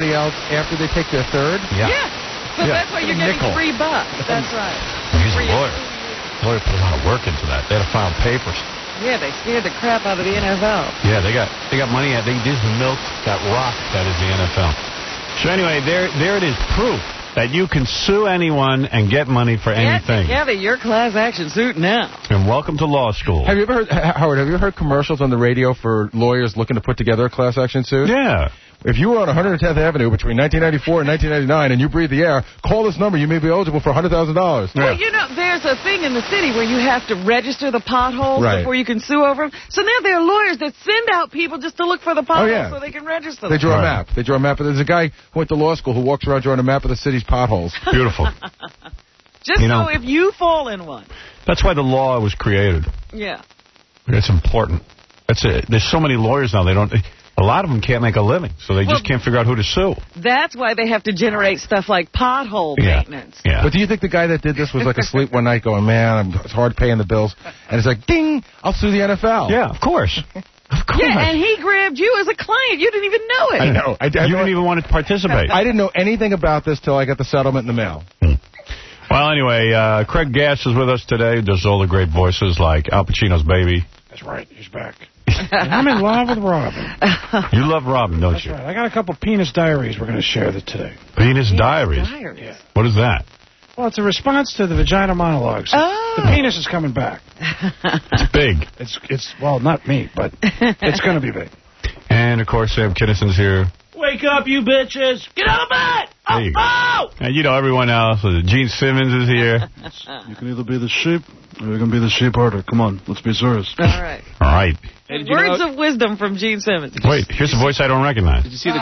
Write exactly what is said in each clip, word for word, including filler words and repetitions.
everybody else after they take their third? Yeah. Yeah. So Yeah. that's why you're getting Nickel. three bucks. That's right. He's a lawyer. The lawyer put a lot of work into that. They had to file papers. Yeah, they scared the crap out of the N F L. Yeah, they got they got money. They just milked that rock that is the N F L. So anyway, there there it is, proof that you can sue anyone and get money for anything. Yeah, together, your class action suit now. And welcome to law school. Have you ever heard, Howard, have you ever heard commercials on the radio for lawyers looking to put together a class action suit? Yeah. If you were on one hundred tenth Avenue between nineteen ninety-four and nineteen ninety-nine and you breathe the air, call this number. You may be eligible for one hundred thousand dollars. Well, you know, there's a thing in the city where you have to register the potholes Right. before you can sue over them. So now there are lawyers that send out people just to look for the potholes Oh, yeah. so they can register them. They draw a Right. map. They draw a map. There's a guy who went to law school who walks around drawing a map of the city's potholes. Beautiful. Just You know- so if you fall in one. That's why the law was created. Yeah. It's important. That's it. There's so many lawyers now. They don't. A lot of them can't make a living, so they Well, just can't figure out who to sue. That's why they have to generate stuff like pothole Yeah. maintenance. Yeah. But do you think the guy that did this was like asleep one night going, man, I'm, it's hard paying the bills? And it's like, ding, I'll sue the N F L. Yeah, of course. Of course. Yeah, and he grabbed you as a client. You didn't even know it. I know. I, I you didn't even want to participate. I didn't know anything about this till I got the settlement in the mail. Well, anyway, uh, Craig Gass is with us today. Does all the great voices like Al Pacino's baby. That's right. He's back. I'm in love with Robin. You love Robin, don't That's you? right. I got a couple penis diaries we're going to share that today. Penis Diaries. Diaries. Yeah. What is that? Well, it's a response to the vagina monologues. Oh. The penis is coming back. It's big. It's, it's well, not me, but it's going to be big. And, of course, Sam Kinnison's here. Wake up, you bitches! Get out of bed! There you go. And you know everyone else. Uh, Gene Simmons is here. You can either be the sheep, or you can be the sheep herder. Come on, let's be serious. All right. All right. Hey, did you Words know- of wisdom from Gene Simmons. Wait, here's a voice I don't recognize. Did you see the?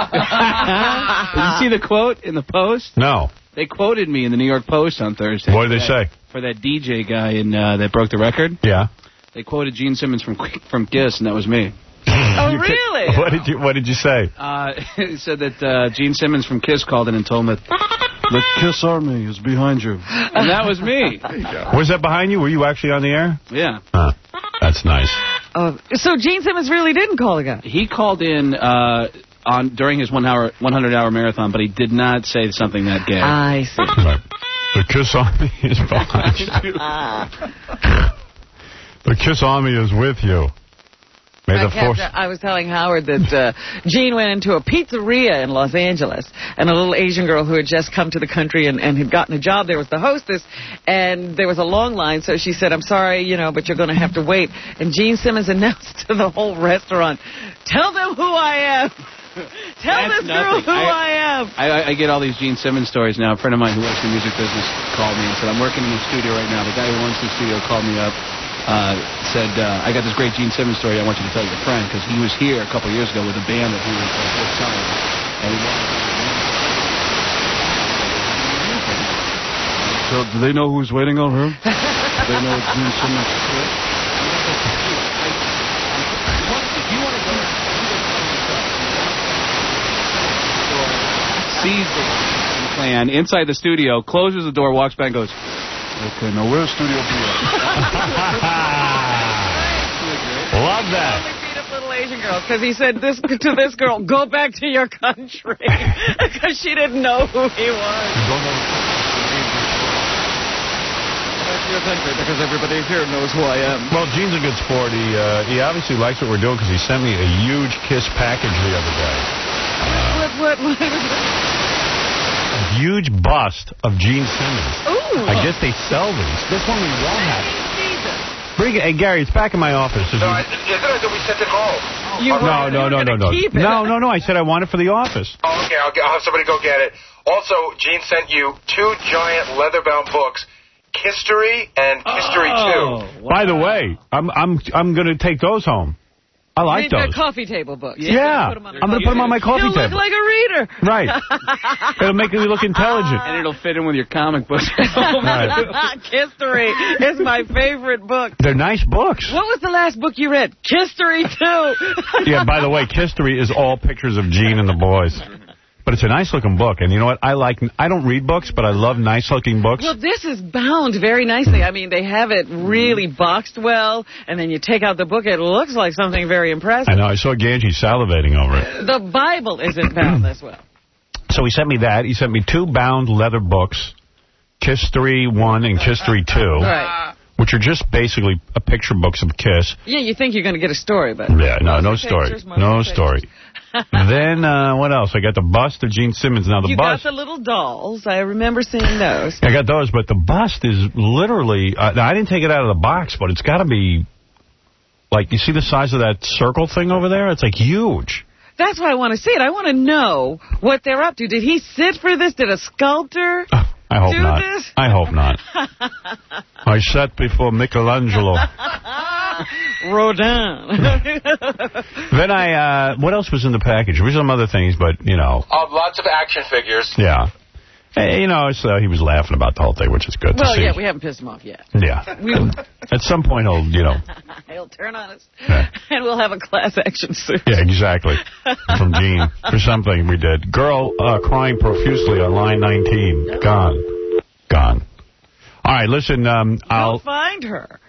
Did you see the quote in the Post? No. They quoted me in the New York Post on Thursday. What did they for that- say? For that D J guy in uh, that broke the record. Yeah. They quoted Gene Simmons from from Kiss, and that was me. Oh, really? What did you What did you say? Uh, he said that uh, Gene Simmons from Kiss called in and told him that the Kiss Army is behind you, and that was me. Was that behind you? Were you actually on the air? Yeah. Huh. That's nice. Oh, so Gene Simmons really didn't call the guy? He called in uh, on during his one hour, one hundred hour marathon, but he did not say something that gay. I see. Right. The Kiss Army is behind you. The Kiss Army is with you. May I, the kept, force... I was telling Howard that uh, Gene went into a pizzeria in Los Angeles, and a little Asian girl who had just come to the country and, and had gotten a job there was the hostess, and there was a long line, so she said, I'm sorry, you know, but you're going to have to wait. And Gene Simmons announced to the whole restaurant, tell them who I am. Tell That's this girl nothing. who I, I- am. I, I get all these Gene Simmons stories now. A friend of mine who works in the music business called me and said, I'm working in the studio right now. The guy who owns the studio called me up, uh, said, uh, I got this great Gene Simmons story I want you to tell your friend, because he was here a couple years ago with a band that he was uh, selling. And he So, do they know who's waiting on her? Do they know it's Gene Simmons? sees the plan inside the studio, closes the door, walks back and goes, Okay, now where's Studio B? Love that. Only beat up little Asian girls because he said this to this girl, go back to your country, because she didn't know who he was. Back to your country because everybody here knows who I am. Well, Gene's a good sport. He, uh, he obviously likes what we're doing because he sent me a huge Kiss package the other day. What, what, what? A huge bust of Gene Simmons. Ooh. I guess they sell these. This one we won't have. Bring it. Hey, Gary, it's back in my office. No, I, isn't it that we sent it home? You No, no, no, no, no. keep it. No, no, no. I said I want it for the office. Oh, okay, I'll, get, I'll have somebody go get it. Also, Gene sent you two giant leather-bound books, Kistery and Kistery two. wow. By the way, I'm I'm I'm going to take those home. I like These are those. coffee table books. Yeah, Put 'em on the I'm going to put them on my coffee You'll look table. like a reader. Right. It'll make me look intelligent. and it'll fit in with your comic book. Right. Kistery is my favorite book. They're nice books. What was the last book you read? Kistery two. Yeah, by the way, Kistery is all pictures of Gene and the boys. But it's a nice-looking book. And you know what? I like. I don't read books, but I love nice-looking books. Well, this is bound very nicely. I mean, they have it really boxed well, and then you take out the book, it looks like something very impressive. I know. I saw Ganji salivating over it. The Bible isn't bound this well. So he sent me that. He sent me two bound leather books, Kiss three one and Kiss three two. Right. Which are just basically a picture books of Kiss. Yeah, you think you're going to get a story, but... Yeah, no, no story. Pictures, no story. Then, uh, what else? I got the bust of Gene Simmons. Now, the you bust... You got the little dolls. I remember seeing those. I got those, but the bust is literally... Uh, now, I didn't take it out of the box, but it's got to be... Like, you see the size of that circle thing over there? It's, like, huge. That's why I want to see it. I want to know what they're up to. Did he sit for this? Did a sculptor... I hope Do not. This? I hope not. I sat before Michelangelo. Rodin. Then I, uh, what else was in the package? There were some other things, but, you know. Uh, lots of action figures. Yeah. Hey, you know, so he was laughing about the whole thing, which is good well, to see. Well, yeah, we haven't pissed him off yet. Yeah. We At some point, he'll, you know. He'll turn on us, yeah. and we'll have a class action suit. Yeah, exactly. From Gene. For something we did. Girl uh, crying profusely on line nineteen. Gone. Gone. All right, listen, um, I'll... I'll find her.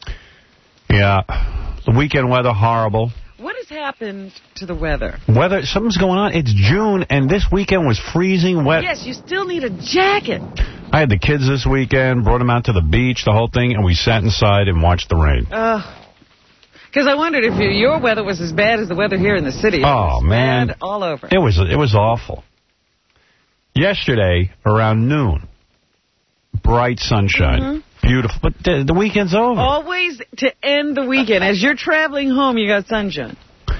Yeah. The weekend weather, horrible. What has happened to the weather? Weather, something's going on. It's June, and this weekend was freezing wet. Yes, you still need a jacket. I had the kids this weekend, brought them out to the beach, the whole thing, and we sat inside and watched the rain. Because uh, I wondered if your weather was as bad as the weather here in the city. Oh, man. Bad all over. It was, it was awful. Yesterday, around noon, bright sunshine. Mm-hmm. Beautiful. But the, the weekend's over. Always to end the weekend. As you're traveling home, you got sunshine.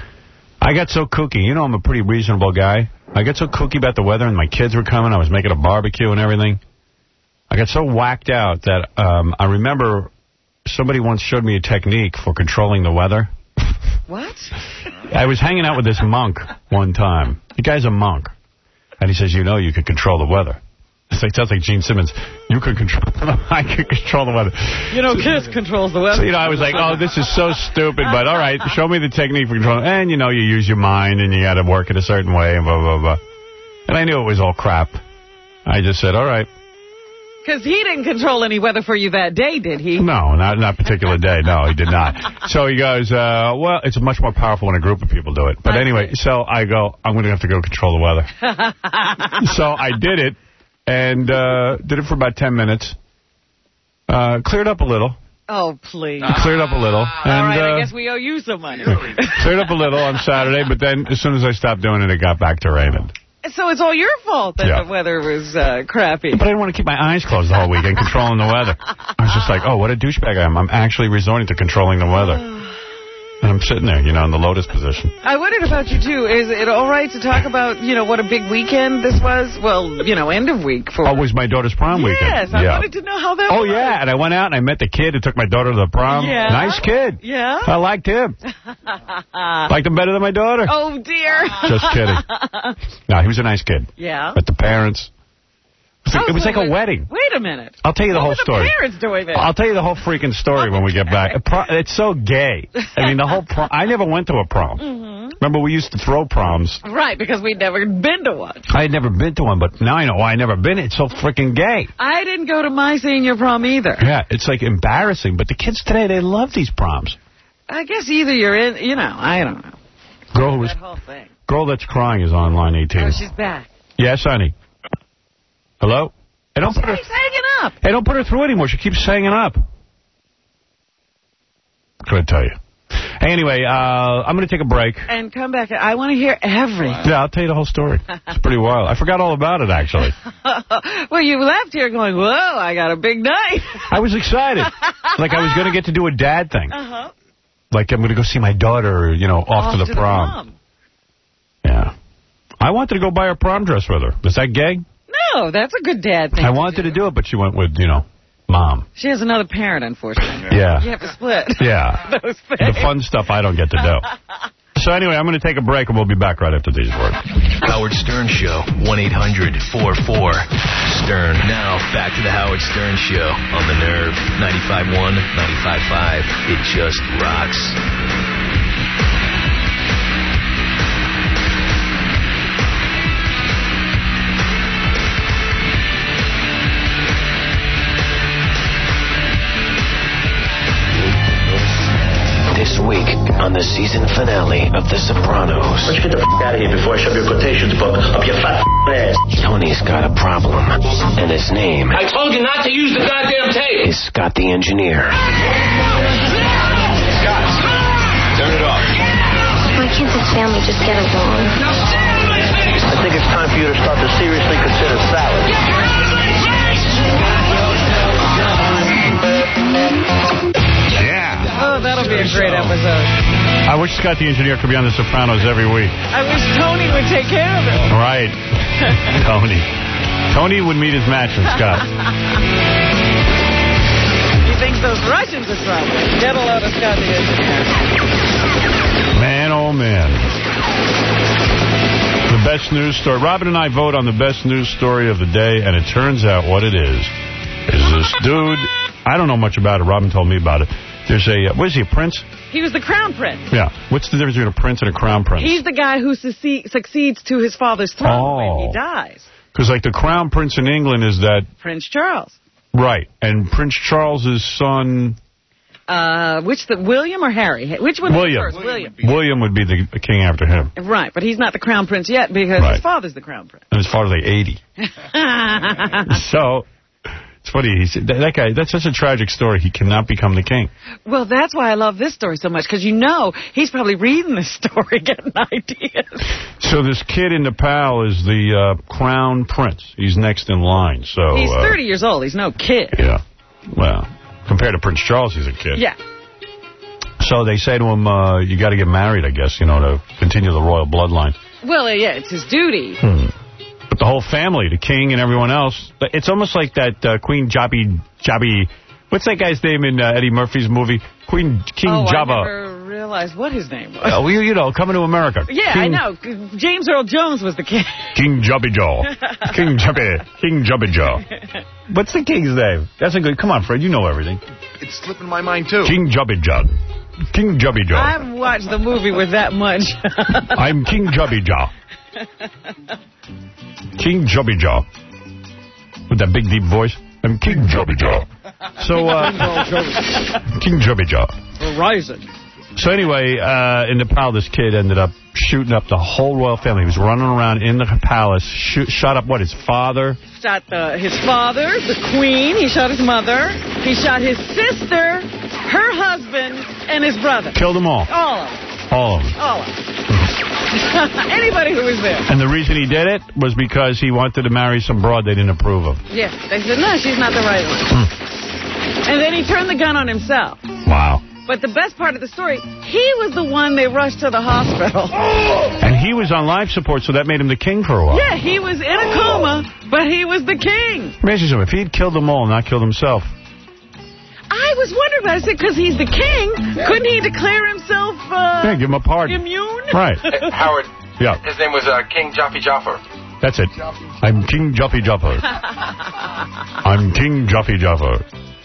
I got so kooky. You know I'm a pretty reasonable guy. I got so kooky about the weather, and my kids were coming. I was making a barbecue and everything. I got so whacked out that um, I remember somebody once showed me a technique for controlling the weather. What? I was hanging out with this monk one time. The guy's a monk. And he says, you know, you can control the weather. So it sounds like Gene Simmons. You can control. I can control the weather. You know, Kiss controls the weather. So, you know, I was like, oh, this is so stupid. But all right, show me the technique for controlling. And, you know, you use your mind and you got to work it a certain way and blah, blah, blah. And I knew it was all crap. I just said, all right. Because he didn't control any weather for you that day, did he? No, not that particular day. No, he did not. So he goes, uh, well, it's much more powerful when a group of people do it. But anyway, so I go, I'm going to have to go control the weather. So I did it. And uh, did it for about ten minutes. Uh, cleared up a little. Oh, please. Cleared up a little. And, all right, uh, I guess we owe you some money. Cleared up a little on Saturday, but then as soon as I stopped doing it, it got back to raining. So it's all your fault that yeah. the weather was uh, crappy. But I didn't want to keep my eyes closed the whole weekend controlling the weather. I was just like, oh, what a douchebag I am. I'm actually resorting to controlling the weather. And I'm sitting there, you know, in the lotus position. I wondered about you, too. Is it all right to talk about, you know, what a big weekend this was? Well, you know, end of week for... Oh, it was my daughter's prom yes, weekend. Yes, I yeah. wanted to know how that oh, was. Oh, yeah, and I went out and I met the kid who took my daughter to the prom. Yeah. Nice kid. Yeah? I liked him. Liked him better than my daughter. Oh, dear. Just kidding. No, he was a nice kid. Yeah? Met the parents. It was, like, oh, it was so like a wedding. Wait a minute. I'll tell you the what whole were story. the parents doing there? I'll tell you the whole freaking story when we get back. It's so gay. I mean, the whole prom. I never went to a prom. Mm-hmm. Remember, we used to throw proms. Right, because we'd never been to one. I had never been to one, but now I know why I never been. It's so freaking gay. I didn't go to my senior prom either. Yeah, it's like embarrassing. But the kids today, they love these proms. I guess either you're in, you know, I don't know. Girl who was, that whole thing. Girl that's crying is on line eighteen. Oh, she's back. Yes, honey. Hello? Hey, don't she's put her, hanging up. Hey, don't put her through anymore. She keeps hanging up. Couldn't tell you. Hey, anyway, uh, I'm going to take a break. And come back. I want to hear everything. Yeah, I'll tell you the whole story. It's pretty wild. I forgot all about it, actually. Well, you left here going, whoa, I got a big night. I was excited. Like I was going to get to do a dad thing. Uh-huh. Like I'm going to go see my daughter, you know, off, off to the to prom. The yeah. I wanted to go buy her prom dress with her. Was that gay? No, that's a good dad thing I wanted to do. to do it, but she went with, you know, mom. She has another parent, unfortunately. Yeah. You have to split. Yeah. Those things. The fun stuff I don't get to do. So anyway, I'm going to take a break, and we'll be back right after these words. Howard Stern Show, one eight hundred four four Stern. Now, back to the Howard Stern Show on the Nerve, ninety-five point one, ninety-five point five. It just rocks. This week on the season finale of The Sopranos. Why don't you get the f*** out of here before I shove your quotations book up your fat ass? He's got a problem, and his name... I told you not to use the goddamn tape! ...is Scott the Engineer. Scott, turn it off. Why can't this family just get along? I think it's time for you to start to seriously consider salad. Yeah. Oh, that'll be a great episode. I wish Scott the Engineer could be on The Sopranos every week. I wish Tony would take care of it. Right. Tony. Tony would meet his match with Scott. He thinks those Russians are trouble. Get a load of Scott the Engineer. Man, oh, man. The best news story. Robin and I vote on the best news story of the day, and it turns out what it is is this dude. I don't know much about it. Robin told me about it. There's a, uh, what is he, a prince? He was the crown prince. Yeah. What's the difference between a prince and a crown prince? He's the guy who succeed, succeeds to his father's throne oh. when he dies. Because, like, the crown prince in England is that... Prince Charles. Right. And Prince Charles's son... Uh, which, the William or Harry? Which one William. was first? William. William would be the, the king after him. Right, but he's not the crown prince yet because right. his father's the crown prince. And his father's like eighty. So... It's funny, he said, that, that guy, that's such a tragic story. He cannot become the king. Well, that's why I love this story so much, because you know he's probably reading this story, getting ideas. So this kid in Nepal is the uh, crown prince. He's next in line. So He's uh, thirty years old. He's no kid. Yeah. Well, compared to Prince Charles, he's a kid. Yeah. So they say to him, uh, you got to get married, I guess, you know, to continue the royal bloodline. Well, yeah, it's his duty. Hmm. But the whole family, the king and everyone else, it's almost like that uh, Queen Jabby, Jabby, what's that guy's name in uh, Eddie Murphy's movie? Queen King oh, Jabba. I never realized what his name was. Oh, you, you know, Coming to America. Yeah, King, I know. James Earl Jones was the king. King Jubby Joe. King Jubby. King Jubby Joe. What's the king's name? That's a good... Come on, Fred, you know everything. It's slipping my mind, too. King Jubby Joe. King Jubby Joe. I haven't watched the movie with that much. I'm King Jubby Joe. King Jubby Jaw. With that big, deep voice. I'm King Jubby Jaw. So, uh... King Jubby Jaw. Verizon. So anyway, uh, in Nepal, this kid ended up shooting up the whole royal family. He was running around in the palace, shoot, shot up, what, his father? Shot the, his father, the queen. He shot his mother. He shot his sister, her husband, and his brother. Killed them all. All of them. All of them. All of them. Anybody who was there. And the reason he did it was because he wanted to marry some broad they didn't approve of. Yeah. They said, no, she's not the right one. Hmm. And then he turned the gun on himself. Wow. But the best part of the story, he was the one they rushed to the hospital. And he was on life support, so that made him the king for a while. Yeah, he was in a coma, but he was the king. Imagine something. If he had killed them all and not killed himself. I was wondering about it. I said, because he's the king, couldn't he declare himself uh, yeah, give him a pardon. Immune? Right. Howard. Yeah. His name was uh, King Jaffe Jaffer. That's it. I'm King Jaffe Jaffer. I'm King Jaffe Jaffer.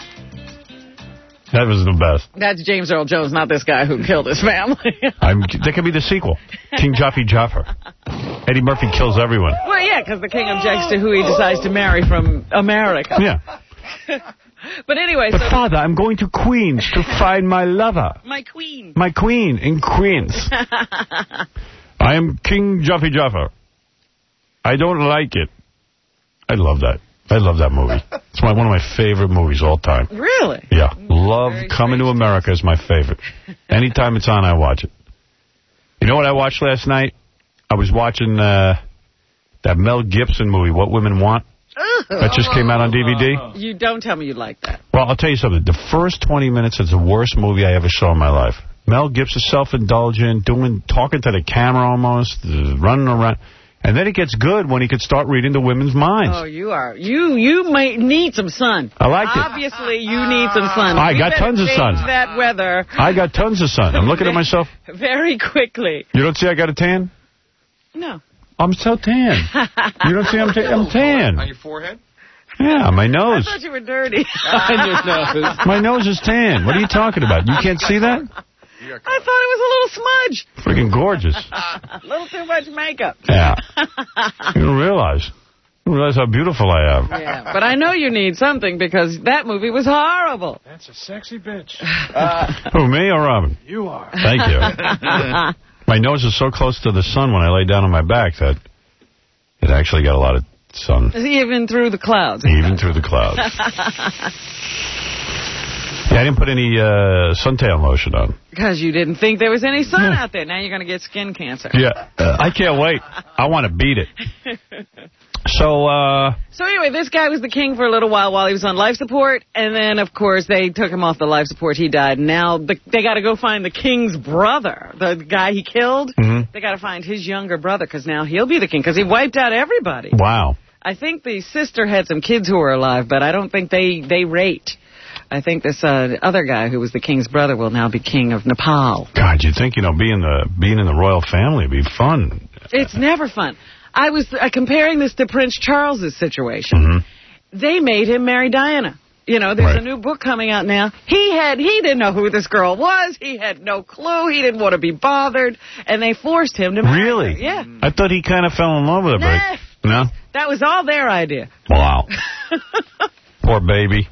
That was the best. That's James Earl Jones, not this guy who killed his family. I'm, that could be the sequel. King Jaffe Jaffer. Eddie Murphy kills everyone. Well, yeah, because the king objects to who he decides to marry from America. Yeah. But anyway... But so Father, I'm going to Queens to find my lover. My queen. My queen in Queens. I am King Jaffe Jaffer. I don't like it. I love that. I love that movie. It's my, one of my favorite movies all time. Really? Yeah. Love Coming to America is my favorite. Anytime it's on, I watch it. You know what I watched last night? I was watching uh, that Mel Gibson movie, What Women Want. That just came out on D V D. You don't tell me you like that. Well, I'll tell you something. The first twenty minutes is the worst movie I ever saw in my life. Mel Gibson self-indulgent, doing, talking to the camera almost, uh, running around. And then it gets good when he could start reading the women's minds. Oh, you are. You you might need some sun. I like it. Obviously, you need some sun. I You got better tons of sun. change that weather. I got tons of sun. I'm looking at myself. Very quickly. You don't see I got a tan? No. I'm so tan. You don't see I'm, ta I'm tan. On your forehead? Yeah, my nose. I thought you were dirty. My nose is tan. What are you talking about? You can't see that? I thought it was a little smudge. Freaking gorgeous. A little too much makeup. Yeah. You don't realize. You don't realize how beautiful I am. Yeah, but I know you need something because that movie was horrible. That's a sexy bitch. Uh, Who, me or Robin? You are. Thank you. My nose is so close to the sun when I lay down on my back that it actually got a lot of son. Even through the clouds. Even through the clouds. Yeah, I didn't put any uh, suntan lotion on. Because you didn't think there was any sun out there. Now you're going to get skin cancer. Yeah, uh, I can't wait. I want to beat it. So, uh... So anyway, this guy was the king for a little while while he was on life support, and then, of course, they took him off the life support. He died. Now the, they got to go find the king's brother, the guy he killed. Mm-hmm. They got to find his younger brother, because now he'll be the king, because he wiped out everybody. Wow. I think the sister had some kids who were alive, but I don't think they, they rate. I think this uh, other guy who was the king's brother will now be king of Nepal. God, you'd think, you know, being the being in the royal family would be fun. It's never fun. I was uh, comparing this to Prince Charles's situation. Mm-hmm. They made him marry Diana. You know, there's right. a new book coming out now. He had he didn't know who this girl was. He had no clue. He didn't want to be bothered, and they forced him to marry Really? her. Yeah. I thought he kind of fell in love with her. Nah. But no? That was all their idea. Wow. Poor baby.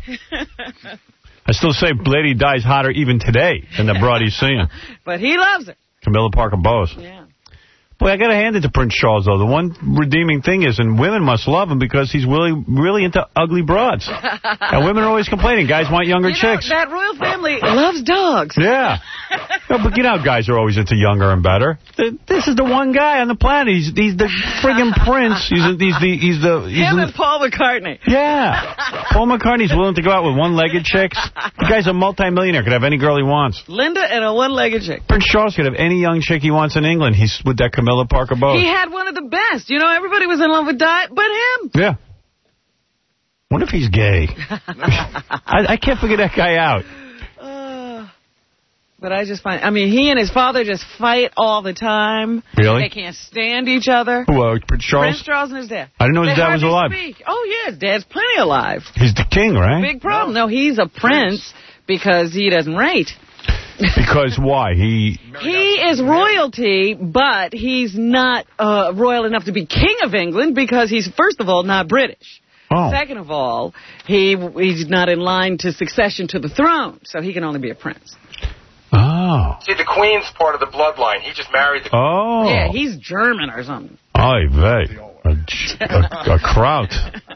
I still say Lady Di's hotter even today than the broad he's seeing. But he loves her. Camilla Parker Bowles. Yeah. Boy, I got to hand it to Prince Charles, though. The one redeeming thing is, and women must love him because he's really really into ugly broads. And women are always complaining. Guys want younger you chicks. Know, that royal family loves dogs. Yeah. No, but you know how guys are always into younger and better. This is the one guy on the planet. He's he's the friggin' prince. He's he's the he's the he's Him the, and Paul McCartney. Yeah. Paul McCartney's willing to go out with one-legged chicks. The guy's a multi-millionaire. Could have any girl he wants. Linda and a one-legged chick. Prince Charles could have any young chick he wants in England. He's with that Camilla Parker Bowles. He had one of the best. You know, everybody was in love with Di, but him. Yeah. Wonder if he's gay. I, I can't figure that guy out. Uh, but I just find, I mean, he and his father just fight all the time. Really? They can't stand each other. Who, uh, Prince Charles? Prince Charles and his dad. I didn't know his they dad was alive. Speak. Oh, yeah, his dad's plenty alive. He's the king, right? Big problem. No, he's a prince because he doesn't rate. Because why? He He is royalty, but he's not uh, royal enough to be king of England because he's, first of all, not British. Oh. Second of all, he he's not in line to succession to the throne, so he can only be a prince. Oh. See, the Queen's part of the bloodline. He just married the Queen. Oh. Yeah, he's German or something. Oy vey. A, a, a kraut.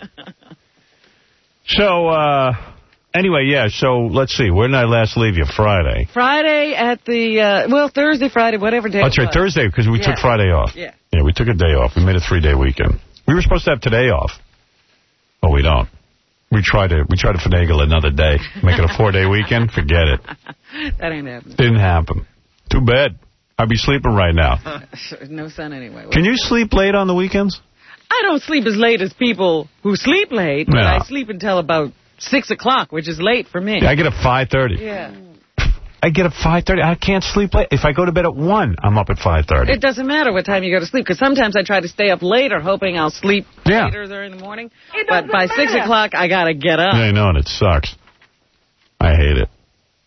So, uh... Anyway, yeah, so let's see. Where did I last leave you? Friday. Friday at the, uh, well, Thursday, Friday, whatever day. Oh, that's right, Thursday, because we yeah. took Friday off. Yeah. Yeah, we took a day off. We made a three-day weekend. We were supposed to have today off. But we don't. We try to we try to finagle another day. Make it a four-day weekend. Forget it. That ain't happening. Didn't happen. Too bad. I'd be sleeping right now. No sun anyway. Can you sleep late on the weekends? I don't sleep as late as people who sleep late, but No. I sleep until about six o'clock, which is late for me. Yeah, I get up five thirty. Yeah. I get up five thirty. I can't sleep late. If I go to bed at one, I'm up at five thirty. It doesn't matter what time you go to sleep, because sometimes I try to stay up later, hoping I'll sleep Yeah. later or in the morning. But by six o'clock, I got to get up. Yeah, I know, and it sucks. I hate it.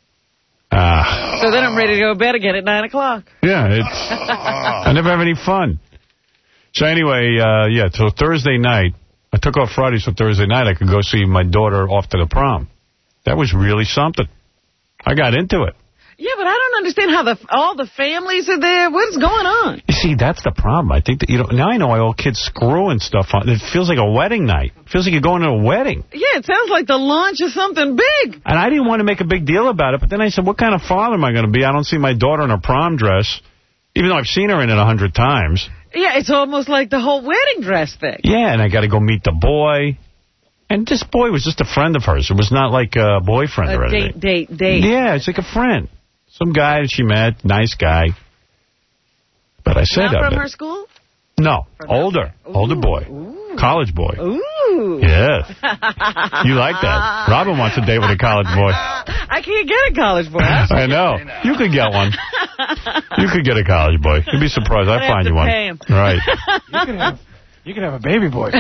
Ah. So then I'm ready to go to bed again at nine o'clock. Yeah, it's... I never have any fun. So anyway, uh, yeah, so Thursday night, I took off Friday, so Thursday night I could go see my daughter off to the prom. That was really something. I got into it. Yeah, but I don't understand how the all the families are there. What's going on? You see, that's the problem. I think that, you know, now I know why all kids screw and stuff on. It feels like a wedding night. It feels like you're going to a wedding. Yeah, it sounds like the launch of something big. And I didn't want to make a big deal about it, but then I said, what kind of father am I going to be? I don't see my daughter in her prom dress, even though I've seen her in it a hundred times. Yeah, it's almost like the whole wedding dress thing. Yeah, and I got to go meet the boy. And this boy was just a friend of hers. It was not like a boyfriend A or anything. date, date, date. Yeah, it's like a friend. Some guy that she met, nice guy. But I said... Not uh, from her school? No, From older. Ooh. Older boy. Ooh. College boy. Ooh. Yeah. You like that. Robin wants to date with a college boy. I can't get a college boy. I know. You could get one. You could get a college boy. You'd be surprised. I'd I'd find have you to one. pay him. Right. You could have, you could have a baby boy.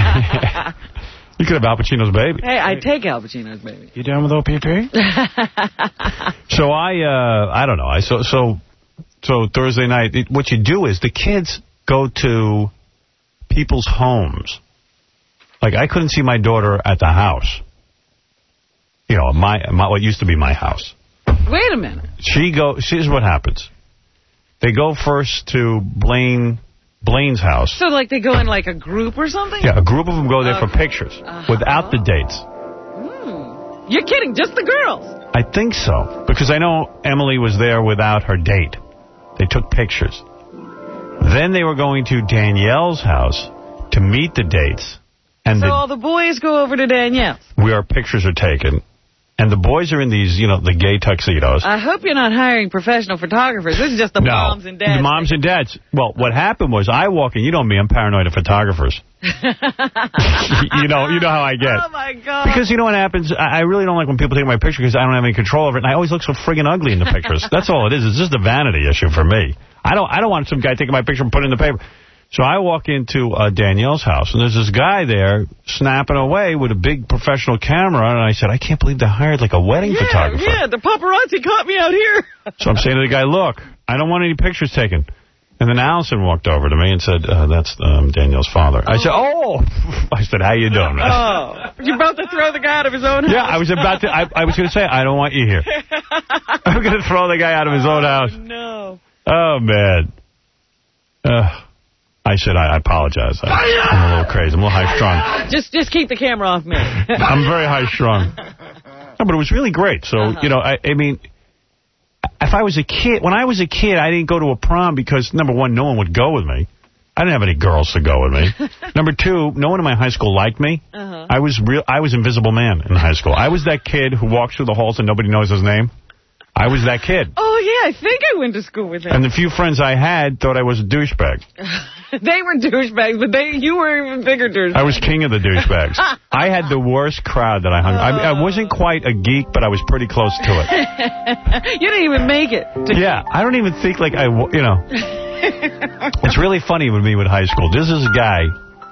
You could have Al Pacino's baby. Hey, I'd take Al Pacino's baby. You down with O P P? So I, uh, I don't know. I so so so Thursday night. It, what you do is the kids go to people's homes. Like I couldn't see my daughter at the house. You know, my, my what used to be my house. Wait a minute. She go. Here's what happens. They go first to Blaine Blaine's house. So, like, they go in, like, a group or something? Yeah, a group of them go there Okay. for pictures Uh-huh. without the dates. Hmm. You're kidding, just the girls? I think so, because I know Emily was there without her date. They took pictures. Then they were going to Danielle's house to meet the dates. And So the, all the boys go over to Danielle. where pictures are taken. And the boys are in these, you know, the gay tuxedos. I hope you're not hiring professional photographers. This is just the no, moms and dads. the moms and dads. Well, what happened was I walk in. You know me, I'm paranoid of photographers. you know you know how I get. Oh, my God. Because you know what happens? I I really don't like when people take my picture because I don't have any control over it. And I always look so friggin' ugly in the pictures. That's all it is. It's just a vanity issue for me. I don't I don't want some guy taking my picture and putting it in the paper. So I walk into uh, Danielle's house, and there's this guy there snapping away with a big professional camera. And I said, I can't believe they hired like a wedding yeah, photographer. Yeah, the paparazzi caught me out here. So I'm saying to the guy, look, I don't want any pictures taken. And then Allison walked over to me and said, uh, that's um, Danielle's father. I said, oh. I said, how you doing, man? Oh, you're about to throw the guy out of his own house? Yeah, I was about to. I, I was going to say, I don't want you here. I'm going to throw the guy out of his own house. Oh, no. Oh, man. Uh, I said, I, I apologize. I, I'm a little crazy. I'm a little high-strung. Just just keep the camera off me. I'm very high-strung. No, but it was really great. So, uh-huh. you know, I, I mean, if I was a kid, when I was a kid, I didn't go to a prom because, number one, no one would go with me. I didn't have any girls to go with me. Number two, no one in my high school liked me. Uh-huh. I was real. I was Invisible Man in high school. I was that kid who walks through the halls and nobody knows his name. I was that kid. Oh, yeah, I think I went to school with him. And the few friends I had thought I was a douchebag. They were douchebags, but they you were even bigger douchebags. I was king of the douchebags. I had the worst crowd that I hung. I, I wasn't quite a geek, but I was pretty close to it. You didn't even make it. Yeah, I don't even think like I, you know. It's really funny with me with high school. This is a guy,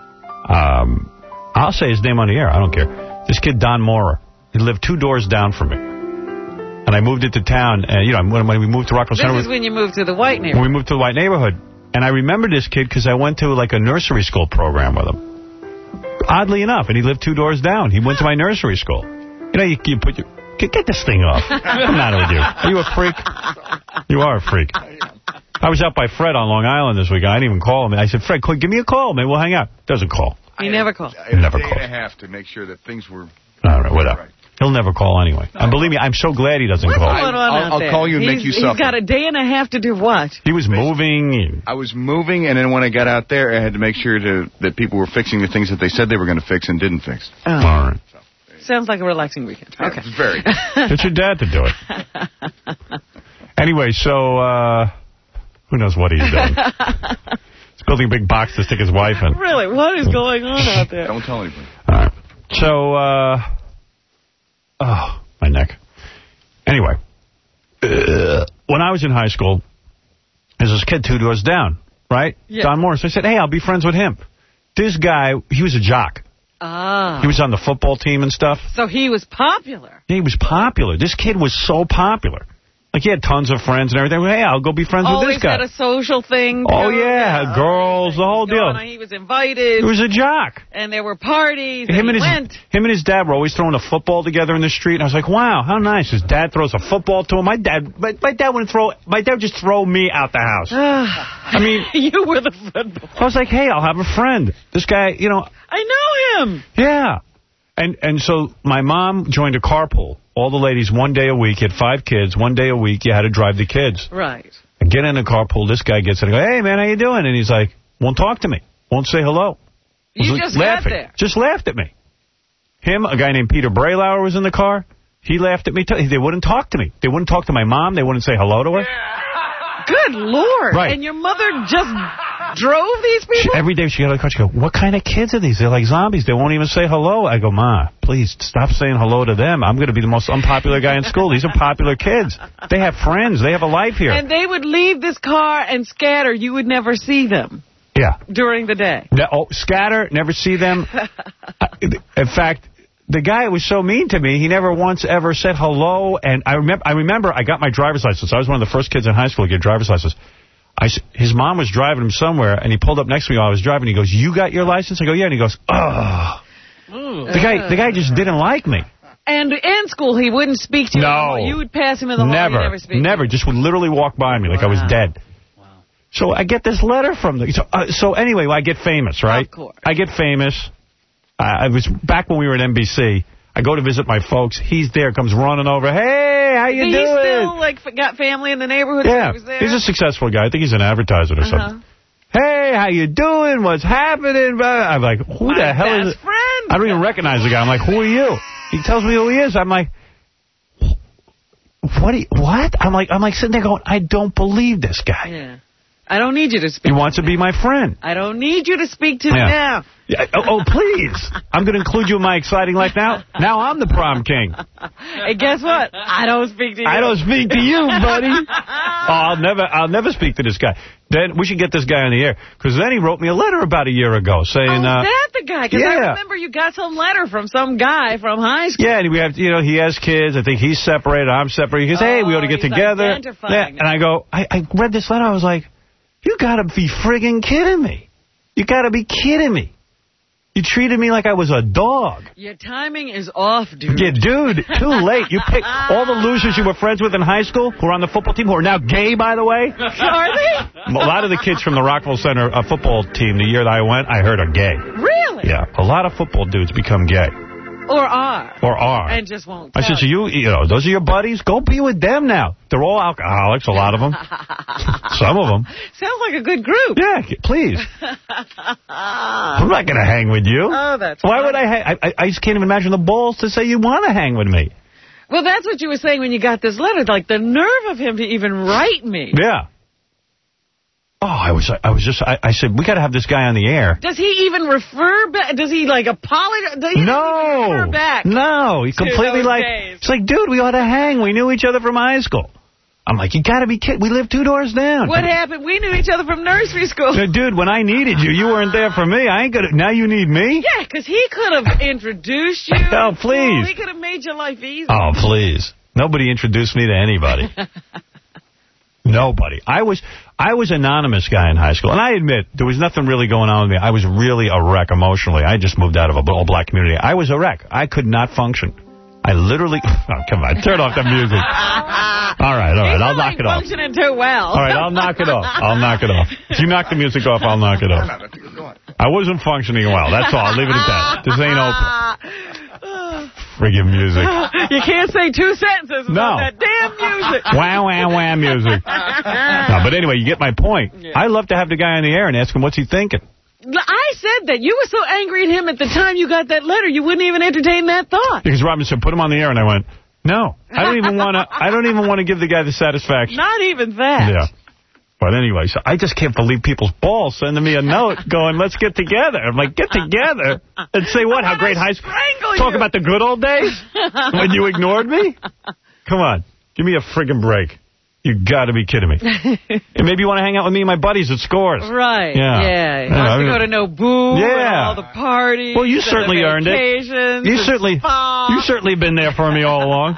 um, I'll say his name on the air. I don't care. This kid, Don Mora. He lived two doors down from me. And I moved into town, and, you know, when, when we moved to Rockville Center. This is when you moved to the white neighborhood. When we moved to the white neighborhood. And I remember this kid because I went to, like, a nursery school program with him. Oddly enough, and he lived two doors down. He went to my nursery school. You know, you, you put your... Get, get this thing off. What's the matter with you? Are you a freak? You are a freak. I was out by Fred on Long Island this week. I didn't even call him. I said, Fred, give me a call. Maybe we'll hang out. Doesn't call. He never called. I had never a day calls. and a half to make sure that things were... All right, whatever. Right. He'll never call anyway. And believe me, I'm so glad he doesn't What's call. going on I'll, out I'll there? call you and he's, make you he's suffer. He's got a day and a half to do what? He was moving. I was moving, and then when I got out there, I had to make sure to, that people were fixing the things that they said they were going to fix and didn't fix. Oh. All right. So, sounds like a relaxing weekend. Okay. It's very. Get your dad to do it. Anyway, so uh, who knows what he's doing. He's building a big box to stick his wife in. Really? What is going on out there? Don't tell anybody. All right. So, uh, oh, my neck. Anyway, uh, when I was in high school, there's this kid two doors down, right? Yeah. Don Morris. I said, hey, I'll be friends with him. This guy, he was a jock. Ah. He was on the football team and stuff. So he was popular. Yeah, he was popular. This kid was so popular. Like, he had tons of friends and everything. Hey, I'll go be friends Always with this guy. had a social thing. Oh, too. yeah, girls, the whole deal. On. He was invited. He was a jock. And there were parties, Him and, and, he his, went. him and his dad were always throwing a football together in the street. And I was like, wow, how nice. His dad throws a football to him. My dad my, my dad wouldn't throw, my dad would just throw me out the house. I mean. You were the football. I was like, hey, I'll have a friend. This guy, you know. I know him. Yeah. And and so my mom joined a carpool. All the ladies, one day a week, had five kids. One day a week, you had to drive the kids. Right. I get in a carpool. This guy gets in and I go, hey, man, how you doing? And he's like, won't talk to me. Won't say hello. You was just laughing. got there. Just laughed at me. Him, a guy named Peter Braylauer was in the car. He laughed at me, too. They wouldn't talk to me. They wouldn't talk to my mom. They wouldn't say hello to her. Good Lord. Right. And your mother just drove these people? She, every day she got out of the car, she go, what kind of kids are these? They're like zombies. They won't even say hello. I go, Ma, please stop saying hello to them. I'm going to be the most unpopular guy in school. These are popular kids. They have friends. They have a life here. And they would leave this car and scatter. You would never see them. Yeah. During the day. No, oh, scatter, never see them. In fact, the guy was so mean to me, he never once ever said hello. And I remember I remember I got my driver's license. I was one of the first kids in high school to get a driver's license. I, his mom was driving him somewhere, and he pulled up next to me while I was driving. He goes, you got your license? I go, yeah. And he goes, ugh. The guy, the guy just didn't like me. And in school, he wouldn't speak to you. No. You would pass him in the hall. Never, Never speak never. Just would literally walk by me like wow. I was dead. Wow. So I get this letter from the... So, uh, so anyway, I get famous, right? Of course. I get famous. Uh, I was back when we were at N B C. I go to visit my folks. He's there, comes running over. Hey, how you He doing? He still, like, got family in the neighborhood? Yeah, he was there? he's a successful guy. I think he's an advertiser or uh-huh. something. Hey, how you doing? What's happening? I'm like, who my the hell is it? Friend. I don't even recognize the guy. I'm like, who are you? He tells me who he is. I'm like, what? You, what? I'm like, I'm like sitting there going, I don't believe this guy. Yeah. I don't need you to speak. He wants to be my friend. I don't need you to speak to me yeah. now. Yeah. Oh, oh, please. I'm going to include you in my exciting life now. Now I'm the prom king. Hey, guess what? I don't speak to you. I don't speak to you, buddy. Oh, I'll never, I'll never speak to this guy. Then we should get this guy on the air, because then he wrote me a letter about a year ago saying... Oh, uh, that the guy? Because yeah. I remember you got some letter from some guy from high school. Yeah, and we have, you know, he has kids. I think he's separated. I'm separated. He goes, hey, oh, we ought to get together. Yeah, and I go, I, I read this letter. I was like, you got to be friggin' kidding me. You got to be kidding me. You treated me like I was a dog. Your timing is off, dude. Yeah, dude, too late. You picked all the losers you were friends with in high school who are on the football team, who are now gay, by the way. Are they? A lot of the kids from the Rockville Center uh, football team, the year that I went, I heard are gay. Really? Yeah, a lot of football dudes become gay. Or are. Or are. And just won't I said, so you, you know, those are your buddies? Go be with them now. They're all alcoholics, a lot of them. Some of them. Sounds like a good group. Yeah, please. I'm not going to hang with you. Oh, that's Why funny. would I hang? I, I just can't even imagine the balls to say you want to hang with me. Well, that's what you were saying when you got this letter. Like, the nerve of him to even write me. Yeah. Oh, I was I was just, I, I said, we got to have this guy on the air. Does he even refer back? Does he, like, apologize? Does he no. refer back? No. He completely, like, days. It's like, dude, we ought to hang. We knew each other from high school. I'm like, you got to be kidding. We live two doors down. What happened? We knew each other from nursery school. Dude, when I needed you, you weren't there for me. I ain't gonna. Now you need me? Yeah, because he could have introduced you. Oh, please. Well, he could have made your life easy. Oh, please. Nobody introduced me to anybody. Nobody. I was I was an anonymous guy in high school. And I admit, there was nothing really going on with me. I was really a wreck emotionally. I just moved out of a all-black community. I was a wreck. I could not function. I literally... Oh, come on. Turn off the music. All right, all right. I'll knock it off. Functioning too well. All right, I'll knock it off. I'll knock it off. If you knock the music off, I'll knock it off. I wasn't functioning well. That's all. I'll leave it at that. This ain't Oprah. Friggin' music. You can't say two sentences no. without that damn music. Wham, wham, wham music. No, but anyway, you get my point. Yeah. I love to have the guy on the air and ask him what's he thinking. I said that. You were so angry at him at the time you got that letter, you wouldn't even entertain that thought. Because Robin said, put him on the air, and I went, no. I don't even want to I don't even want to give the guy the satisfaction. Not even that. Yeah. But anyway, so I just can't believe people's balls sending me a note going, let's get together. I'm like, get together? And say what? How great high school? Talk you. about the good old days? When you ignored me? Come on. Give me a friggin' break. You got to be kidding me. And maybe you want to hang out with me and my buddies at Scores. Right. Yeah. Yeah. You yeah. want to go to Noboo yeah. and all the parties. Well, you certainly earned it. You certainly, spa. you certainly been there for me all along.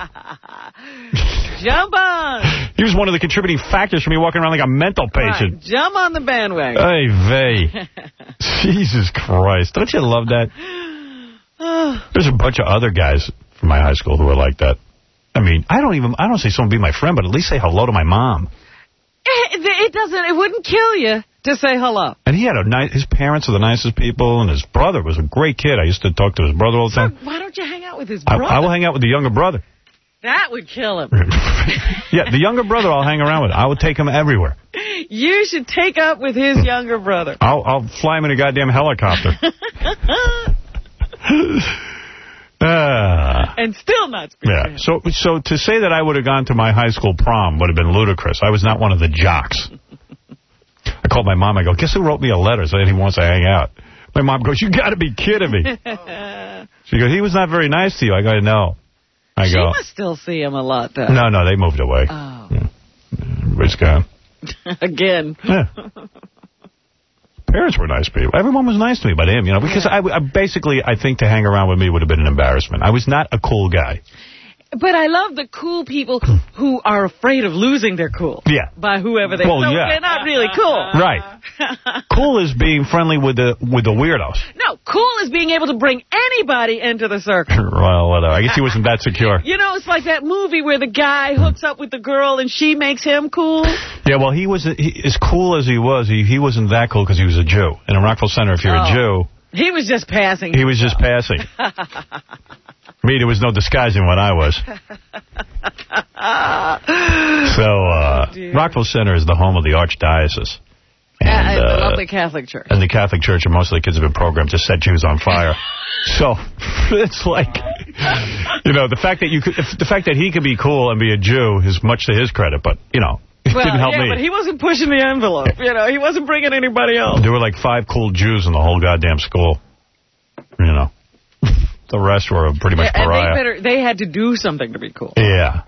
Jump on. He was one of the contributing factors for me walking around like a mental patient. Right. Jump on the bandwagon. Hey, vey. Jesus Christ. Don't you love that? There's a bunch of other guys from my high school who are like that. I mean, I don't even, I don't say someone be my friend, but at least say hello to my mom. It, it doesn't, it wouldn't kill you to say hello. And he had a nice, his parents are the nicest people, and his brother was a great kid. I used to talk to his brother all the time. So why don't you hang out with his brother? I, I will hang out with the younger brother. That would kill him. Yeah, the younger brother I'll hang around with. I would take him everywhere. You should take up with his younger brother. I'll, I'll fly him in a goddamn helicopter. Uh, and still not speak yeah. to him. So, so to say that I would have gone to my high school prom would have been ludicrous. I was not one of the jocks. I called my mom. I go, guess who wrote me a letter saying he wants to hang out? My mom goes, you got to be kidding me. She goes, he was not very nice to you. I go, no. I she go, must still see him a lot, though. No, no, they moved away. Oh. Yeah. Everybody's gone. Again. Yeah. Parents were nice people. Everyone was nice to me but him, you know, because I, I basically, I think to hang around with me would have been an embarrassment. I was not a cool guy. But I love the cool people who are afraid of losing their cool. Yeah. By whoever they Well, so yeah. they're not really cool. Right. Cool is being friendly with the with the weirdos. No, cool is being able to bring anybody into the circle. Well, whatever. I guess he wasn't that secure. You know, it's like that movie where the guy hooks up with the girl and she makes him cool. Yeah, well, he was he, as cool as he was. He he wasn't that cool because he was a Jew. And in Rockville Center, if you're Oh. a Jew, He was just passing. he was just passing. Me, there was no disguising what I was. So, uh, Oh, Rockville Center is the home of the Archdiocese. And, And, the uh, lovely Catholic Church. and the Catholic Church, and most of the kids have been programmed to set Jews on fire. So, it's like, you know, the fact that you could, if, the fact that he could be cool and be a Jew is much to his credit, but, you know, it well, didn't help yeah, me. but he wasn't pushing the envelope. You know, he wasn't bringing anybody else. There were like five cool Jews in the whole goddamn school. You know. The rest were pretty much Yeah, and pariah. they better, they had to do something to be cool. Yeah.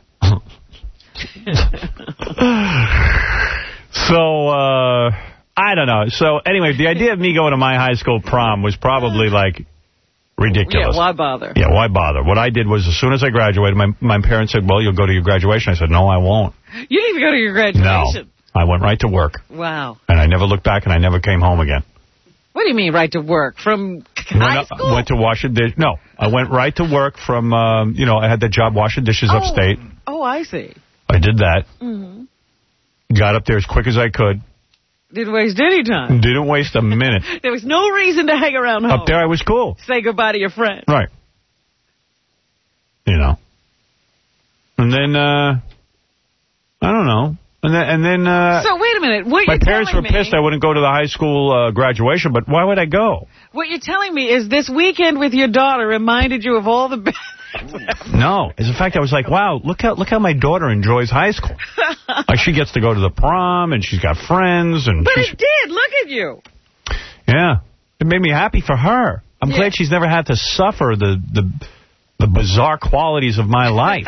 So, uh, I don't know. So, anyway, the idea of me going to my high school prom was probably, like, ridiculous. Yeah, why bother? Yeah, why bother? What I did was, as soon as I graduated, my, my parents said, well, you'll go to your graduation. I said, no, I won't. You didn't even go to your No. graduation. I went right to work. Wow. And I never looked back, and I never came home again. What do you mean right to work? From Went, high up- school? went to wash a dish. No, I went right to work from, um, you know, I had the job washing dishes oh. upstate. Oh, I see. I did that. Mm-hmm. Got up there as quick as I could. Didn't waste any time. Didn't waste a minute. There was no reason to hang around home. Up there I was cool. Say goodbye to your friend. Right. You know. And then, uh, I don't know. And then, and then uh, So, wait a minute. What my you're parents were telling pissed me, I wouldn't go to the high school uh, graduation, but why would I go? What you're telling me is this weekend with your daughter reminded you of all the bad... No. As a fact, I was like, wow, look how look how my daughter enjoys high school. Like, she gets to go to the prom, and she's got friends. and But she's, it did. Look at you. Yeah. It made me happy for her. I'm Yeah. glad she's never had to suffer the, the, the bizarre qualities of my life.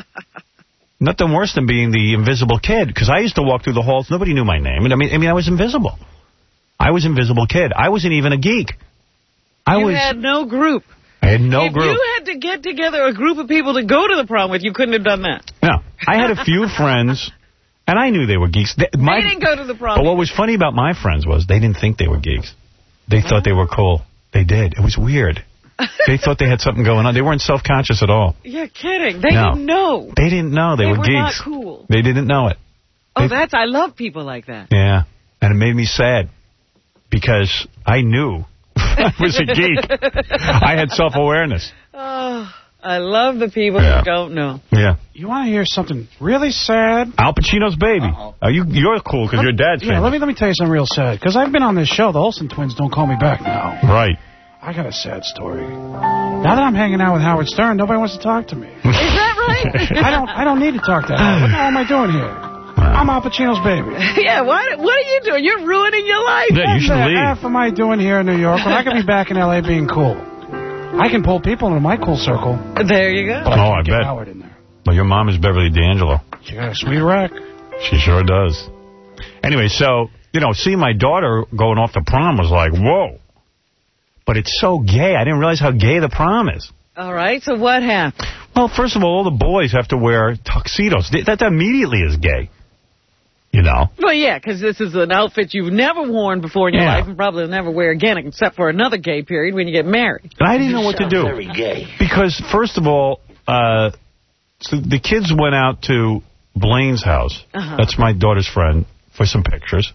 Nothing worse than being the invisible kid, because I used to walk through the halls. Nobody knew my name. And I mean, I mean, I was invisible. I was invisible kid. I wasn't even a geek. I you was. had no group. I had no if group. you had to get together a group of people to go to the prom with, you couldn't have done that. No. I had a few friends, and I knew they were geeks. They, my, they didn't go to the prom. But what was funny about my friends was they didn't think they were geeks. They thought they were cool. They did. It was weird. They thought they had something going on. They weren't self-conscious at all. You're kidding. They No. didn't know. They didn't know they, They were, were geeks. not cool. They didn't know it. Oh, They- that's, I love people like that. Yeah. And it made me sad because I knew I was a geek. I had self-awareness. Oh, I love the people Yeah. who don't know. Yeah. You want to hear something really sad? Al Pacino's baby. Oh, you, you're cool because your dad's Yeah, famous. let me let me tell you something real sad. Because I've been on this show. The Olsen twins don't call me back now. Right. I got a sad story. Now that I'm hanging out with Howard Stern, nobody wants to talk to me. Is that right? I don't I don't need to talk to Howard. What the hell am I doing here? I'm Al Pacino's baby. Yeah, what, what are you doing? You're ruining your life. Yeah, you should What the leave. F am I doing here in New York when I can be back in L A being cool? I can pull people into my cool circle. There you go. But Oh, I I can't get bet. Howard in there. Well, your mom is Beverly D'Angelo. She got a sweet rack. She sure does. Anyway, so, you know, seeing my daughter going off to prom was like, whoa. But it's so gay. I didn't realize how gay the prom is. All right, so what happened? Well, first of all, all the boys have to wear tuxedos. That immediately is gay. You know? Well, yeah, because this is an outfit you've never worn before in your Yeah. life and probably will never wear again except for another gay period when you get married. And I didn't know what to do. Very gay. Because, first of all, uh, so the kids went out to Blaine's house. Uh-huh. That's my daughter's friend, for some pictures.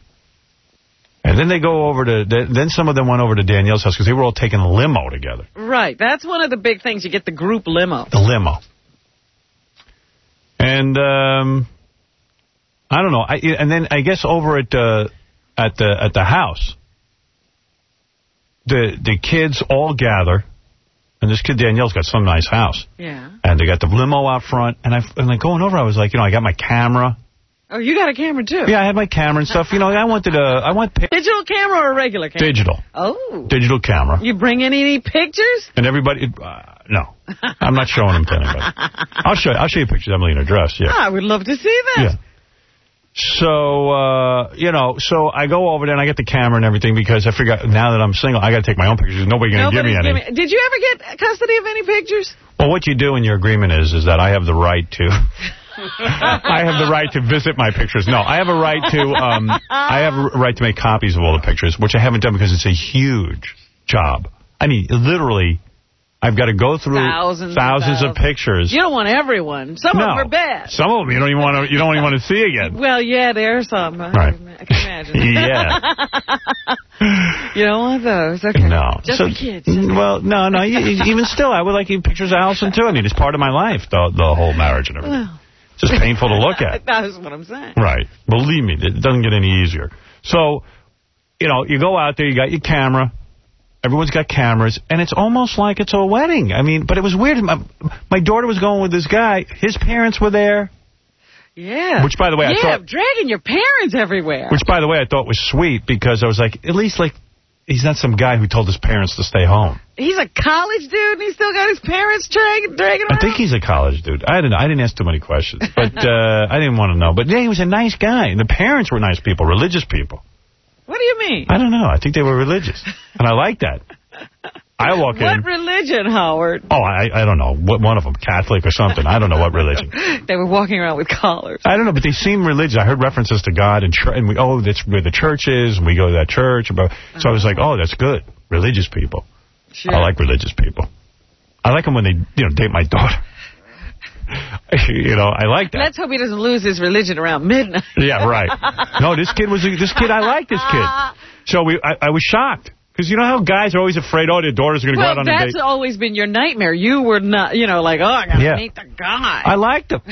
And then they go over to, then some of them went over to Danielle's house because they were all taking a limo together. Right, that's one of the big things. You get the group limo. The limo. And, um, I don't know. I, and then I guess over at, uh, at the, at the house, the, the kids all gather. And this kid Danielle's got some nice house. Yeah. And they got the limo out front. And I, and like going over, I was like, you know, I got my camera. Oh, you got a camera, too? Yeah, I had my camera and stuff. You know, I wanted a, I want pi- Digital camera or a regular camera? digital. Oh. Digital camera. You bring any, any pictures? And everybody, uh, no. I'm not showing them to anybody. I'll show you, I'll show you pictures of Emily in her dress, yeah. I would love to see that. Yeah. So, uh, you know, so I go over there and I get the camera and everything because I figure now that I'm single, I got to take my own pictures. Nobody's going to give me any. Giving, did you ever get custody of any pictures? Well, what you do in your agreement is, is that I have the right to... I have the right to visit my pictures. No, I have a right to um, I have a right to make copies of all the pictures, which I haven't done because it's a huge job. I mean, literally, I've got to go through thousands, thousands, thousands of pictures. You don't want everyone. Some no. of them are bad. Some of them you don't even want to. You don't even want to see again. Well, yeah, there are some. Right. I can imagine. Yeah. You don't want those. Okay. No. Just so, for kids. Well, no, no. Even still, I would like to pictures of Allison too. I mean, it's part of my life, the the whole marriage and everything. Well. It's just painful to look at. That's what I'm saying. Right. Believe me, it doesn't get any easier. So, you know, you go out there, you got your camera. Everyone's got cameras, and it's almost like it's a wedding. I mean, but it was weird. My, my daughter was going with this guy. His parents were there. Yeah. Which, by the way, yeah, I thought... dragging your parents everywhere. Which, by the way, I thought was sweet because I was like, at least, like, he's not some guy who told his parents to stay home. He's a college dude, and he's still got his parents drag, dragging around? I think he's a college dude. I didn't, I didn't ask too many questions, but uh, I didn't want to know. But, yeah, he was a nice guy, and the parents were nice people, religious people. What do you mean? I don't know. I think they were religious, and I like that. I walk what in. What religion, Howard? Oh, I I don't know. What one of them, Catholic or something. I don't know what religion. They were walking around with collars. I don't know, but they seem religious. I heard references to God and ch and we oh that's where the church is, and we go to that church. So I was like, oh, that's good. Religious people. Sure. I like religious people. I like them when they you know date my daughter. You know, I like that. Let's hope he doesn't lose his religion around midnight. Yeah, right. No, this kid was a, this kid. I like this kid. So we I, I was shocked. Because you know how guys are always afraid, oh, their daughters are going to well, go out on a date? That's always been your nightmare. You were not, you know, like, oh, I got to yeah. meet the guy. I liked him.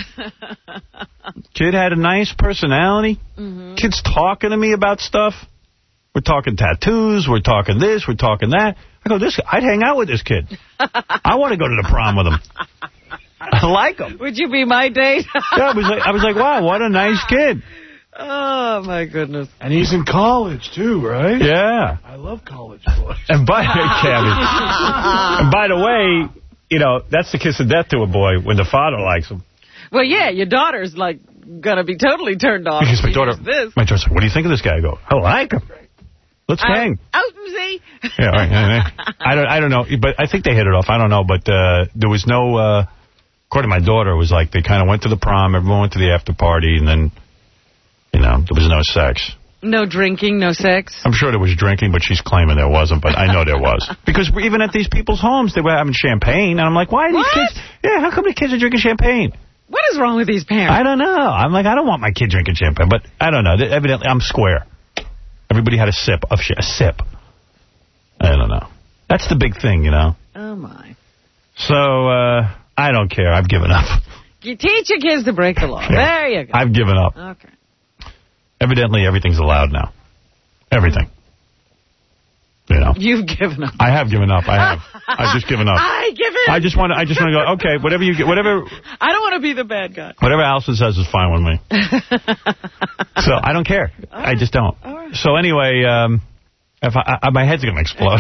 Kid had a nice personality. Mm-hmm. Kid's talking to me about stuff. We're talking tattoos. We're talking this. We're talking that. I go, this. I'd hang out with this kid. I want to go to the prom with him. I like him. Would you be my date? Yeah, I was like, I was like, wow, what a nice kid. Oh, my goodness. And he's in college, too, right? Yeah. I love college boys. And by, and by the way, you know, that's the kiss of death to a boy when the father likes him. Well, yeah, your daughter's, like, going to be totally turned off. Because my daughter, this. my daughter's like, what do you think of this guy? I go, I like him. Let's I, hang. Out and see. Yeah, right, yeah, yeah. I don't, I don't know, but I think they hit it off. I don't know, but uh, there was no, uh, according to my daughter, it was like they kind of went to the prom, everyone went to the after party, and then... You know, there was no sex. No drinking, no sex? I'm sure there was drinking, but she's claiming there wasn't, but I know there was. Because even at these people's homes, they were having champagne, and I'm like, why are these what? kids... Yeah, how come the kids are drinking champagne? What is wrong with these parents? I don't know. I'm like, I don't want my kid drinking champagne, but I don't know. Evidently, I'm square. Everybody had a sip of shit. A sip. I don't know. That's the big thing, you know? Oh, my. So, uh, I don't care. I've given up. You teach your kids to break the law. Yeah. There you go. I've given up. Okay. Evidently, everything's allowed now. Everything. You know. You've given up. I have given up. I have. I've just given up. I give in. I just want to. I just want to go. Okay, whatever you get. Whatever. I don't want to be the bad guy. Whatever Allison says is fine with me. So I don't care. Right. I just don't. Right. So anyway, um, if I, I, my head's gonna explode.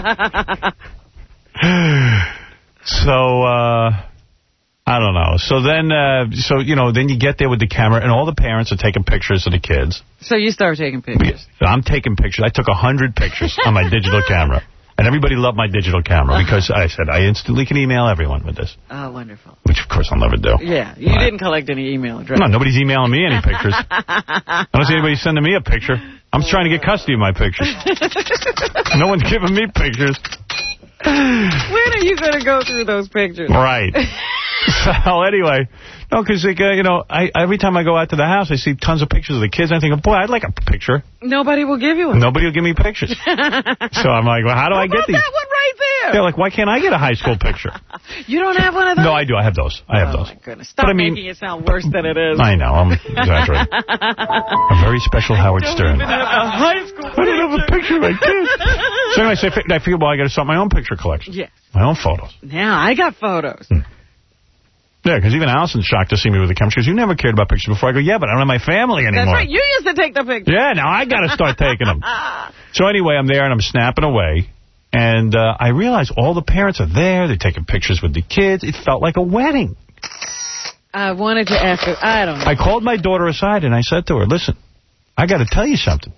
So. uh... I don't know. So then, uh, so you know, then you get there with the camera, and all the parents are taking pictures of the kids. So you start taking pictures. I'm taking pictures. I took a hundred pictures on my digital camera, and everybody loved my digital camera because I said I instantly can email everyone with this. Oh, wonderful. Which of course I'll never do. Yeah, you right. didn't collect any email addresses. No, nobody's emailing me any pictures. I don't see anybody sending me a picture. I'm trying to get custody of my pictures. No one's giving me pictures. When are you going to go through those pictures? Right. So anyway, no, because like, uh, you know, I every time I go out to the house, I see tons of pictures of the kids. And I think, boy, I'd like a picture. Nobody will give you one. Nobody will give me pictures. So I'm like, well, how do how I get these? That one right there. They're like, why can't I get a high school picture? You don't have one of those? No, I do. I have those. I have oh, those. Oh my goodness! Stop but, I mean, making it sound worse than it is. I know. I'm exaggerating. A very special Howard I don't Stern. Even have a high school I don't have a picture of my kids. So anyway, so I figure, well, I got to start my own picture collection. Yes. My own photos. Now I got photos. Hmm. Yeah, because even Allison's shocked to see me with the camera. She goes, you never cared about pictures before. I go, yeah, but I don't have my family anymore. That's right. You used to take the pictures. Yeah, now I got to start taking them. So anyway, I'm there and I'm snapping away. And uh, I realize all the parents are there. They're taking pictures with the kids. It felt like a wedding. I wanted to ask her. I don't know. I called my daughter aside and I said to her, listen, I got to tell you something.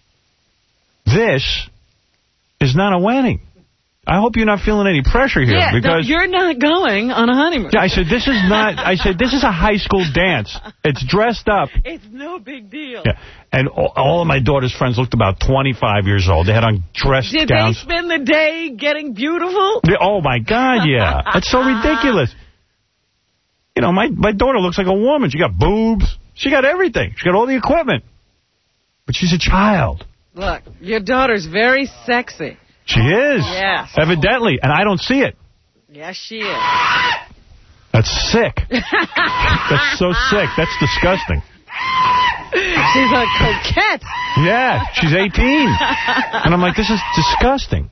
This is not a wedding. I hope you're not feeling any pressure here. Yeah, because no, you're not going on a honeymoon. Yeah, I said, this is not, I said, this is a high school dance. It's dressed up. It's no big deal. Yeah. And all, all of my daughter's friends looked about twenty-five years old. They had on dress Did gowns. Did they spend the day getting beautiful? Yeah, oh, my God, yeah. That's so ridiculous. You know, my, my daughter looks like a woman. She got boobs. She got everything. She got all the equipment. But she's a child. Look, your daughter's very sexy. She is. Yes. Evidently. And I don't see it. Yes, she is. That's sick. That's so sick. That's disgusting. She's a coquette. Yeah, she's eighteen. And I'm like, this is disgusting.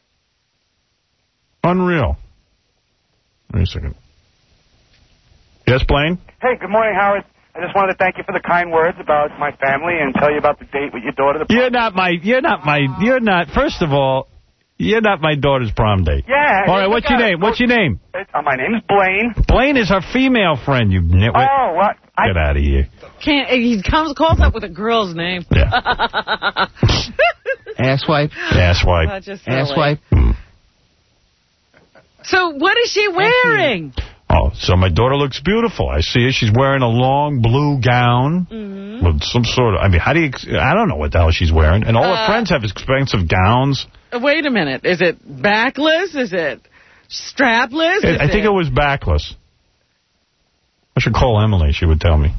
Unreal. Wait a second. Yes, Blaine? Hey, good morning, Howard. I just wanted to thank you for the kind words about my family and tell you about the date with your daughter. The you're not my, you're not my, you're not, first of all, you're not my daughter's prom date. Yeah. All right, what's your name? What's your name? Uh, my name is Blaine. Blaine is her female friend, you nitwit. Oh, what? Get out of here. Can't, he comes, calls up with a girl's name. Yeah. Asswipe. Asswipe. Asswipe. Mm. So what is she wearing? Oh, so my daughter looks beautiful. I see her. She's wearing a long blue gown mm-hmm. with some sort of, I mean, how do you, I don't know what the hell she's wearing. And all uh, her friends have expensive gowns. Wait a minute. Is it backless? Is it strapless? It, is I think it... it was backless. I should call Emily. She would tell me.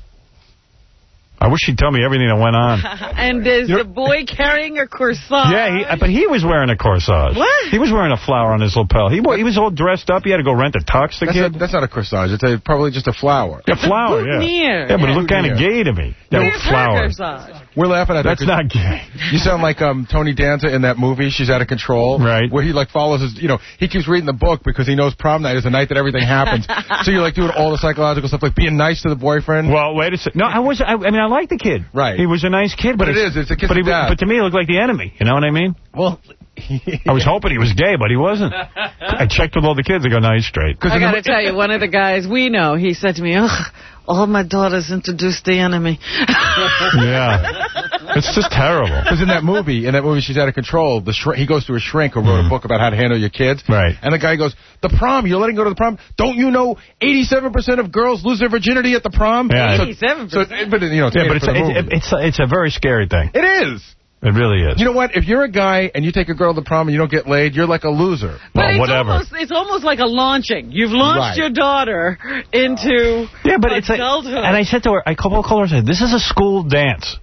I wish she'd tell me everything that went on. And is You're... the boy carrying a corsage? Yeah, he, but he was wearing a corsage. What? He was wearing a flower on his lapel. He he was all dressed up. He had to go rent a tux, the that's kid. A, that's not a corsage. It's a, probably just a flower. Yeah, flower, yeah. Near. Yeah, but yeah. it looked kind of gay to me. That flower. We're laughing at that. That's not gay. You sound like um, Tony Danza in that movie, She's Out of Control. Right. Where he, like, follows his, you know, he keeps reading the book because he knows prom night is the night that everything happens. So you're, like, doing all the psychological stuff, like being nice to the boyfriend. Well, wait a second. No, I was, I, I mean, I like the kid. Right. He was a nice kid. But, but it is. It's a kid but, he, dad. but to me, he looked like the enemy. You know what I mean? Well, I was hoping he was gay, but he wasn't. I checked with all the kids. They go, no, he's straight. I got to tell you, one of the guys we know, he said to me, ugh, all my daughters introduced the enemy. Yeah. It's just terrible. Because in that movie, in that movie, She's Out of Control, the sh he goes to a shrink who wrote mm. a book about how to handle your kids. Right. And the guy goes, the prom, you're letting go to the prom? Don't you know eighty-seven percent of girls lose their virginity at the prom? Yeah. eighty-seven percent? So, but, you know, it's yeah, but it's, it's, it's, it's a very scary thing. It is. It really is. You know what? If you're a guy and you take a girl to the prom and you don't get laid, you're like a loser. But well, it's whatever. Almost, it's almost like a launching. You've launched right. your daughter into yeah, but it's adulthood. Like, and I said to her, I called her and said, this is a school dance.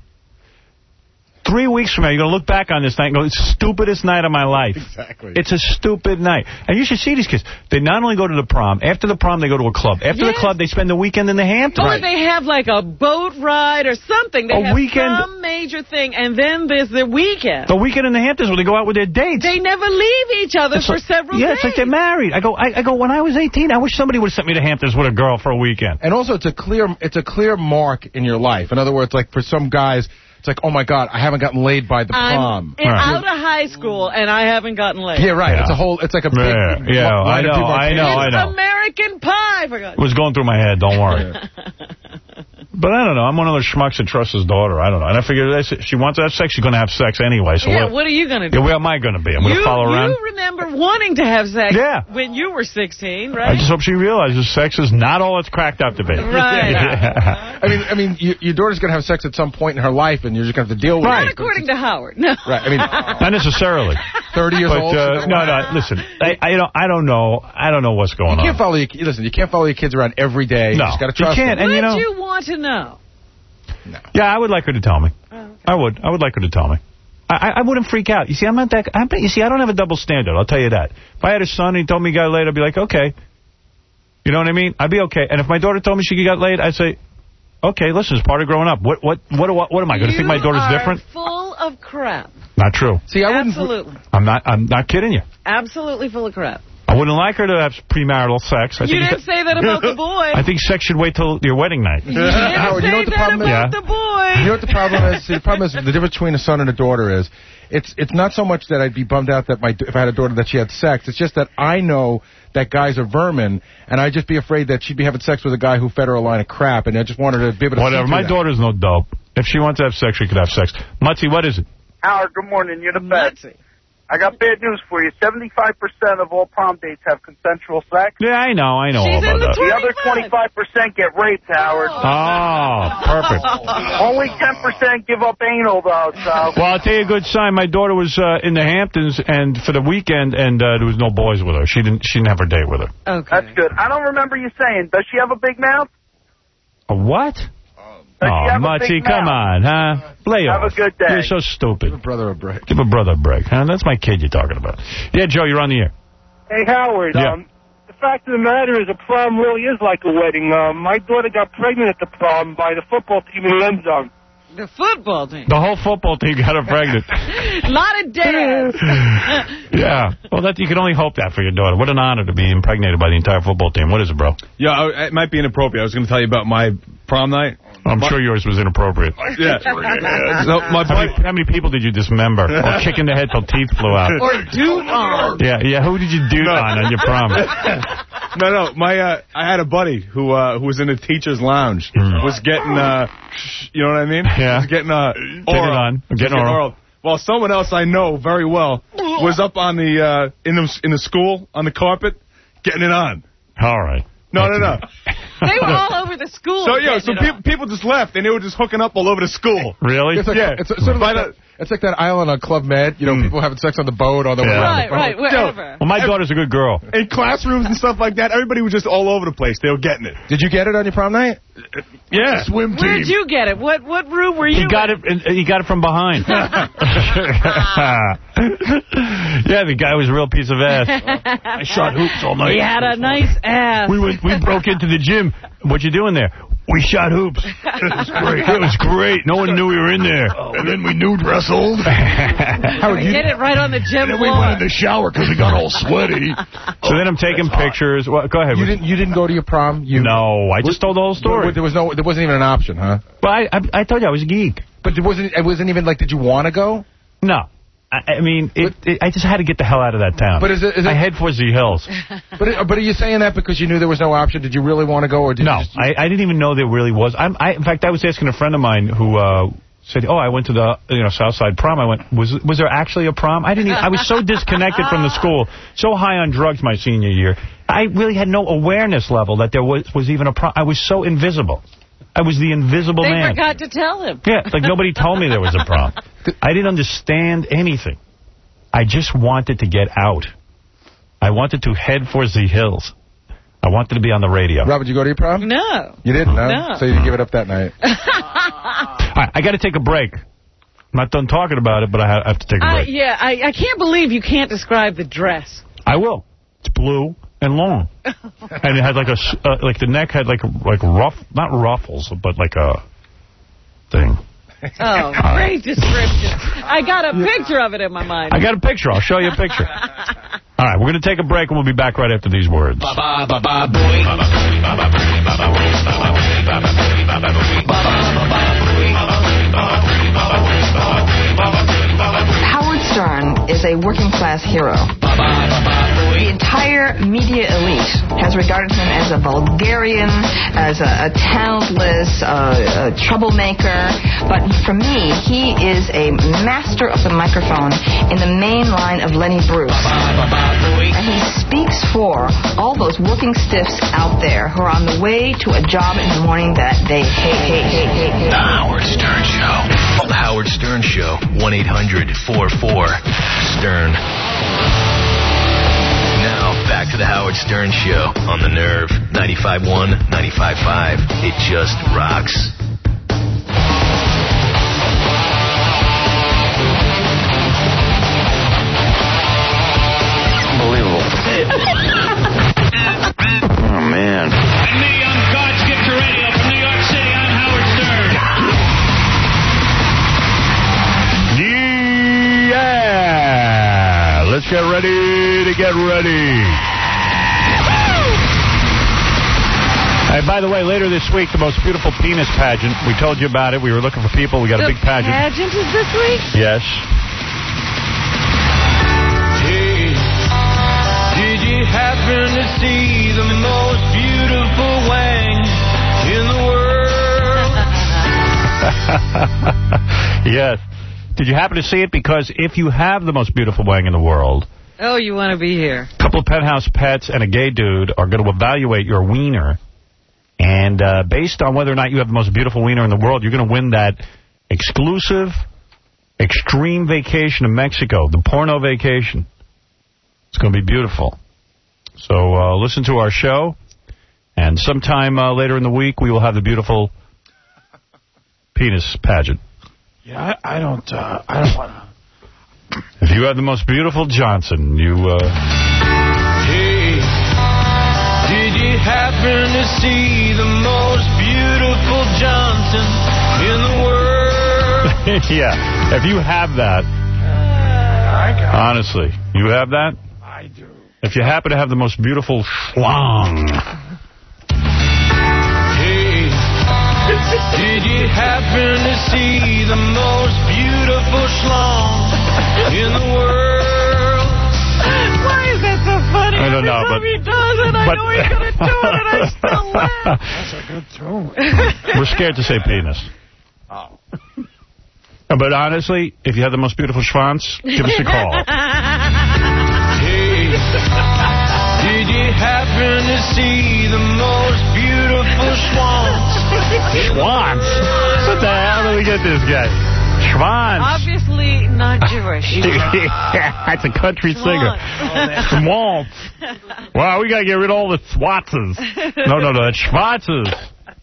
Three weeks from now, you're going to look back on this night and go, it's the stupidest night of my life. Exactly. It's a stupid night. And you should see these kids. They not only go to the prom. After the prom, they go to a club. After yes. the club, they spend the weekend in the Hamptons. Or right. they have like a boat ride or something. They a have weekend, some major thing. And then there's the weekend. The weekend in the Hamptons where they go out with their dates. They never leave each other it's for like, several yeah, days. Yeah, it's like they're married. I go, I, I go. When I was eighteen, I wish somebody would have sent me to Hamptons with a girl for a weekend. And also, it's a clear, it's a clear mark in your life. In other words, like for some guys, it's like, oh, my God, I haven't gotten laid by the prom. I'm right. out of high school, and I haven't gotten laid. Yeah, right. Yeah. It's a whole, it's like a big... Yeah, yeah I know, I know, I know. It's American Pie, for God's sake. It was going through my head, don't worry. But I don't know. I'm one of those schmucks that trusts his daughter. I don't know. And I figured if she wants to have sex, she's going to have sex anyway. So yeah, what, what are you going to do? Yeah, where am I going to be? I'm going to follow around? You remember wanting to have sex yeah. when you were sixteen, right? I just hope she realizes sex is not all it's cracked up to be. Right. Yeah. I mean, I mean, you, your daughter's going to have sex at some point in her life, and you're just going to have to deal with right. it. Not according to Howard. No. Right. I mean, not necessarily. thirty years but, old. Uh, no, no. Listen, I, I don't. I don't know. I don't know what's going you can't on. Follow your, listen, you can't follow your kids around every day. No, you just got to trust you can't. them. And you know, what do you want to know? No. Yeah, I would like her to tell me. Oh, okay. I would. I would like her to tell me. I, I wouldn't freak out. You see, I'm not that... I'm, you see, I don't have a double standard. I'll tell you that. If I had a son and he told me he got laid, I'd be like, okay. You know what I mean? I'd be okay. And if my daughter told me she got laid, I'd say, okay, listen, it's part of growing up. What what what what, what am I going to think my daughter's are different? Full of crap. Not true. See, I Absolutely. I'm not. I'm not kidding you. Absolutely full of crap. I wouldn't like her to have premarital sex. I You think didn't say that about the boy. I think sex should wait till your wedding night. You didn't Howard, say you know what the that problem is? about Yeah. the boy. You know what the problem is? See, the problem is the difference between a son and a daughter is it's it's not so much that I'd be bummed out that my if I had a daughter that she had sex. It's just that I know that guys are vermin, and I'd just be afraid that she'd be having sex with a guy who fed her a line of crap, and I just wanted her to be able to Whatever. see My through daughter's no dope. If she wants to have sex, she could have sex. Mutzi, what is it? Howard, good morning. You're the best. I got bad news for you. seventy-five percent of all prom dates have consensual sex. Yeah, I know. I know She's all about in the that. The other twenty-five percent get raped, Howard. Oh, perfect. Only ten percent give up anal, though, so... Well, I'll tell you a good sign. My daughter was uh, in the Hamptons and for the weekend, and uh, there was no boys with her. She didn't. She didn't have her date with her. Okay. That's good. I don't remember you saying, does she have a big mouth? A what? Does Oh, she have a Mutzi, big come mouth? on, huh? Lay Have off. a good day. You're so stupid. Give a brother a break. Give a brother a break, huh? That's my kid you're talking about. Yeah, Joe, you're on the air. Hey, Howard. Yeah. Um, the fact of the matter is a prom really is like a wedding. Um, my daughter got pregnant at the prom by the football team in the end zone. The football team. The whole football team got her pregnant. Lot of dads. Yeah. Well, that you can only hope that for your daughter. What an honor to be impregnated by the entire football team. What is it, bro? Yeah, I- it might be inappropriate. I was going to tell you about my prom night. I'm my, sure yours was inappropriate. Yeah. So my how, many, how many people did you dismember? Or kick in the head till teeth flew out? Or doot on. Yeah, yeah. Who did you doot no. on on your prom? No, no. My, uh, I had a buddy who uh, who was in the teacher's lounge. Mm. Was getting, uh, you know what I mean? Yeah. Was getting uh, Getting it on. Getting, getting oral. oral. Well, someone else I know very well was up on the uh, in the in the school on the carpet getting it on. All right. No, no, no. They were all over the school. So, yeah, so people, people just left, and they were just hooking up all over the school. Really? It's like, yeah. It's sort of like that, it's like that island on Club Med. You know, mm. people having sex on the boat or the yeah. Right, the right, wherever. Well, my daughter's a good girl. In classrooms and stuff like that, everybody was just all over the place. They were getting it. Did you get it on your prom night? Yeah. Swim team. Where'd you get it? What what room were you He got in? it. He got it from behind. Yeah, the guy was a real piece of ass. I shot hoops all night. He had a nice ass. We went. We broke into the gym. What you doing there? We shot hoops. It was great. It was great. No one knew we were in there. Oh, and then we nude wrestled. We did it right on the gym and then floor. we went in the shower because we got all sweaty. So then I'm taking pictures. Well, go ahead. You didn't. You didn't go to your prom. You no, I just told the whole story. There was no. There wasn't even an option, huh? But I, I, I told you I was a geek. But it wasn't. It wasn't even like. Did you want to go? No. I, I mean, it, it, I just had to get the hell out of that town. But is it? Is it I head for Z Hills. but it, but are you saying that because you knew there was no option? Did you really want to go, or did no? You just, I, I didn't even know there really was. I'm, I, in fact, I was asking a friend of mine who uh, said, "Oh, I went to the you know Southside prom." I went, "Was was there actually a prom?" I didn't. Even, I was so disconnected from the school, so high on drugs my senior year. I really had no awareness level that there was was even a prom. I was so invisible. I was the invisible they man. They forgot to tell him. Yeah, like nobody told me there was a prom. I didn't understand anything. I just wanted to get out. I wanted to head for Z Hills. I wanted to be on the radio. Rob, did you go to your prom? No. You didn't, no? No. So you didn't give it up that night. All right, I got to take a break. I'm not done talking about it, but I have to take a break. Uh, yeah, I, I can't believe you can't describe the dress. I will. It's blue and long. And it had like a, uh, like the neck had like, like rough, not ruffles, but like a thing. Oh, great description. I got a picture of it in my mind. I got a picture. I'll show you a picture. All right, we're going to take a break, and we'll be back right after these words. Howard Stern is a working-class hero. The entire media elite has regarded him as a vulgarian, as a, a talentless, uh, a troublemaker. But for me, he is a master of the microphone in the main line of Lenny Bruce. And he speaks for all those working stiffs out there who are on the way to a job in the morning that they hate, hate, hate, hate, hate. The Howard Stern Show. The Howard Stern Show. one eight hundred four four Stern. Now, back to the Howard Stern Show on the Nerve. ninety-five point one, ninety-five point five. It just rocks. Unbelievable. Oh, man. And me, I'm God Skipper Radio from New York City. I'm Howard Stern. Yeah! Let's get ready to get ready. And by the way, later this week, the most beautiful penis pageant. We told you about it. We were looking for people. We got the a big pageant. The pageant is this week? Yes. Hey, did you happen to see the most beautiful wang in the world? Yes. Did you happen to see it? Because if you have the most beautiful wang in the world... Oh, you want to be here. A couple of penthouse pets and a gay dude are going to evaluate your wiener. And uh, based on whether or not you have the most beautiful wiener in the world, you're going to win that exclusive, extreme vacation in Mexico, the porno vacation. It's going to be beautiful. So uh, listen to our show. And sometime uh, later in the week, we will have the beautiful penis pageant. Yeah, I, I don't, uh, I don't want to. If you have the most beautiful Johnson, you, uh... Hey, did you happen to see the most beautiful Johnson in the world? Yeah, if you have that, uh, honestly, you have that? I do. If you happen to have the most beautiful schlong. Hey, did you happen to see the most beautiful schlong in the world? Why is that so funny? I don't Every know, time but... he does it, I but, know he's going to do it, and I still laugh. That's a good tune. We're scared to say penis. Oh. But honestly, if you have the most beautiful schwanz, give us a call. Hey, did you happen to see the most beautiful schwanz? Schwanz? What the hell did we get this guy? Schwanz. Obviously not Jewish. Yeah, it's a country singer. Schwanz. Wow, we got to get rid of all the swatzes. No, no, no, it's schwatzes.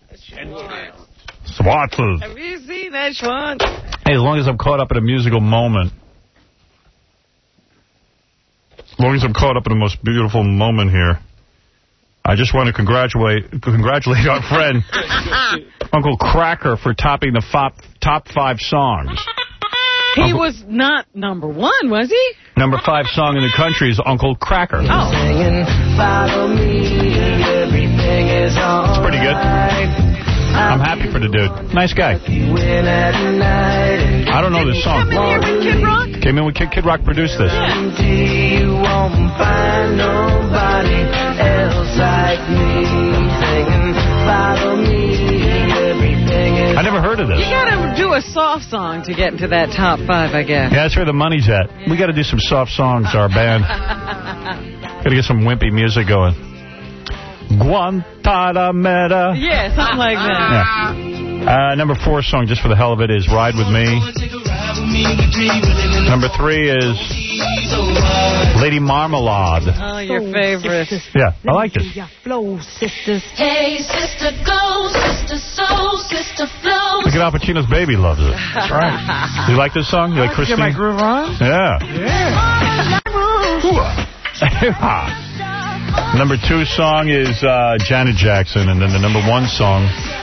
Swatzes. Have you seen that, Schwanz? Hey, as long as I'm caught up in a musical moment. As long as I'm caught up in the most beautiful moment here. I just want to congratulate congratulate our friend, Uncle Cracker, for topping the top, top five songs. He Uncle, was not number one, was he? Number five song in the country is Uncle Cracker. Oh. It's pretty good. I'm happy for the dude. Nice guy. I don't know this song. Came in here with Kid Rock? Came in with Kid, Kid Rock produced this. You won't find nobody else like me singing, follow me, everything is... I never heard of this. You got to do a soft song to get into that top five, I guess. Yeah, that's where the money's at. We got to do some soft songs, our band. Got to get some wimpy music going. Guantanamera. Yeah, something like that. Yeah. Uh, number four song, just for the hell of it, is Ride With Me. Number three is Lady Marmalade. Oh, your favorite. Yeah, I like this. Flow, sisters. Hey, sister, go, sister, soul, sister, flow. Look at Al Pacino's baby loves it. That's right. You like this song? You like Christine? Get my groove on? Yeah. Yeah. Number two song is uh, Janet Jackson, and then the number one song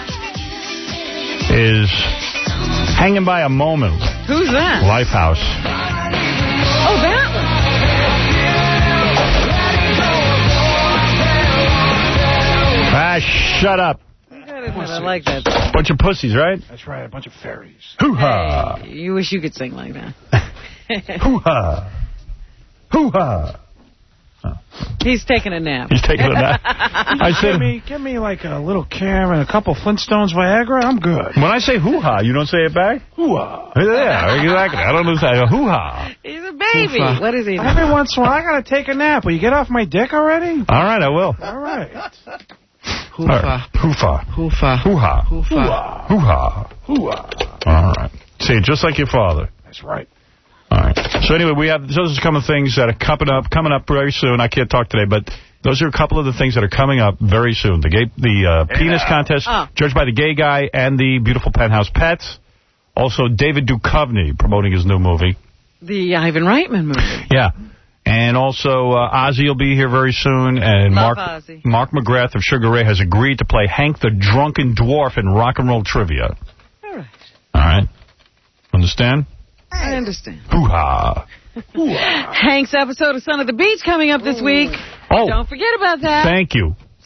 is Hanging by a Moment. Who's that? Lifehouse. Oh, that one. Ah, shut up. I like that. Bunch of pussies, right? That's right, a bunch of fairies. Hoo-ha. Hey, you wish you could sing like that. Hoo-ha. Hoo-ha. He's taking a nap. He's taking a nap. I said, give me, give me like a little Cam and a couple Flintstones Viagra. I'm good. When I say hoo-ha, you don't say it back? Hoo-ha. Yeah, exactly. I don't know say hoo-ha. He's a baby. Hoo-ha. What is he? Every once in a while, I got to take a nap. Will you get off my dick already? All right, I will. All right. Hoo-ha. Hoo-ha. Hoo-ha. Hoo-ha. Hoo-ha. Hoo-ha. Hoo-ha. All right. Say it just like your father. That's right. All right. So anyway, we have those are a couple of things that are coming up, coming up very soon. I can't talk today, but those are a couple of the things that are coming up very soon. The gay, the uh, yeah. penis contest, oh. judged by the gay guy, and the beautiful Penthouse Pets. Also, David Duchovny promoting his new movie. The Ivan Reitman movie. Yeah. And also, uh, Ozzy will be here very soon. And Love Mark Ozzy. Mark McGrath of Sugar Ray has agreed to play Hank the Drunken Dwarf in Rock and Roll Trivia. All right. All right. Understand? I understand. Hoo-ha. Hank's episode of Son of the Beach coming up this week. Oh. Don't forget about that. Thank you.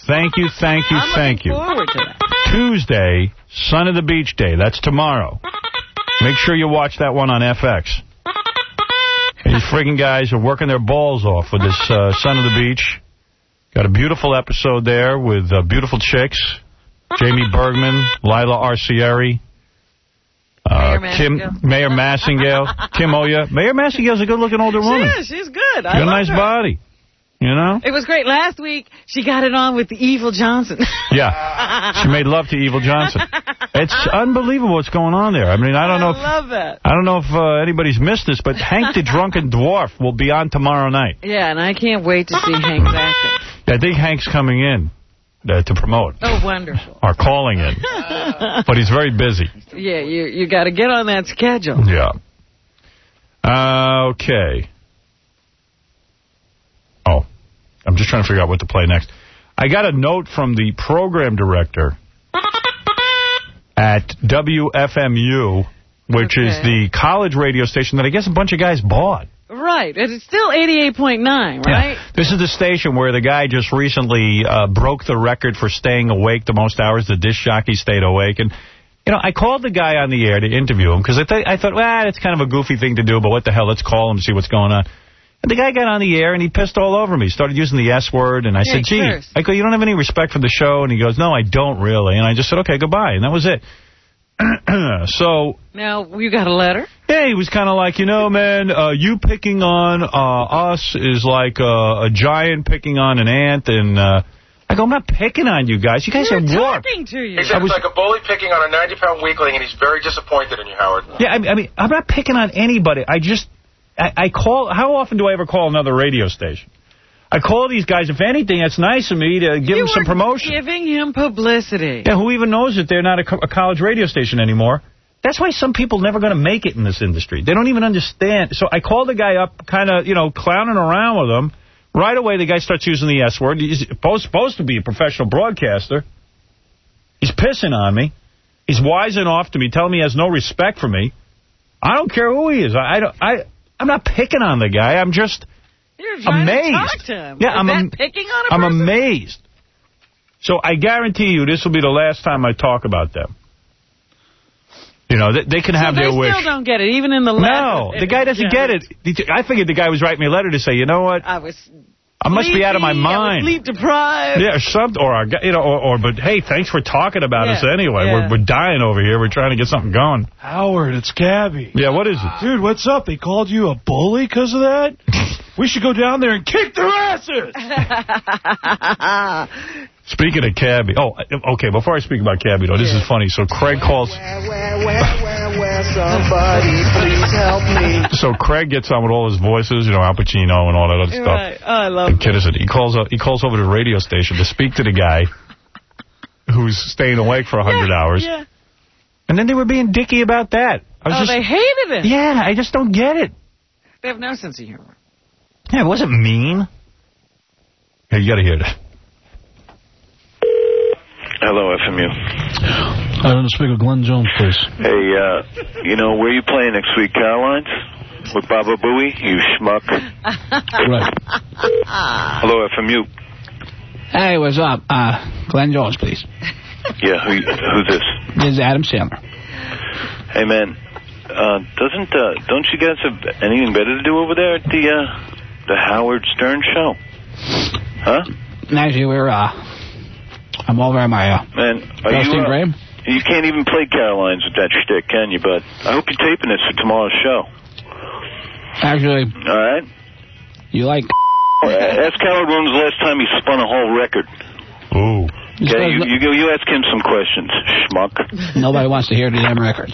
Thank you, thank you, I'm thank you. forward to that. Tuesday, Son of the Beach Day. That's tomorrow. Make sure you watch that one on F X. These friggin' guys are working their balls off with this uh, Son of the Beach. Got a beautiful episode there with uh, beautiful chicks. Jamie Bergman, Lila Arcieri, uh, Mayor Kim, Massingale. Mayor Massingale, Kim Oya. Mayor Massingale's a good-looking older woman. She is, she's good. I Got a love nice her. body, you know? It was great. Last week, she got it on with the Evil Johnson. Yeah, she made love to Evil Johnson. It's unbelievable what's going on there. I mean, I don't know. If, I love that. I don't know if uh, anybody's missed this, but Hank the Drunken Dwarf will be on tomorrow night. Yeah, and I can't wait to see Hank's acting. I think Hank's coming in uh, to promote. Oh, wonderful. Or calling in. But he's very busy. Yeah, you you got to get on that schedule. Yeah. Uh, okay. Oh, I'm just trying to figure out what to play next. I got a note from the program director at W F M U, which Okay. is the college radio station that I guess a bunch of guys bought. Right. And it's still eighty-eight point nine, right? Yeah. This is the station where the guy just recently uh, broke the record for staying awake the most hours the disc jockey stayed awake. And, you know, I called the guy on the air to interview him because I, th I thought, well, it's kind of a goofy thing to do, but what the hell, let's call him and see what's going on. And the guy got on the air and he pissed all over me. He started using the S word, and I Yeah, said, gee, cursed. I go, you don't have any respect for the show? And he goes, no, I don't really. And I just said, okay, goodbye. And that was it. So... Now, you got a letter? Yeah, he was kind of like, you know, man, uh, you picking on uh, us is like uh, a giant picking on an ant. And uh, I go, I'm not picking on you guys. You guys We're are warped. talking to you. He said it's like a bully picking on a ninety pound weakling, and he's very disappointed in you, Howard. Yeah, I, I mean, I'm not picking on anybody. I just, I, I call, how often do I ever call another radio station? I call these guys, if anything, it's nice of me to give you them some were promotion. giving him publicity. Yeah, who even knows that they're not a, co a college radio station anymore? That's why some people never going to make it in this industry. They don't even understand. So I called the guy up, kind of, you know, clowning around with him. Right away, the guy starts using the S word. He's supposed, supposed to be a professional broadcaster. He's pissing on me. He's wising off to me, telling me he has no respect for me. I don't care who he is. I, I, don't, I, I'm not picking on the guy. I'm just You're trying amazed. to talk to him. Yeah, Is I'm that am picking on a I'm person? amazed. So I guarantee you this will be the last time I talk about them. You know, they, they can have so their they wish. still don't get it, even in the letter. No, the guy doesn't Yeah. get it. I figured the guy was writing me a letter to say, you know what? I was I must be out of my sleepy, I was mind. sleep deprived. Yeah, or something, or, you know, or, or, but hey, thanks for talking about Yeah, us anyway. yeah. We're, we're dying over here. We're trying to get something going. Howard, it's Gabby. Yeah, what is it? Dude, what's up? They called you a bully because of that? We should go down there and kick their asses. Speaking of Cabby, oh, okay, before I speak about Cabby, though, this is funny. So Craig calls. Somebody please help me. So Craig gets on with all his voices, you know, Al Pacino and all that other stuff. Right. Oh, I love And Kiddison, he calls up, he calls over to the radio station to speak to the guy who's staying awake for a hundred yeah, hours. Yeah. And then they were being dicky about that. I was Oh, just, they hated it. Yeah, I just don't get it. They have no sense of humor. Yeah, it wasn't mean. Hey, you got to hear this. Hello, F M U. I want to speak with Glenn Jones, please. Hey, uh, you know, where you playing next week, Caroline's? With Baba Booey, you schmuck. Right. Hello, F M U. Hey, what's up? Uh, Glenn Jones, please. Yeah, who, who's this? This is Adam Sandler. Hey, man, uh, doesn't, uh, don't you guys have anything better to do over there at the, uh, the Howard Stern show? Huh? Actually, we're, uh... I'm over at my, uh... Man, are you, Dustin uh, Graham? you can't even play Caroline's with that shtick, can you, bud? I hope you're taping this for tomorrow's show. Actually... All right? You like... Uh, ask Howard when was the last time he spun a whole record. Ooh. Okay, you, you, go, you ask him some questions, schmuck. Nobody wants to hear the damn records.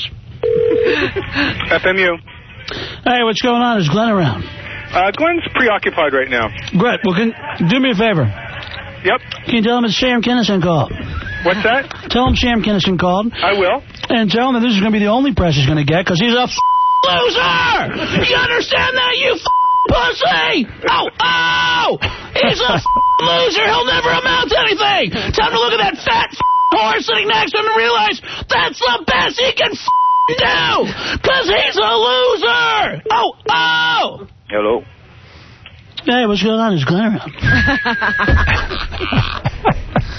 F M U. Hey, what's going on? Is Glenn around? Uh, Glenn's preoccupied right now. Great. Well, can, do me a favor. Yep. Can you tell him it's Sam Kinison called? What's that? Tell him Sam Kinison called. I will. And tell him that this is going to be the only press he's going to get because he's a f loser! You understand that, you f pussy? Oh, oh! He's a f loser. He'll never amount to anything. Tell him to look at that fat f horse sitting next to him and realize that's the best he can f do because he's a loser. Oh, oh! Hello. Hey, what's going on? Is Glenn around?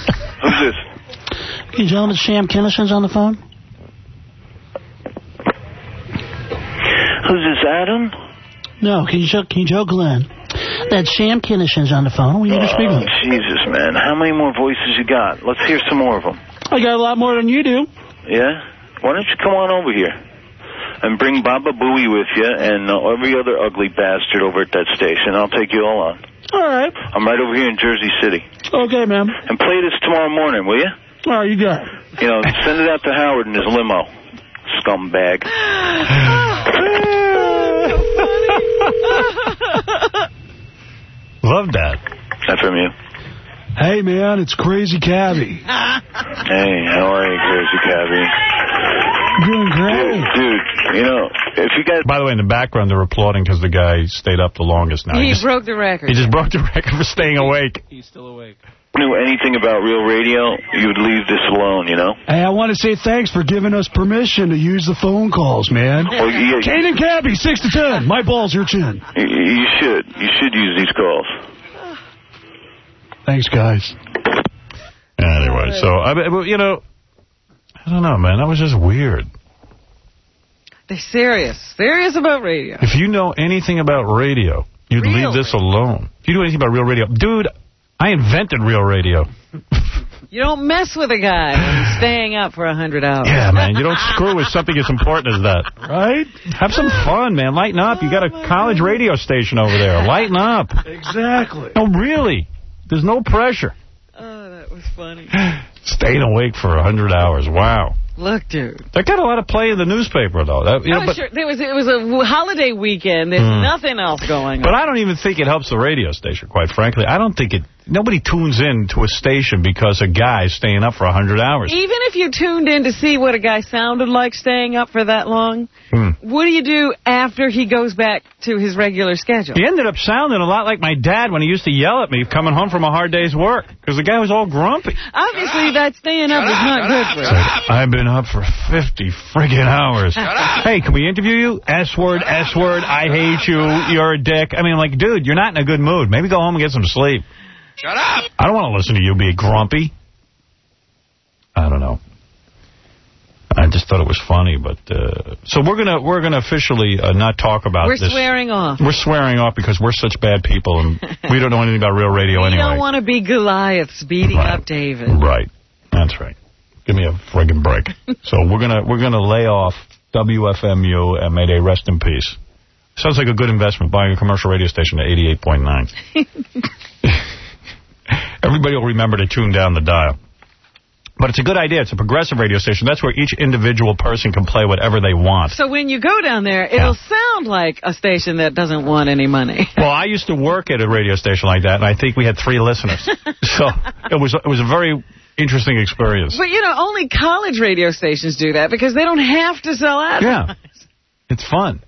Can you tell him that Sam Kinnison's on the phone? Who's this, Adam? No, can you tell, can you tell Glenn that Sam Kinnison's on the phone? We need to speak Oh, with him. Jesus, man. How many more voices you got? Let's hear some more of them. I got a lot more than you do. Yeah? Why don't you come on over here and bring Baba Booey with you and uh, every other ugly bastard over at that station. I'll take you all on. All right. I'm right over here in Jersey City. Okay, ma'am. And play this tomorrow morning, will you? All right, you got it. You know, send it out to Howard in his limo. Scumbag. Love that. That from you? Hey, man, it's Crazy Cabby. Hey, how are you, Crazy Cabby? Doing great. Dude, dude, you know, if you guys... By the way, in the background, they're applauding because the guy stayed up the longest now. He, he just, broke the record. He just broke the record for staying awake. He's still awake. Knew anything about real radio, you would leave this alone, you know? Hey, I want to say thanks for giving us permission to use the phone calls, man. Well, yeah, Kane and Cabby, six to ten. My balls, your chin. You, you should. You should use these calls. Thanks, guys. Anyway, so, I, you know, I don't know, man. That was just weird. They're serious. Serious about radio. If you know anything about radio, you'd Real leave this alone. If you know anything about real radio, dude, I invented real radio. You don't mess with a guy when he's staying up for a hundred hours. Yeah, man. You don't screw with something as important as that. Right? Have some fun, man. Lighten up. You got a college radio station over there. Lighten up. Exactly. No, really. There's no pressure. Oh, that was funny. Staying awake for a hundred hours. Wow. Look, dude. That got a lot of play in the newspaper, though. That, you know, oh, but, sure. There was, it was a w- holiday weekend. There's Mm. nothing else going on. But I don't even think it helps the radio station, quite frankly. I don't think it... Nobody tunes in to a station because a guy's staying up for a hundred hours. Even if you tuned in to see what a guy sounded like staying up for that long, Hmm. what do you do after he goes back to his regular schedule? He ended up sounding a lot like my dad when he used to yell at me coming home from a hard day's work, because the guy was all grumpy. Obviously, that staying up is not good for him. I've been up for fifty friggin' hours. Hey, can we interview you? S-word, S-word, I hate you, you're a dick. I mean, like, dude, you're not in a good mood. Maybe go home and get some sleep. Shut up! I don't want to listen to you be grumpy. I don't know. I just thought it was funny, but uh, so we're gonna we're gonna officially uh, not talk about We're this. swearing off. We're swearing off because we're such bad people and we don't know anything about real radio We anyway. don't want to be Goliaths beating Right. up David. Right. That's right. Give me a friggin' break. So we're gonna we're gonna lay off W F M U and may they rest in peace. Sounds like a good investment, buying a commercial radio station at eighty-eight point nine. Everybody will remember to tune down the dial. But it's a good idea. It's a progressive radio station. That's where each individual person can play whatever they want. So when you go down there, it'll sound like a station that doesn't want any money. Well, I used to work at a radio station like that, and I think we had three listeners. So it was it was a very interesting experience. But, you know, only college radio stations do that because they don't have to sell ads. Yeah. It's fun.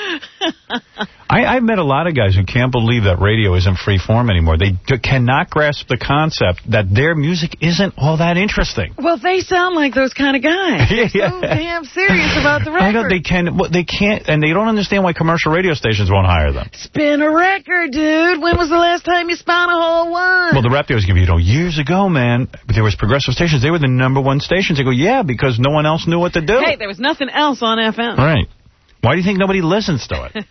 I, I've met a lot of guys who can't believe that radio isn't free form anymore. They d- cannot grasp the concept that their music isn't all that interesting. Well, they sound like those kind of guys. They're Yeah. so damn serious about the I know record. they can. Well, they can't, and they don't understand why commercial radio stations won't hire them. Spin a record, dude. When was the last time you spun a whole one? Well, the rep they always give you, you know, years ago, man, there was progressive stations. They were the number one stations. They go, yeah, because no one else knew what to do. Hey, there was nothing else on F M. Right. Why do you think nobody listens to it?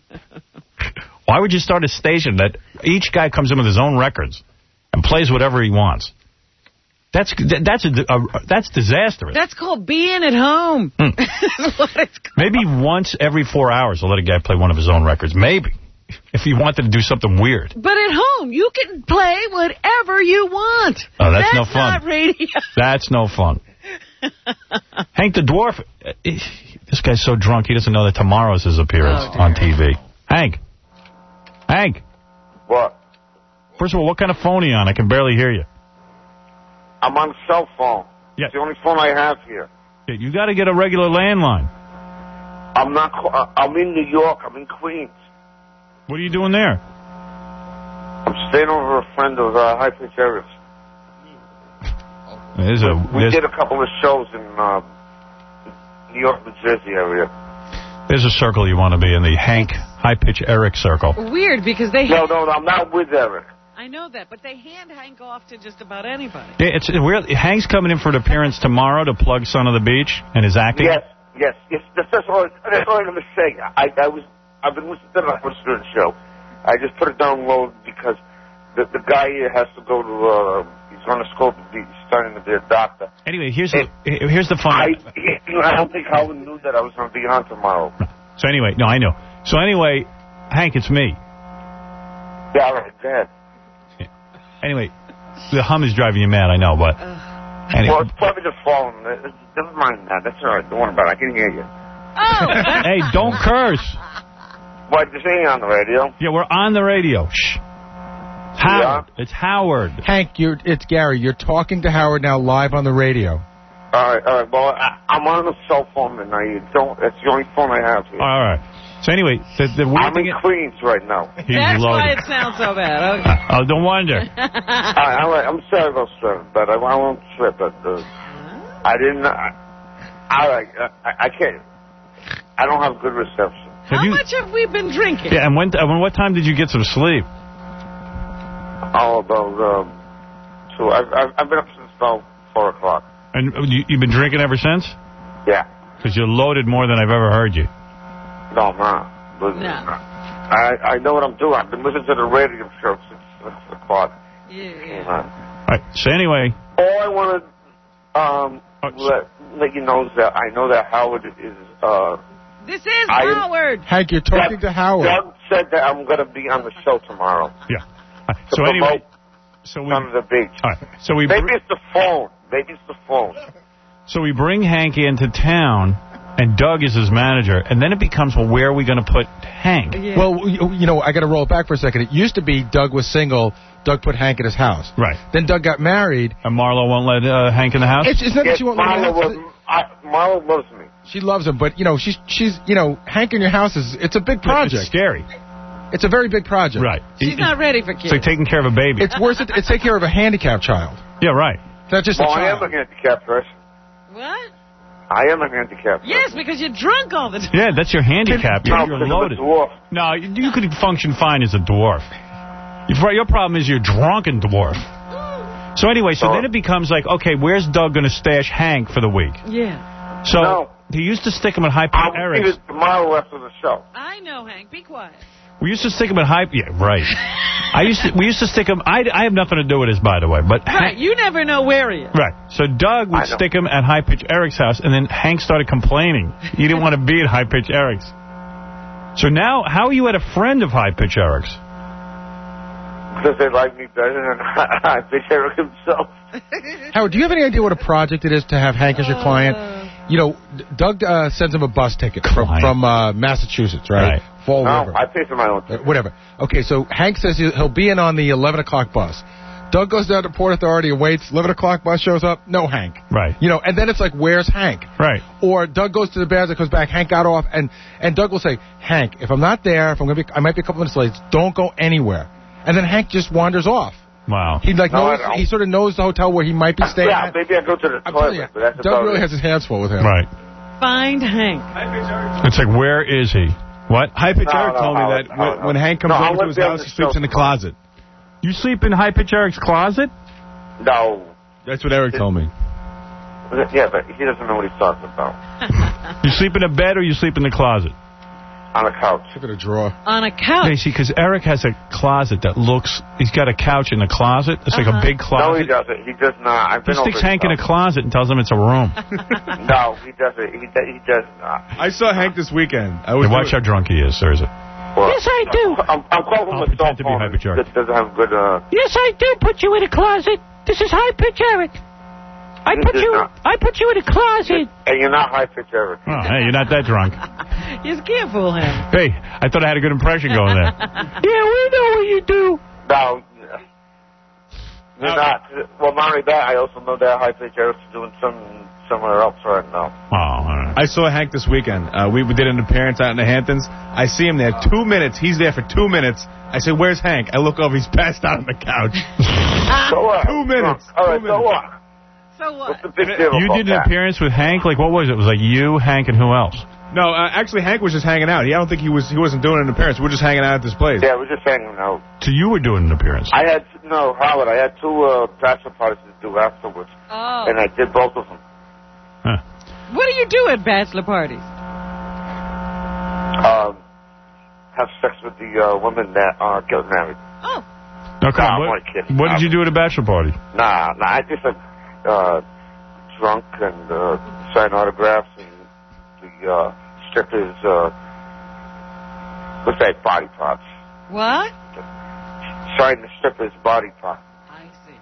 Why would you start a station that each guy comes in with his own records and plays whatever he wants? That's that's a, a, that's disastrous. That's called being at home. Hmm. That's what it's called. Maybe once every four hours they'll let a guy play one of his own records. Maybe. If he wanted to do something weird. But at home, you can play whatever you want. Oh, that's no fun. Not radio. That's no fun. Hank the Dwarf, this guy's so drunk he doesn't know that tomorrow's his appearance Oh, on T V. Hank. Hank. What? First of all, what kind of phone are you on? I can barely hear you. I'm on a cell phone. Yeah. It's the only phone I have here. You got to get a regular landline. I'm not. I'm in New York. I'm in Queens. What are you doing there? I'm staying over a friend of uh, High Pitch Eric's. There's a, We there's, did a couple of shows in uh, New York, New Jersey area. there's a circle you want to be in, the Hank High Pitch Eric circle. Weird, because they... No, no, no, I'm not with Eric. I I know that, but they hand Hank off to just about anybody. Yeah, it's weird. Hank's coming in for an appearance tomorrow to plug Son of the Beach and his acting. Yes, yes, yes. That's, that's all. That's all I'm gonna say. I, I was, I've been listening to the Howard Stern show. I just put it down low because the the guy here has to go to. Uh, he's going to school to be starting to be a doctor. Anyway, here's the here's the fun. I, I don't think Howard knew that I was going to be on tomorrow. So anyway, no, I know. So anyway, Hank, it's me. Yeah, all right, go ahead. Anyway, the hum is driving you mad, I know, but... Anyway. Well, it's probably the phone. Never mind that. That's all right. Don't worry about it. I can hear you. Oh. Hey, don't curse. What, you're saying on the radio? Yeah, we're on the radio. Shh. Howard. Yeah. It's Howard. Hank, you're, it's Gary. You're talking to Howard now live on the radio. All right, all right. Well, I, I'm on a cell phone, and I don't. That's the only phone I have here. All right. So anyway, the, the weird I'm in thing Queens right now. That's why it sounds so bad. Okay. Oh, don't wonder. all right, all right, I'm sorry about that, but I, I won't trip. But uh, I didn't. I, all right, I, I can't. I don't have good reception. How have you, much have we been drinking? Yeah, and when? Uh, what time did you get some sleep? Oh, about um, two. I've, I've, I've been up since about four o'clock. And you, you've been drinking ever since? Yeah. Because you're loaded more than I've ever heard you. No, man. No. I, I know what I'm doing. I've been listening to the radio show since six o'clock. Yeah. yeah. All right. So anyway. All I want to um, oh, let, let you know is that I know that Howard is... Uh, this is I, Howard. Hank, you're talking Doug, to Howard. Doug said that I'm going to be on the show tomorrow. Yeah. Right. So anyway... So we, on the beach. All right. So we Maybe it's the phone. Maybe it's the phone. So we bring Hank into town, and Doug is his manager, and then it becomes, well, where are we going to put Hank? Yeah. Well, you know, I got to roll it back for a second. It used to be Doug was single. Doug put Hank in his house. Right. Then Doug got married. And Marlo won't let uh, Hank in the house? It's, it's not yes, that she won't Marlo let him. I, Marlo loves me. She loves him, but, you know, she's, she's, you know, Hank in your house is, it's a big project. It's scary. It's a very big project. Right. She's not ready for kids. It's like taking care of a baby. It's worse. It's taking care of a handicapped child. Yeah, right. It's not just well, a child. I am a handicapped person. What? I am a handicapped person. Yes, because you're drunk all the time. Yeah, that's your handicap. You're, no, you're loaded. No, you, you could function fine as a dwarf. Your, your problem is you're drunken dwarf. So anyway, so oh. then it becomes like, okay, where's Doug going to stash Hank for the week? Yeah. So no. he used to stick him at High Pitch Eric's. I'll see it tomorrow after the show. I know, Hank. Be quiet. We used to stick him at High... Yeah, right. I used to. We used to stick him... I, I have nothing to do with this, by the way. But right, Hank, you never know where he is. Right. So Doug would stick him at High Pitch Eric's house, and then Hank started complaining. He didn't want to be at High Pitch Eric's. So now, how are you at a friend of High Pitch Eric's? Because they like me better than High Pitch Eric himself. Howard, do you have any idea what a project it is to have Hank as your client? You know, Doug uh, sends him a bus ticket from, from uh, Massachusetts, right? Right. Fall no, River. I pay for my own ticket. Uh, whatever. Okay, so Hank says he'll be in on the eleven o'clock bus. Doug goes down to Port Authority and waits. eleven o'clock bus shows up. No Hank. Right. You know, and then it's like, where's Hank? Right. Or Doug goes to the Bears and comes back. Hank got off. And, and Doug will say, Hank, if I'm not there, if I'm gonna be, I might be a couple minutes late, don't go anywhere. And then Hank just wanders off. Wow. He like no, knows, he sort of knows the hotel where he might be staying. Yeah, at. maybe I go to the I'm toilet. you, but that's Doug really it. has his hands full with him. Right. Find Hank. It's like, where is he? What? High Pitch No, Eric no, told no, me that no, when, no. when Hank comes No, I over to his wouldn't be house, able he to sleeps show in the tomorrow. closet. You sleep in High Pitch Eric's closet? No. That's what Eric told me. Yeah, but he doesn't know what he's talking about. You sleep in a bed or you sleep in the closet? On a couch. Look at a drawer. On a couch. Hey, see, because Eric has a closet that looks... He's got a couch in the closet. It's Uh-huh. like a big closet. No, he doesn't. He does not. I've He been sticks over Hank in a his closet and tells him it's a room. house. No, he doesn't. He, does- he does not. I saw Hank this weekend. I was Hey, watch how drunk he is, Serza. Well, Yes, I do. I'm, I'm calling I'll him a cell pretend to be phone. High Pitch Eric. That doesn't have good, uh... Yes, I do put you in a closet. This is High Pitch Eric. I You put did you. not. I put you in a closet. And you're not High Pitch Eric. Oh, hey, you're not that drunk. You can't fool him. Hey, I thought I had a good impression going there. Yeah, we know what you do. No, you're Oh. not. Well, not only that, I also know that High Pitch Eric's doing something somewhere else right now. Oh, all right. I saw Hank this weekend. Uh, we did an appearance out in the Hamptons. I see him there. Two minutes. He's there for two minutes. I said, where's Hank? I look over. He's passed out on the couch. So what? Two minutes. All right, Two so minutes. what? So what? What's the big deal You about did an that? appearance with Hank? Like, what was it? It was like you, Hank, and who else? No, uh, actually, Hank was just hanging out. He, I don't think he was. He wasn't doing an appearance. We were just hanging out at this place. Yeah, we're just hanging out. So you were doing an appearance? I had, no, Howard, I had two uh, bachelor parties to do afterwards. Oh. And I did both of them. Huh. What do you do at bachelor parties? Um, have sex with the uh, women that uh, get married. Oh. Okay. Nah, I'm what, only kidding. what did you do at a bachelor party? Nah, nah, I just uh, uh, drunk and uh, sign autographs and the uh, strippers, uh, what's that, body parts. What? Sign the strippers' body parts. I see.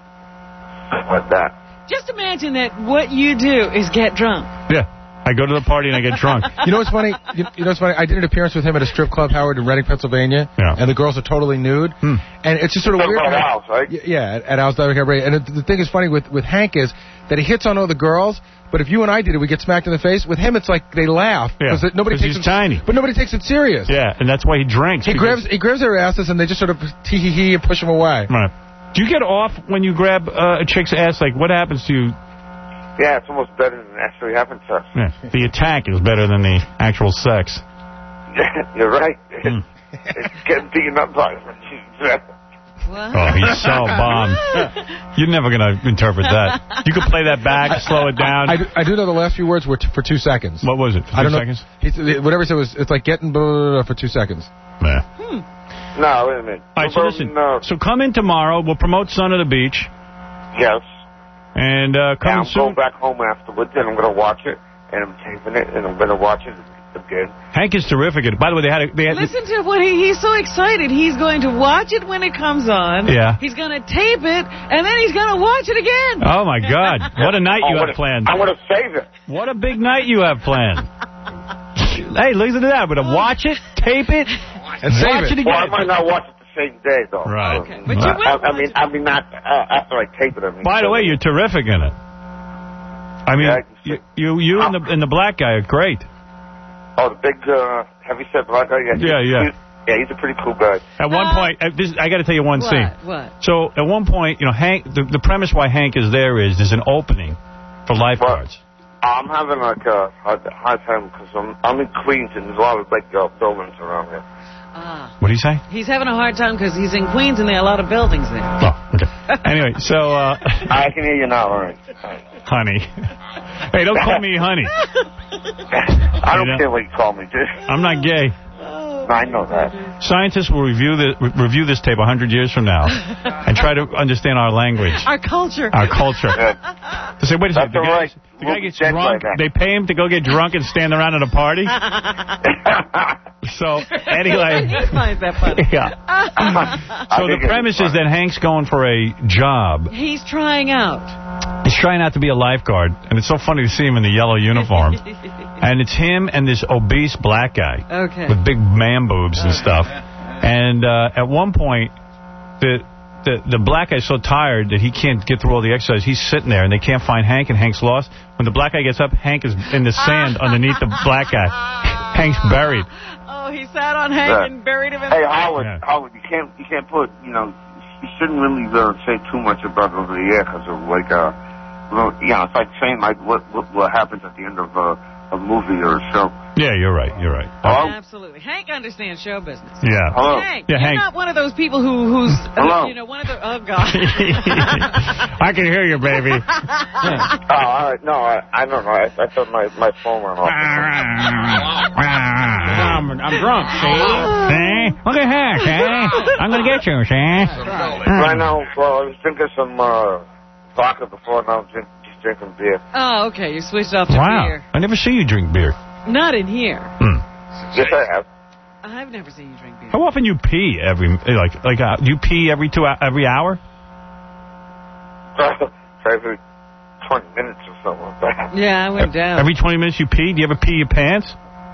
Like that. Just imagine that what you do is get drunk. Yeah. I go to the party and I get drunk. You know what's funny? You, you know what's funny? I did an appearance with him at a strip club, Howard, in Reading, Pennsylvania. Yeah. And the girls are totally nude. Hmm. And it's just sort of weird. At Al's, right? Yeah, at, at Al's Diving Cabaret. And it, the thing is funny with, with Hank is that he hits on all the girls, but if you and I did it, we get smacked in the face. With him, it's like they laugh. Yeah, Because nobody takes he's it, tiny. But nobody takes it serious. Yeah, and that's why he drinks. He grabs he grabs their asses, and they just sort of tee-hee-hee and push him away. Right. Do you get off when you grab uh, a chick's ass? Like, what happens to you? Yeah, it's almost better than actually having sex. Yeah. The attack is better than the actual sex. Yeah, you're right. Mm. It's getting beaten up by him. What? Oh, he's so bombed. You're never going to interpret that. You could play that back, slow it down. I do, I do know the last few words were t for two seconds. What was it? For two I don't seconds? know. He, whatever he said was, it's like getting blah, blah, blah, for two seconds. Yeah. Hmm. No, wait a minute. All right, so listen. Uh, so come in tomorrow. We'll promote Son of the Beach. Yes. And uh, come yeah, I'm soon. going back home afterwards, and I'm going to watch it, and I'm taping it, and I'm going to watch it again. Hank is terrific. at it. By the way, they had a, they had Listen to what he, he's so excited. He's going to watch it when it comes on. Yeah. He's going to tape it, and then he's going to watch it again. Oh, my God. What a night Oh, you what have a- planned. I want to save it. What a big night you have planned. Hey, listen to that. I'm going to watch it, tape it, and save watch it, it. again. Well, I might not watch it the same day, though. Right. Okay. But you will I, I mean, I mean, not uh, after I tape it. I mean, By the way, you're terrific in it. I mean, Yeah, I can you you, you and, the, and the black guy are great. Oh, the big, uh, heavy-set black guy? Yeah, Yeah, yeah. He's, yeah, he's a pretty cool guy. At one Uh, point, uh, this, I got to tell you one What? scene. What? So at one point, you know, Hank. The, the premise why Hank is there is there's an opening for lifeguards. I'm having, like, a hard, hard time because I'm, I'm in Queens, and there's a lot of, like, uh, buildings around here. Ah. What do you say? He's having a hard time because he's in Queens, and there are a lot of buildings there. Oh, okay. Anyway, so uh, I can hear you now, all right. honey. Hey, don't call me honey. I don't You know? care what you call me, dude. I'm not gay. I know that. Scientists will review the re review this tape one hundred years from now and try to understand our language, Our culture. our culture. To say, wait a second, That's the all guy, right. the guy We'll gets be dead drunk. by then. They pay him to go get drunk and stand around at a party. So anyway, He finds that funny. yeah. So the premise is that Hank's going for a job. He's trying out. He's trying out to be a lifeguard, and it's so funny to see him in the yellow uniform. And it's him and this obese black guy Okay. with big man boobs and stuff. And uh, at one point, the, the the black guy's so tired that he can't get through all the exercise. He's sitting there, and they can't find Hank, and Hank's lost. When the black guy gets up, Hank is in the sand underneath the black guy. Hank's buried. Oh, he sat on Hank Yeah. and buried him in Hey, the... Howard, Yeah. Howard, you can't, you can't put, you know, you shouldn't really uh, say too much about it over the air because of, like, uh, well, you know, it's like saying, like, what what, what happens at the end of uh, a movie or a show. Yeah, you're right. You're right. Hello? Absolutely. Hank understands show business. Yeah. Hello? Hank, Yeah, you're Hank. not one of those people who who's, Hello? you know, one of the... Oh, God. I can hear you, baby. Oh, all right. No, I, I don't know. I, I thought my, my phone went off. I'm, I'm drunk, see? See? Look at her, see? I'm going to get you, see? Right now, well, I was drinking some uh, vodka before, now I'm drink, just drinking beer. Oh, okay. You switched off to Wow. beer. I never see you drink beer. Not in here. Hmm. Yes, I have. I've never seen you drink beer. How often you pee every, like, like uh, you pee every two, every hour? Every twenty minutes or something like that. Yeah, I went down. Every twenty minutes you pee? Do you ever pee your pants?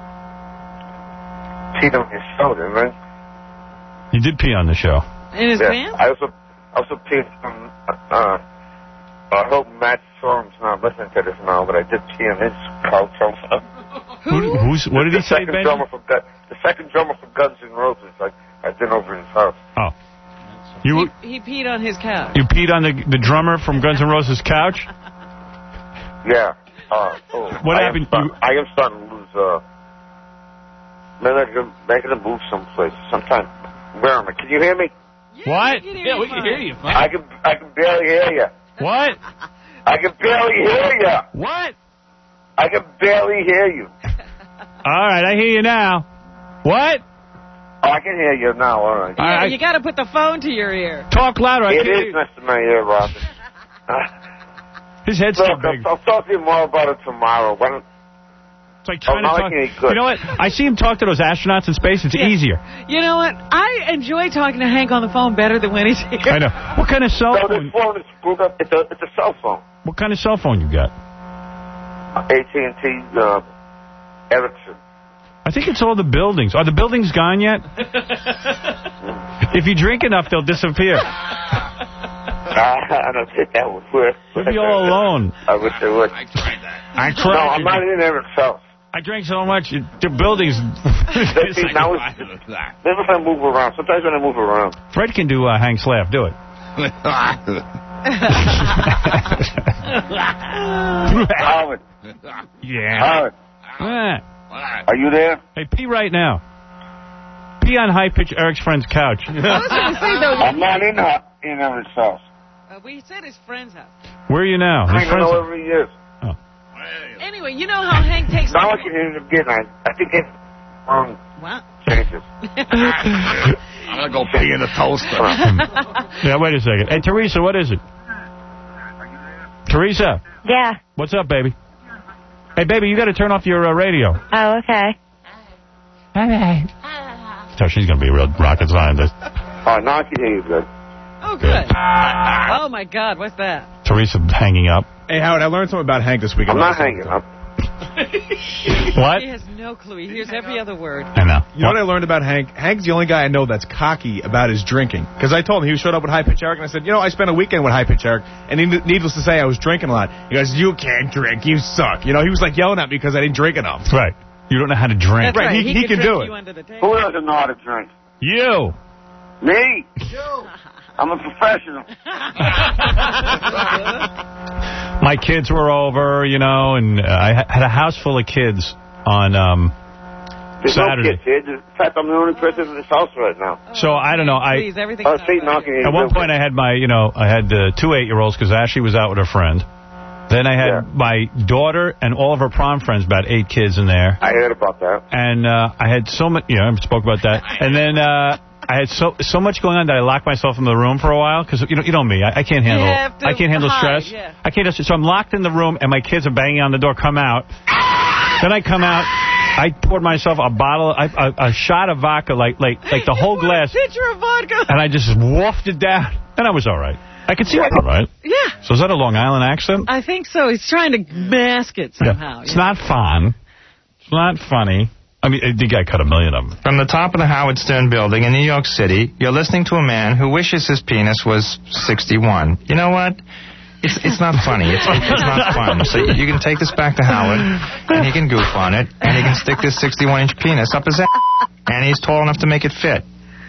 Peed on your show, didn't I? You did pee on the show. In his Yeah. pants? I also, also peed on, uh, I hope Matt Storm's not listening to this now, but I did pee on his couch also. Who? Who's? What did he the say, second Ben? drummer from Gun- The second drummer from Guns N' Roses. Like, I've been over his house. Oh. You He, he peed on his couch. you peed on the the drummer from Guns N' Roses couch? Yeah. Uh, oh, What I happened? Am start, I am starting to lose uh, maybe I can make it a move someplace, sometime. Where am I? Can you hear me? What? Yeah, we can hear you. I can, I can barely hear you. What? I can barely hear you. What? I can barely hear you. All right, I hear you now. What? Oh, I can hear you now, all right. Yeah, All right. you got to put the phone to your ear. Talk louder. I It can't is hear you. next to my ear, Robin. His head's Look, too big. I'll, I'll talk to you more about it tomorrow. Why don't, It's like oh, trying now to I talk. can hear you good. You know what? I see him talk to those astronauts in space. It's Yeah. easier. You know what? I enjoy talking to Hank on the phone better than when he's here. I know. What kind of cell No, phone? this phone is screwed up. It's a, it's a cell phone. What kind of cell phone you got? A T and T uh, Ericsson. I think it's all the buildings. Are the buildings gone yet? If you drink enough, they'll disappear. I don't think that would work. You'll be all alone. I wish they would. I tried that. No, I'm not in there itself. I drank so much, it- the buildings... See, now it's, maybe if I move around. Sometimes when I move around. Fred can do uh, Hank's laugh. Do it. Howard. Yeah. Howard. Ah. Are you there? Hey, pee right now. Pee on high-pitch Eric's friend's couch. I was going to say, though, I'm not in her, in her house. uh, we said his friend's house. Where are you now? I His don't know friend's- where he is. Anyway, you know how Hank takes... Now I can hear him again. I, I think it's wrong. Wow. Changes. I'm going to go pee in the toaster. Yeah, wait a second. Hey, Teresa, what is it? Teresa. Yeah. What's up, baby? Hey, baby, you got to turn off your uh, radio. Oh, okay. Okay. So she's going to be a real rocket scientist. Oh, now I can hear you good. Oh, good. Oh, my God, what's that? Teresa hanging up. Hey, Howard, I learned something about Hank this week. I'm not hanging up. What? He has no clue. He hears every other word. I know. You know what I learned about Hank? Hank's the only guy I know that's cocky about his drinking. Because I told him he showed up with High Pitch Eric, and I said, you know, I spent a weekend with High Pitch Eric, and he, needless to say, I was drinking a lot. He goes, you can't drink, you suck. You know, he was like yelling at me because I didn't drink enough. Right. You don't know how to drink. That's right. He, He, he could can drink do it. you under the table. Who doesn't know how to drink? You. Me. I'm a professional. My kids were over, you know, and uh, I ha- had a house full of kids on um, There's Saturday. no kids here. In fact, I'm the only person in this house right now. So I don't know. I Please, everything's Oh, not see, right. now I can hear you At one good. point I had my, you know, I had uh, two eight-year-olds because Ashley was out with her friend. Then I had Yeah. my daughter and all of her prom friends, about eight kids in there. I heard about that. And uh, I had so much, you know, I spoke about that. And then uh, I had so so much going on that I locked myself in the room for a while because, you know, you know me, I, I can't handle have to I can't handle hide, stress. yeah. I can't. So I'm locked in the room and my kids are banging on the door. Come out. Then I come out. I poured myself a bottle, a, a, a shot of vodka, like like like the whole glass, Pitcher of vodka. and I just wolfed it down, and I was all right. I could see it, all right. Yeah, So is that a Long Island accent? I think so. He's trying to mask it somehow. It's not fun. It's not funny. I mean, I think I cut a million of them. From the top of the Howard Stern building in New York City, you're listening to a man who wishes his penis was sixty-one. You know what? It's it's not funny. It's, it's not fun. So you can take this back to Howard, and he can goof on it, and he can stick this sixty-one inch penis up his ass, and he's tall enough to make it fit.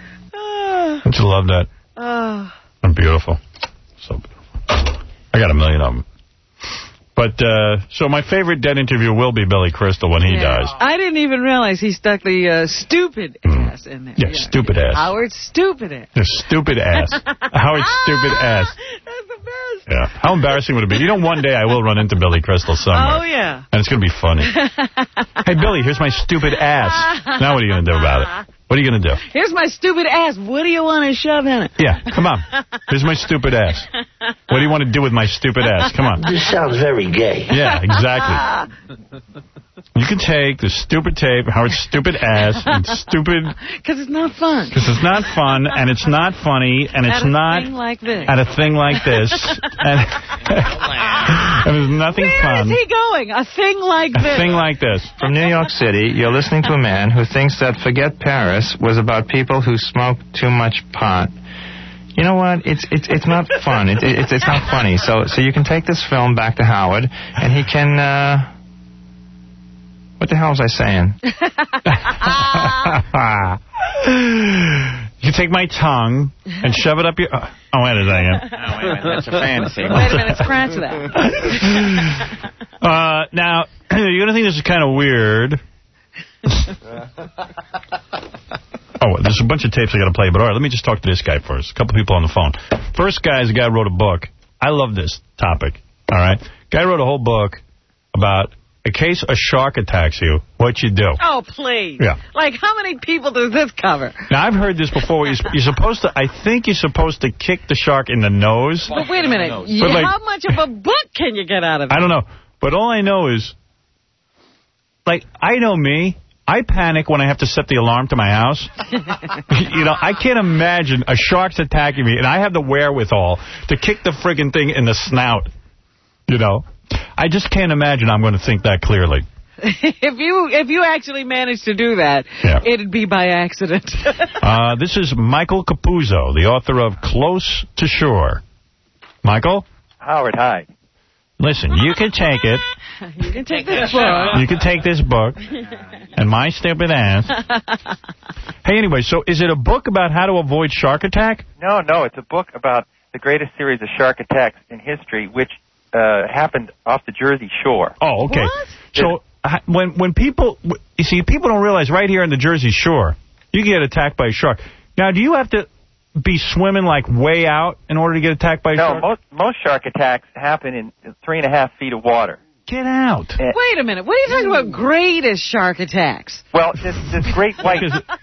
Don't you love that? Oh. I'm beautiful. So beautiful. I got a million of them. But, uh, so my favorite dead interview will be Billy Crystal when he Yeah. dies. I didn't even realize he stuck the uh, stupid ass in there. Yeah, stupid ass. Howard's stupid ass. The stupid ass. Howard's stupid ass. That's the best. Yeah. How embarrassing would it be? You know, one day I will run into Billy Crystal somewhere. Oh, yeah. And it's going to be funny. Hey, Billy, here's my stupid ass. Now what are you going to do about it? What are you going to do? Here's my stupid ass. What do you want to shove in it? Yeah, come on. Here's my stupid ass. What do you want to do with my stupid ass? Come on. This sounds very gay. Yeah, exactly. You can take the stupid tape, Howard's stupid ass, and stupid... Because it's not fun. Because it's not fun, and it's not funny, and it's At a not... thing like this. At a thing like this. And, and there's nothing Where fun. is he going? A thing like A this. thing like this. From New York City, you're listening to a man who thinks that Forget Paris was about people who smoke too much pot. You know what? It's it's it's not fun. It's it's it's not funny. So so you can take this film back to Howard, and he can. Uh, what the hell was I saying? You take my tongue and shove it up your... Oh, wait a second. Oh, wait a minute. That's a fantasy. Wait a minute. Scratch that. Uh, now, you're going to think this is kind of weird, Oh, there's a bunch of tapes I got to play, but all right, let me just talk to this guy first. A couple people on the phone. First guy is a guy who wrote a book. I love this topic, all right? Guy wrote a whole book about in case a shark attacks you, what you do. Oh, please. Yeah. Like, how many people does this cover? Now, I've heard this before. You're, you're supposed to, I think you're supposed to kick the shark in the nose. But wait a minute. You, like, how much of a book can you get out of it? I don't know. But all I know is, like, I know me. I panic when I have to set the alarm to my house. You know, I can't imagine a shark's attacking me, and I have the wherewithal to kick the friggin' thing in the snout. You know? I just can't imagine I'm going to think that clearly. If you if you actually managed to do that, yeah. it'd be by accident. uh, this is Michael Capuzzo, the author of Close to Shore. Michael? Howard, hi. Listen, you can take it. You can take this book. You can take this book and my stupid ass. Hey, anyway, so is it a book about how to avoid shark attack? No, no, it's a book about the greatest series of shark attacks in history, which uh, happened off the Jersey Shore. Oh, okay. What? So uh, when when people, you see, people don't realize right here on the Jersey Shore, you get attacked by a shark. Now, do you have to be swimming like way out in order to get attacked by a no, shark? No, most, most shark attacks happen in three and a half feet of water. Get out. Uh, Wait a minute. What are you talking about greatest shark attacks? Well, this, this great white...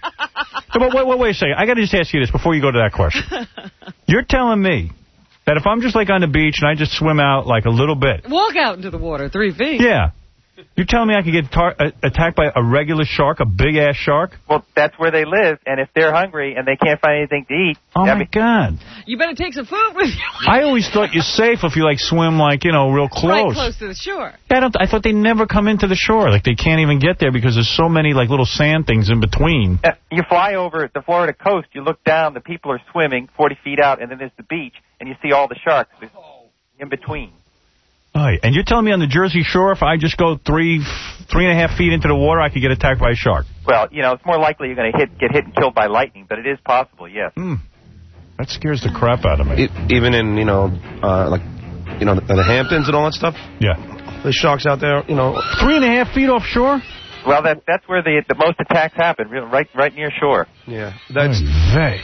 But wait, wait, wait a second. I got to just ask you this before you go to that question. You're telling me that if I'm just like on the beach and I just swim out like a little bit... Walk out into the water three feet. Yeah. You're telling me I could get tar uh, attacked by a regular shark, a big-ass shark? Well, that's where they live, and if they're hungry and they can't find anything to eat... Oh, I my mean, God. You better take some food with you. I always thought you're safe if you, like, swim, like, you know, real close. Right close to the shore. Yeah, I, don't, I thought they never come into the shore. Like, they can't even get there because there's so many, like, little sand things in between. Uh, you fly over the Florida coast, you look down, the people are swimming forty feet out, and then there's the beach, and you see all the sharks in between. Oh, and you're telling me on the Jersey Shore, if I just go three, three and a half feet into the water, I could get attacked by a shark? Well, you know, it's more likely you're going to hit, get hit and killed by lightning, but it is possible, yes. Mm. That scares the crap out of me. It, even in, you know, uh, like, you know, the, the Hamptons and all that stuff? Yeah. There's sharks out there, you know. Three and a half feet offshore? Well, that, that's where the the most attacks happen, right right near shore. Yeah. That's. Hey.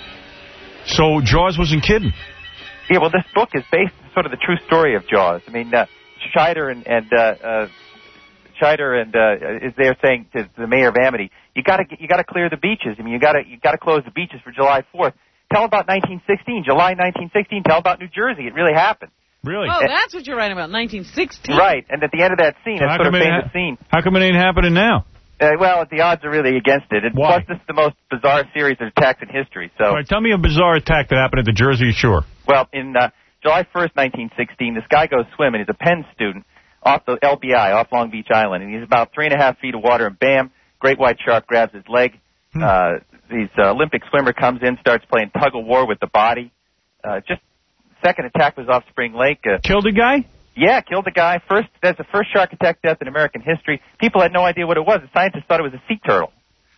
So Jaws wasn't kidding? Yeah, well, this book is based on sort of the true story of Jaws. I mean, uh, Scheider and, and uh, uh, Scheider and uh, is there saying to the mayor of Amity, you got to you got to clear the beaches. I mean, you got to you got to close the beaches for July fourth. Tell about nineteen sixteen, July nineteen sixteen. Tell about New Jersey. It really happened. Really? Oh, that's what you're writing about, nineteen sixteen. Right, and at the end of that scene, So that how sort of come it famous ha- scene. How come it ain't happening now? Uh, well, the odds are really against it. And Why? plus, this is the most bizarre series of attacks in history. So, All right, tell me a bizarre attack that happened at the Jersey Shore. well, in uh, July first, nineteen sixteen, this guy goes swimming. He's a Penn student off the L B I, off Long Beach Island, and he's about three and a half feet of water, and bam, great white shark grabs his leg. Hmm. Uh, this uh, Olympic swimmer comes in, starts playing tug of war with the body. Uh, just second attack was off Spring Lake. Uh, Killed a guy? Yeah, killed a guy. First, that's the first shark attack death in American history. People had no idea what it was. The scientists thought it was a sea turtle.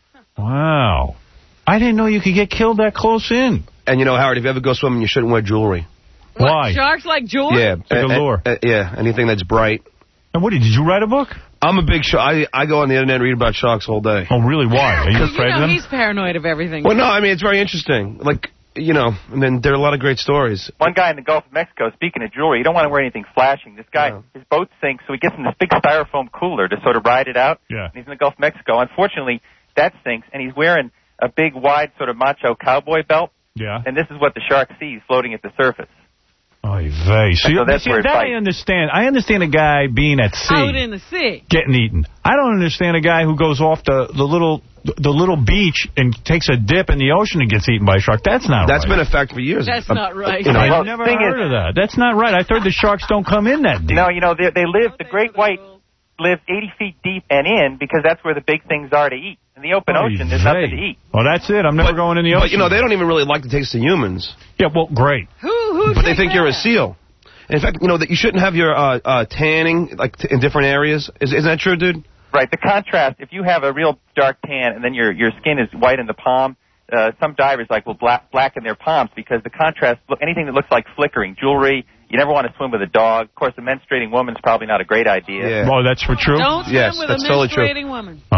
Wow. I didn't know you could get killed that close in. And, you know, Howard, if you ever go swimming, you shouldn't wear jewelry. What, Why? Sharks like jewelry? Yeah. It's like a lure. Uh, uh, yeah, anything that's bright. And what, did you write a book? I'm a big shark. I, I go on the internet and read about sharks all day. Oh, really? Why? Are you Well, afraid you of know, them? he's paranoid of everything. Well, no, I mean, it's very interesting. Like, you know, and then there are a lot of great stories. One guy in the Gulf of Mexico, speaking of jewelry, you don't want to wear anything flashing. This guy, No. his boat sinks, so he gets in this big styrofoam cooler to sort of ride it out. Yeah. And he's in the Gulf of Mexico. Unfortunately, that sinks, and he's wearing a big, wide sort of macho cowboy belt. Yeah. And this is what the shark sees floating at the surface. Oy vey. So, So that's see, where it that I fights. understand. I understand a guy being at sea. Out in the sea. Getting eaten. I don't understand a guy who goes off the, the little the little beach and takes a dip in the ocean and gets eaten by a shark. That's not That's right. been a fact for years. That's Uh, not right. You know, I've Well, never thing heard is- of that. That's not right. I thought the sharks don't come in that deep. No, you know, they, they live, the great white live eighty feet deep and in because that's where the big things are to eat. In the open Oy ocean, there's vey. nothing to eat. Well, that's it. I'm never going in the ocean. But, you know, they don't even really like the taste of humans. Yeah, well, great. Who, who But they said think you're a that? seal. In fact, you know, that you shouldn't have your uh, uh, tanning like t- in different areas. Is, isn't that true, dude? Right. The contrast, if you have a real dark tan and then your your skin is white in the palm, uh, some divers like will black, blacken their palms because the contrast, look, anything that looks like flickering, jewelry, you never want to swim with a dog. Of course, a menstruating woman's probably not a great idea. Yeah. Oh, that's for true? Don't swim Yes, with that's a totally true. menstruating woman. Oh.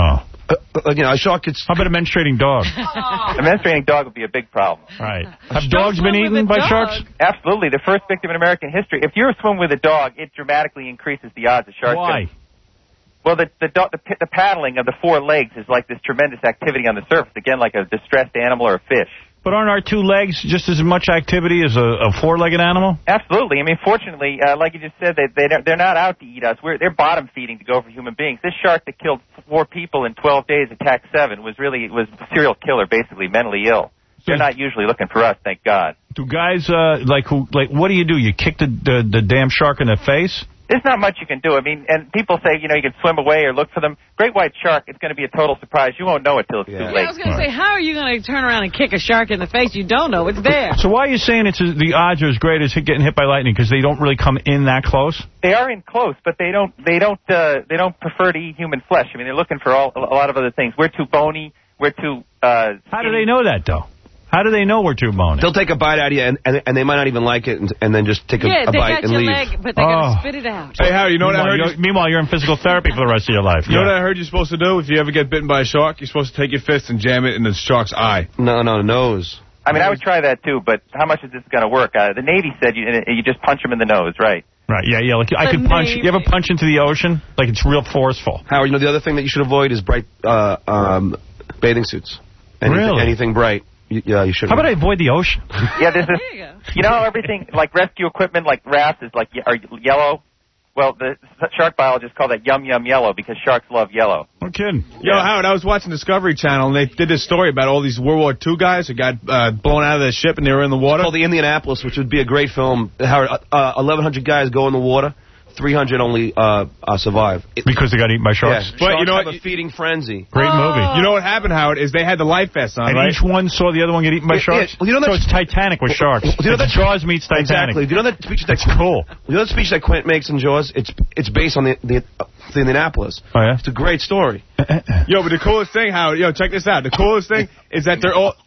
uh, uh, you know, a shark gets... How about a menstruating dog? A menstruating dog would be a big problem. Right. Have dogs been eaten by sharks? Absolutely. The first victim in American history. If you're swimming with a dog, it dramatically increases the odds of sharks. Why? Well, the the, do- the the paddling of the four legs is like this tremendous activity on the surface, again, like a distressed animal or a fish. But aren't our two legs just as much activity as a, a four-legged animal? Absolutely. I mean, fortunately, uh, like you just said, they, they, they're not out to eat us. We're, they're bottom-feeding to go for human beings. This shark that killed four people in twelve days, attacked seven, was really was a serial killer, basically, mentally ill. They're not usually looking for us, thank God. Do guys, uh, like, who, like, what do you do? You kick the, the, the damn shark in the face? There's not much you can do. I mean, and people say, you know, you can swim away or look for them. Great white shark, it's going to be a total surprise. You won't know it till it's Yeah. too Yeah, late. I was going to say, how are you going to turn around and kick a shark in the face? You don't know it's there. So why are you saying it's a, the odds are as great as hit, getting hit by lightning? Because they don't really come in that close? They are in close, but they don't. They don't. Uh, they don't prefer to eat human flesh. I mean, they're looking for all, a lot of other things. We're too bony. We're too. Uh, How do they know that, though? How do they know we're too bony? They'll take a bite out of you, and, and, and they might not even like it, and, and then just take a, Yeah, a they bite got and your leave. leg, but they're going Oh. to spit it out. Hey, Howard, you know what I Meanwhile, heard? you're, meanwhile, you're in physical therapy for the rest of your life. You know Yeah. what I heard you're supposed to do? If you ever get bitten by a shark, you're supposed to take your fist and jam it in the shark's eye. No, no, nose. I mean, I would try that too, but how much is this going to work? Uh, the Navy said you, you just punch them in the nose, right? Right, yeah, yeah. Like, I The could punch. Navy. You ever punch into the ocean? Like, it's real forceful. Howard, you know the other thing that you should avoid is bright uh, um, bathing suits. Anything, Really? Anything bright. You, yeah, you should. How about I avoid the ocean? Yeah, there's this. You know how everything like rescue equipment, like rafts, is like ye- are yellow. Well, the shark biologists call that yum yum yellow because sharks love yellow. No kidding. Yo, Howard, I was watching Discovery Channel, and they did this story about all these World War Two guys who got uh, blown out of their ship, and they were in the water. It's called the Indianapolis, which would be a great film. Howard, uh, eleven hundred guys go in the water. three hundred only uh, uh, survive. It, because they got eaten by sharks? Yeah, But sharks you know have what? a feeding frenzy. Great movie. You know what happened, Howard, is they had the life vests on, And right? each one saw the other one get eaten by Yeah, sharks? yeah. Well, you know so that's- it's Titanic with sharks. Do you know It's that Jaws meets Titanic. Exactly. Do you know that speech that That's cool. You know the speech that Quint makes in Jaws? It's it's based on the the, uh, the Indianapolis. Oh yeah. It's a great story. Yo, but the coolest thing, Howard, yo, check this out. The coolest thing is that they're all...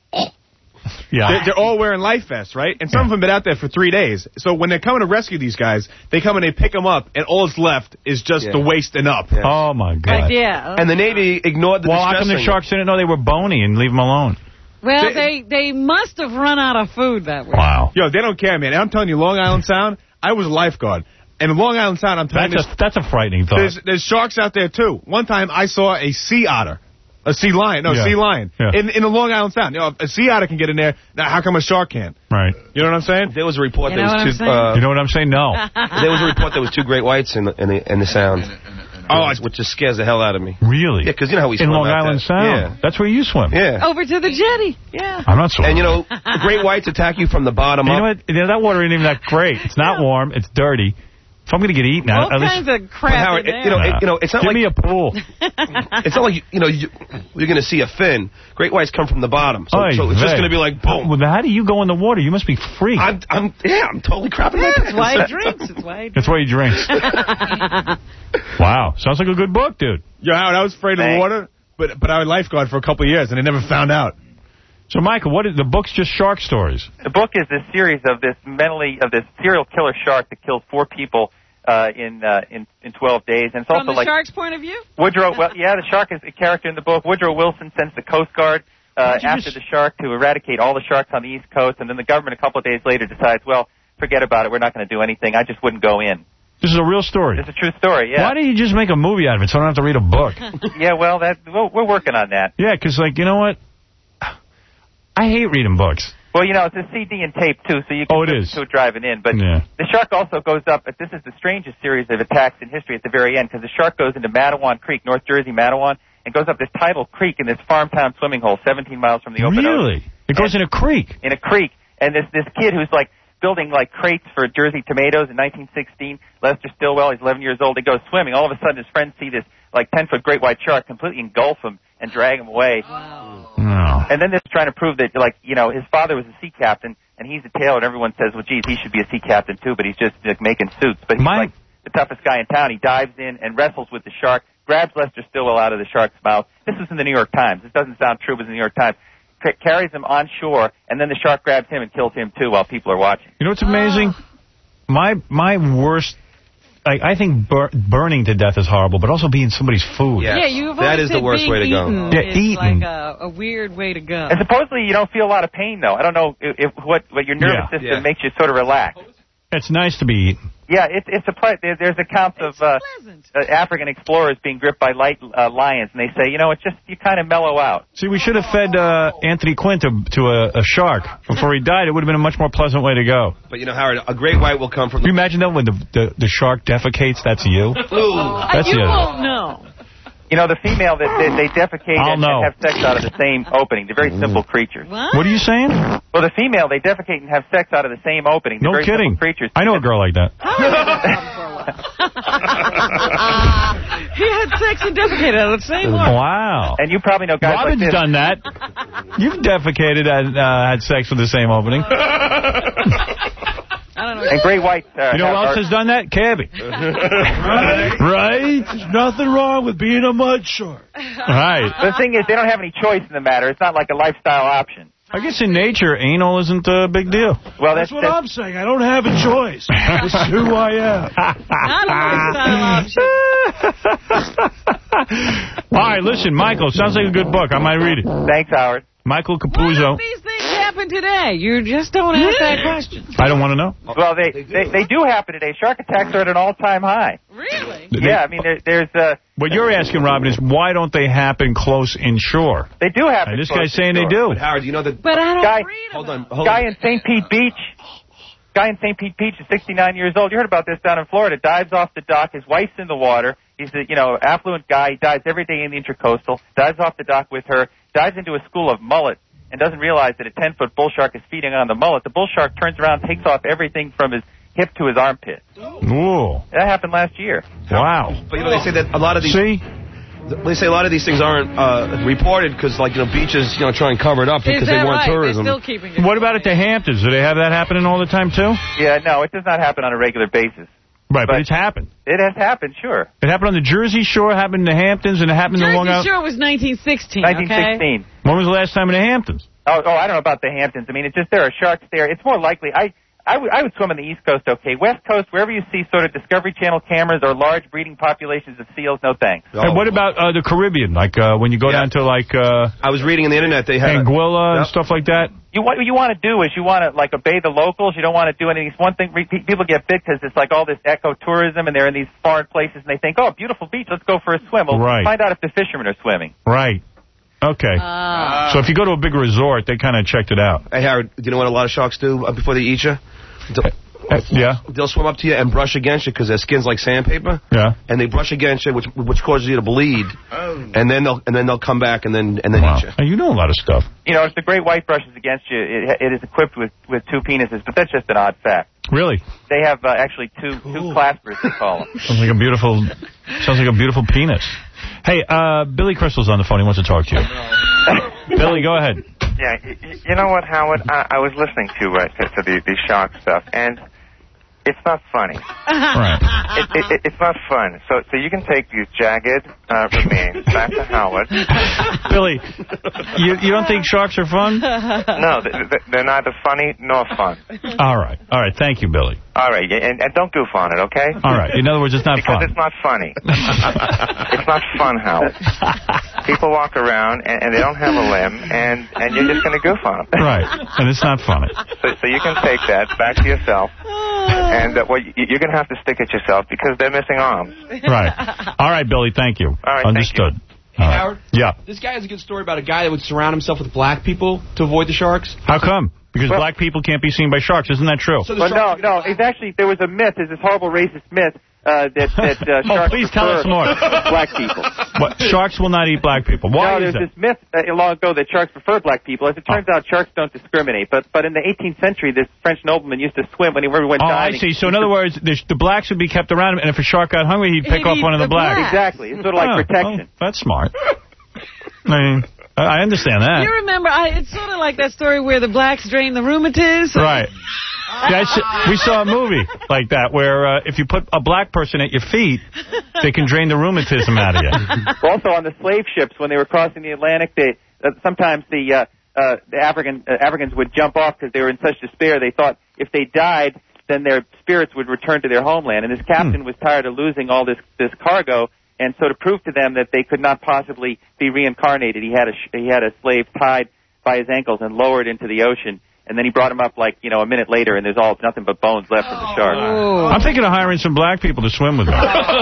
Yeah. They're, they're all wearing life vests, right? And some of them been out there for three days. So when they're coming to rescue these guys, they come and they pick them up, and all that's left is just Yeah. the waist and up. Oh my God. Like, yeah. And the Navy ignored the Well, how come the distressing. sharks didn't know they were bony and leave them alone? Well, they, they must have run out of food that way. Wow. Yo, they don't care, man. And I'm telling you, Long Island Sound, I was a lifeguard. And in Long Island Sound, I'm telling That's you, a that's a frightening thought. there's, there's sharks out there, too. One time, I saw a sea otter. A sea lion. No, Yeah. sea lion. Yeah. In, in the Long Island Sound. You know, if a sea otter can get in there, now how come a shark can't? Right. You know what I'm saying? There was a report You that know what I'm was two. saying? Uh, You know what I'm saying? No. there was a report that was two great whites in the in the, in the Sound. Oh, which just scares the hell out of me. Really? Yeah, because you know how we In swim Long out Island there. Sound. That's where you swim. Yeah. Yeah. Over to the jetty. Yeah. I'm not swimming. And you know, the great whites attack you from the bottom You up. know what? You know, that water ain't even that great. It's not warm. It's dirty. If I'm going to get eaten, All I, at least, kinds of crap But Howard, in it- you know, there. it- you know, it's not give like me a pool. it's not like you, you know you, you're going to see a fin. Great whites come from the bottom, so, Oy so it's just vey. going to be like boom. Well, how do you go in the water? You must be freaked. I'm, I'm, yeah, I'm totally crapping my That's pants. why he drinks. That's why he drinks. That's why he drinks. Wow. Sounds like a good book, dude. Yo, Howard, I was afraid of the Thanks. water, but but I was lifeguard for a couple of years, and I never found out. So, Michael, what is the book's just shark stories? The book is this series of this mentally of this serial killer shark that killed four people uh, in uh, in in twelve days, and it's From also the like shark's point of view? Woodrow. Well, yeah, the shark is a character in the book. Woodrow Wilson sends the Coast Guard uh, Why'd you after just- the shark to eradicate all the sharks on the East Coast, and then the government a couple of days later decides, well, forget about it. We're not going to do anything. I just wouldn't go in. This is a real story. It's a true story. Yeah. Why don't you just make a movie out of it so I don't have to read a book? Yeah. Well, that we're, we're working on that. Yeah, because, like, you know what? I hate reading books. Well, you know, it's a C D and tape, too, so you can Oh, it listen is. to it driving in. But Yeah. the shark also goes up, but this is the strangest series of attacks in history at the very end, because the shark goes into Matawan Creek, North Jersey, Matawan, and goes up this tidal creek in this farm town swimming hole seventeen miles from the open ocean. Really? It goes in a creek. In a creek. And this this kid who's, like, building, like, crates for Jersey tomatoes in nineteen sixteen, Lester Stillwell, he's eleven years old, he goes swimming. All of a sudden, his friends see this, like, ten-foot great white shark completely engulf him and drag him away. No. And then they're trying to prove that, like, you know, his father was a sea captain, and he's a tailor, and everyone says, well, geez, he should be a sea captain, too, but he's just, like, making suits. But he's, My- like, the toughest guy in town. He dives in and wrestles with the shark, grabs Lester Stillwell out of the shark's mouth. This was in the New York Times. This doesn't sound true, but it's in the New York Times. C- carries him on shore, and then the shark grabs him and kills him, too, while people are watching. You know what's amazing? My my worst like, I think bur burning to death is horrible, but also being somebody's food. Yeah, you've that always is said the worst being way to go. eaten Yeah, is eaten. like a, a weird way to go. And supposedly you don't feel a lot of pain, though. I don't know if, if what, what your nervous Yeah. system Yeah. makes you sort of relax. It's nice to be eaten. Yeah, it, it's a pla- there, there's accounts of uh, uh, African explorers being gripped by light uh, lions, and they say, you know, it's just you kind of mellow out. See, we should have fed uh, Anthony Quinn to, to a, a shark before he died. It would have been a much more pleasant way to go. But, you know, Howard, a great white will come from... Can you imagine that when the, the, the shark defecates, that's you? That's you you. won't know. You know, the female, that they, they defecate I'll and, know. and have sex out of the same opening. They're very simple creatures. What? What are you saying? Well, the female, they defecate and have sex out of the same opening. They're No very kidding. simple creatures. I know a girl like that. He had sex and defecated out of the same one. Wow. And you probably know guys Robin's like this. done that. You've defecated and uh, had sex with the same opening. I don't know. And great whites. Uh, You know who have- else has done that? Cabby. Right? There's nothing wrong with being a mud shark. Right. The thing is, they don't have any choice in the matter. It's not like a lifestyle option. I guess in nature, anal isn't a big deal. Well, That's that's, what that's I'm saying. I don't have a choice. This is who I am. Not a lifestyle option. All right, listen, Michael, sounds like a good book. I might read it. Thanks, Howard. Michael What Capuzzo. if these things happen today? You just don't ask that question. I don't want to know. Well, they, they they do happen today. Shark attacks are at an all-time high. Really? Yeah, I mean, there, there's uh, What you're asking, Robin, is why don't they happen close inshore? they do happen. And this close guy's to saying they shore. do. But, Howard, you know that... But I don't Guy, read Hold about on, hold guy on. in Saint Pete Beach. Guy in Saint Pete Beach is sixty-nine years old. You heard about this down in Florida. Dives off the dock. His wife's in the water. He's a you know affluent guy. He dives every day in the Intracoastal. Dives off the dock with her. Dives into a school of mullet and doesn't realize that a ten-foot bull shark is feeding on the mullet. The bull shark turns around, takes off everything from his hip to his armpit. Ooh. That happened last year. Wow. But, you know, they say that a lot of these... See? They say a lot of these things aren't uh, reported because, like, you know, beaches, you know, try and cover it up Is because that they want right? tourism. They're still keeping it. What about at the Hamptons? Do they have that happening all the time, too? Yeah, no, it does not happen on a regular basis. Right, but, But- it's happened. It has happened, sure. It happened on the Jersey Shore, happened in the Hamptons, and it happened in Long Jersey Island. Shore was nineteen sixteen, nineteen okay? sixteen. When was the last time in the Hamptons? Oh, oh, I don't know about the Hamptons. I mean, it's just there are sharks there. It's more likely. I, I, would, I would swim on the East Coast, okay. West Coast, wherever you see sort of Discovery Channel cameras or large breeding populations of seals, no thanks. And what about uh, the Caribbean? Like uh, when you go Yeah. down to like uh, I was reading on the internet they had... a- Anguilla and Yep. stuff like that? You what you want to do is you want to like obey the locals. You don't want to do anything. One thing re- people get big because it's like all this ecotourism, and they're in these foreign places, and they think, oh, beautiful beach, let's go for a swim. Well, Right. find out if the fishermen are swimming. Right. Okay. Ah. So if you go to a big resort, they kind of checked it out. Hey, Howard, do you know what a lot of sharks do uh, before they eat you? They'll, Uh, yeah. they'll swim up to you and brush against you because their skin's like sandpaper. Yeah. And they brush against you, which which causes you to bleed. And then they'll and then they'll come back and then and then Wow. eat you. Hey, you know a lot of stuff. You know, if the great white brushes against you, it, it is equipped with, with two penises, but that's just an odd fact. Really? They have uh, actually two two claspers, they call them. Sounds like a beautiful. Sounds like a beautiful penis. Hey, uh, Billy Crystal's on the phone. He wants to talk to you. Billy, go ahead. Yeah, y- you know what, Howard? I, I was listening to uh, to, to the, the shark stuff, and it's not funny. Right. It, it, it, it's not fun. So so you can take these jagged uh, remains back to Howard. Billy, you you don't think sharks are fun? No, they, they- they're neither funny nor fun. All right. All right. Thank you, Billy. All right, and, and don't goof on it, okay? All right. In other words, it's not Because fun. it's not funny. It's not fun, Howard. People walk around and, and they don't have a limb, and, and you're just going to goof on them. Right. And it's not funny. So, so you can take that back to yourself, and uh, well, you, you're going to have to stick it yourself because they're missing arms. Right. All right, Billy. Thank you. All right, thank Understood. you. All right. Howard? Yeah. This guy has a good story about a guy that would surround himself with black people to avoid the sharks. How come? Because black people can't be seen by sharks. Isn't that true? Well, no, no. It's actually, there was a myth. There's this horrible racist myth uh, that, that uh, Oh, sharks please tell prefer us more. black people. What? Sharks will not eat black people. Why no, is there's that? this myth uh, long ago that sharks prefer black people. As it turns out, sharks don't discriminate. But but in the eighteenth century, this French nobleman used to swim when he went Oh, diving. I see. So in other words, the, the blacks would be kept around him, and if a shark got hungry, he'd pick He'd off eat one of the the blacks. black. Exactly. It's sort of like Oh, protection. oh, that's smart. I mean, I understand that. You remember, I, it's sort of like that story where the blacks drain the rheumatiz. Right. Yeah, I s- we saw a movie like that where uh, if you put a black person at your feet, they can drain the rheumatism out of you. Also, on the slave ships, when they were crossing the Atlantic, they uh, sometimes the uh, uh, the African uh, Africans would jump off because they were in such despair. They thought if they died, then their spirits would return to their homeland. And this captain was tired of losing all this this cargo, and so to prove to them that they could not possibly be reincarnated, he had a sh- he had a slave tied by his ankles and lowered into the ocean. And then he brought him up like, you know, a minute later, and there's all nothing but bones left from the shark. Oh. I'm thinking of hiring some black people to swim with me.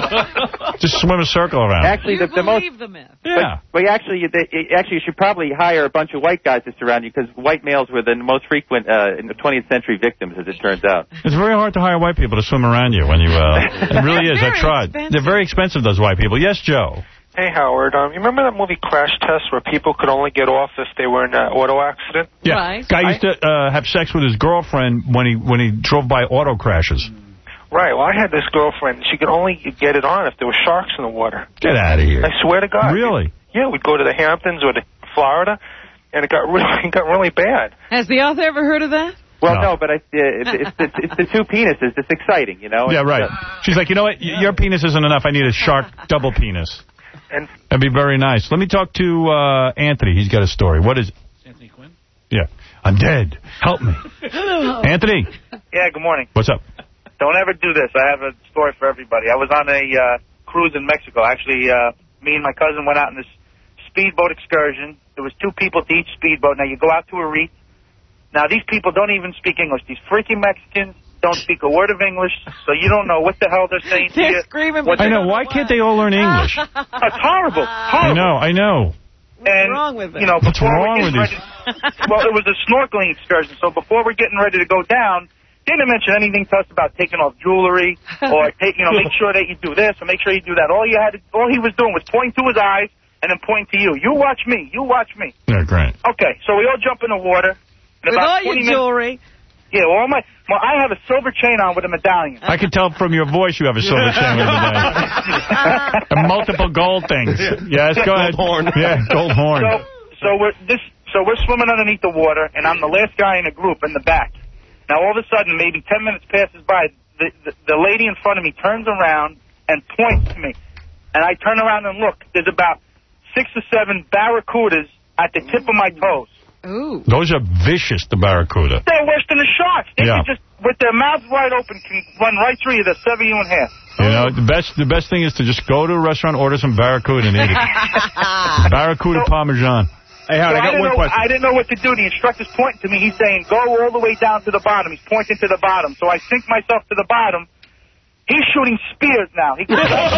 Just swim a circle around. Actually, the, the most. the myth. Yeah. But, but actually, they, actually, you should probably hire a bunch of white guys to surround you, because white males were the most frequent uh, in the twentieth century victims, as it turns out. It's very hard to hire white people to swim around you when you. Uh, it really is. I tried. Expensive. They're very expensive. Those white people. Yes, Joe. Hey, Howard. Um, you remember that movie Crash Test where people could only get off if they were in an auto accident? Yeah. Right. Guy used to uh, have sex with his girlfriend when he when he drove by auto crashes. Right. Well, I had this girlfriend. She could only get it on if there were sharks in the water. Get out of here. I swear to God. Really? Yeah, we'd go to the Hamptons or to Florida, and it got really, it got really bad. Has the author ever heard of that? Well, No. no, but I, uh, it's, it's, it's, it's the two penises. It's exciting, you know? Yeah, It's, right. uh, She's like, you know what? Y- Your penis isn't enough. I need a shark double penis. And That'd be very nice. Let me talk to uh, Anthony. He's got a story. What is it? Anthony Quinn? Yeah. I'm dead. Help me. Hello. Anthony, Yeah, good morning. what's up? Don't ever do this. I have a story for everybody. I was on a uh, cruise in Mexico. Actually, uh, me and my cousin went out on this speedboat excursion. There was two people to each speedboat. Now, you go out to a reef. Now, these people don't even speak English. These freaking Mexicans don't speak a word of English, so you don't know what the hell they're saying to you. They're screaming. What I they- know. Why can't they all learn English? It's horrible. I Horrible. know. I know. What's and, wrong with it? You know, What's before wrong we're with getting ready, well, it was a snorkeling excursion, so before we're getting ready to go down, didn't mention anything to us about taking off jewelry or take, you know, make sure that you do this or make sure you do that. All you had, to, all he was doing was pointing to his eyes and then pointing to you. You watch me. You watch me. Yeah, great. Okay, so we all jump in the water. In With about all your twenty minutes, jewelry. yeah, all my, well, I have a silver chain on with a medallion. I can tell from your voice you have a silver chain with today. And multiple gold things. Yes, go ahead. Gold horn. Yeah, gold horn. So, so we're this, so we're swimming underneath the water, and I'm the last guy in the group in the back. Now, all of a sudden, maybe ten minutes passes by. The, the the lady in front of me turns around and points to me, and I turn around and look. There's about six or seven barracudas at the tip of my toes. Ooh. Those are vicious, the barracuda. They're worse than the sharks. They Yeah. can just, with their mouths wide open, can run right through you. They'll sever you in half. You know, the best the best thing is to just go to a restaurant, order some barracuda and eat it. Barracuda Parmesan. Hey, So Howard, I got didn't one know, question. I didn't know what to do. The instructor's pointing to me. He's saying, go all the way down to the bottom. He's pointing to the bottom. So I sink myself to the bottom. He's shooting spears now. He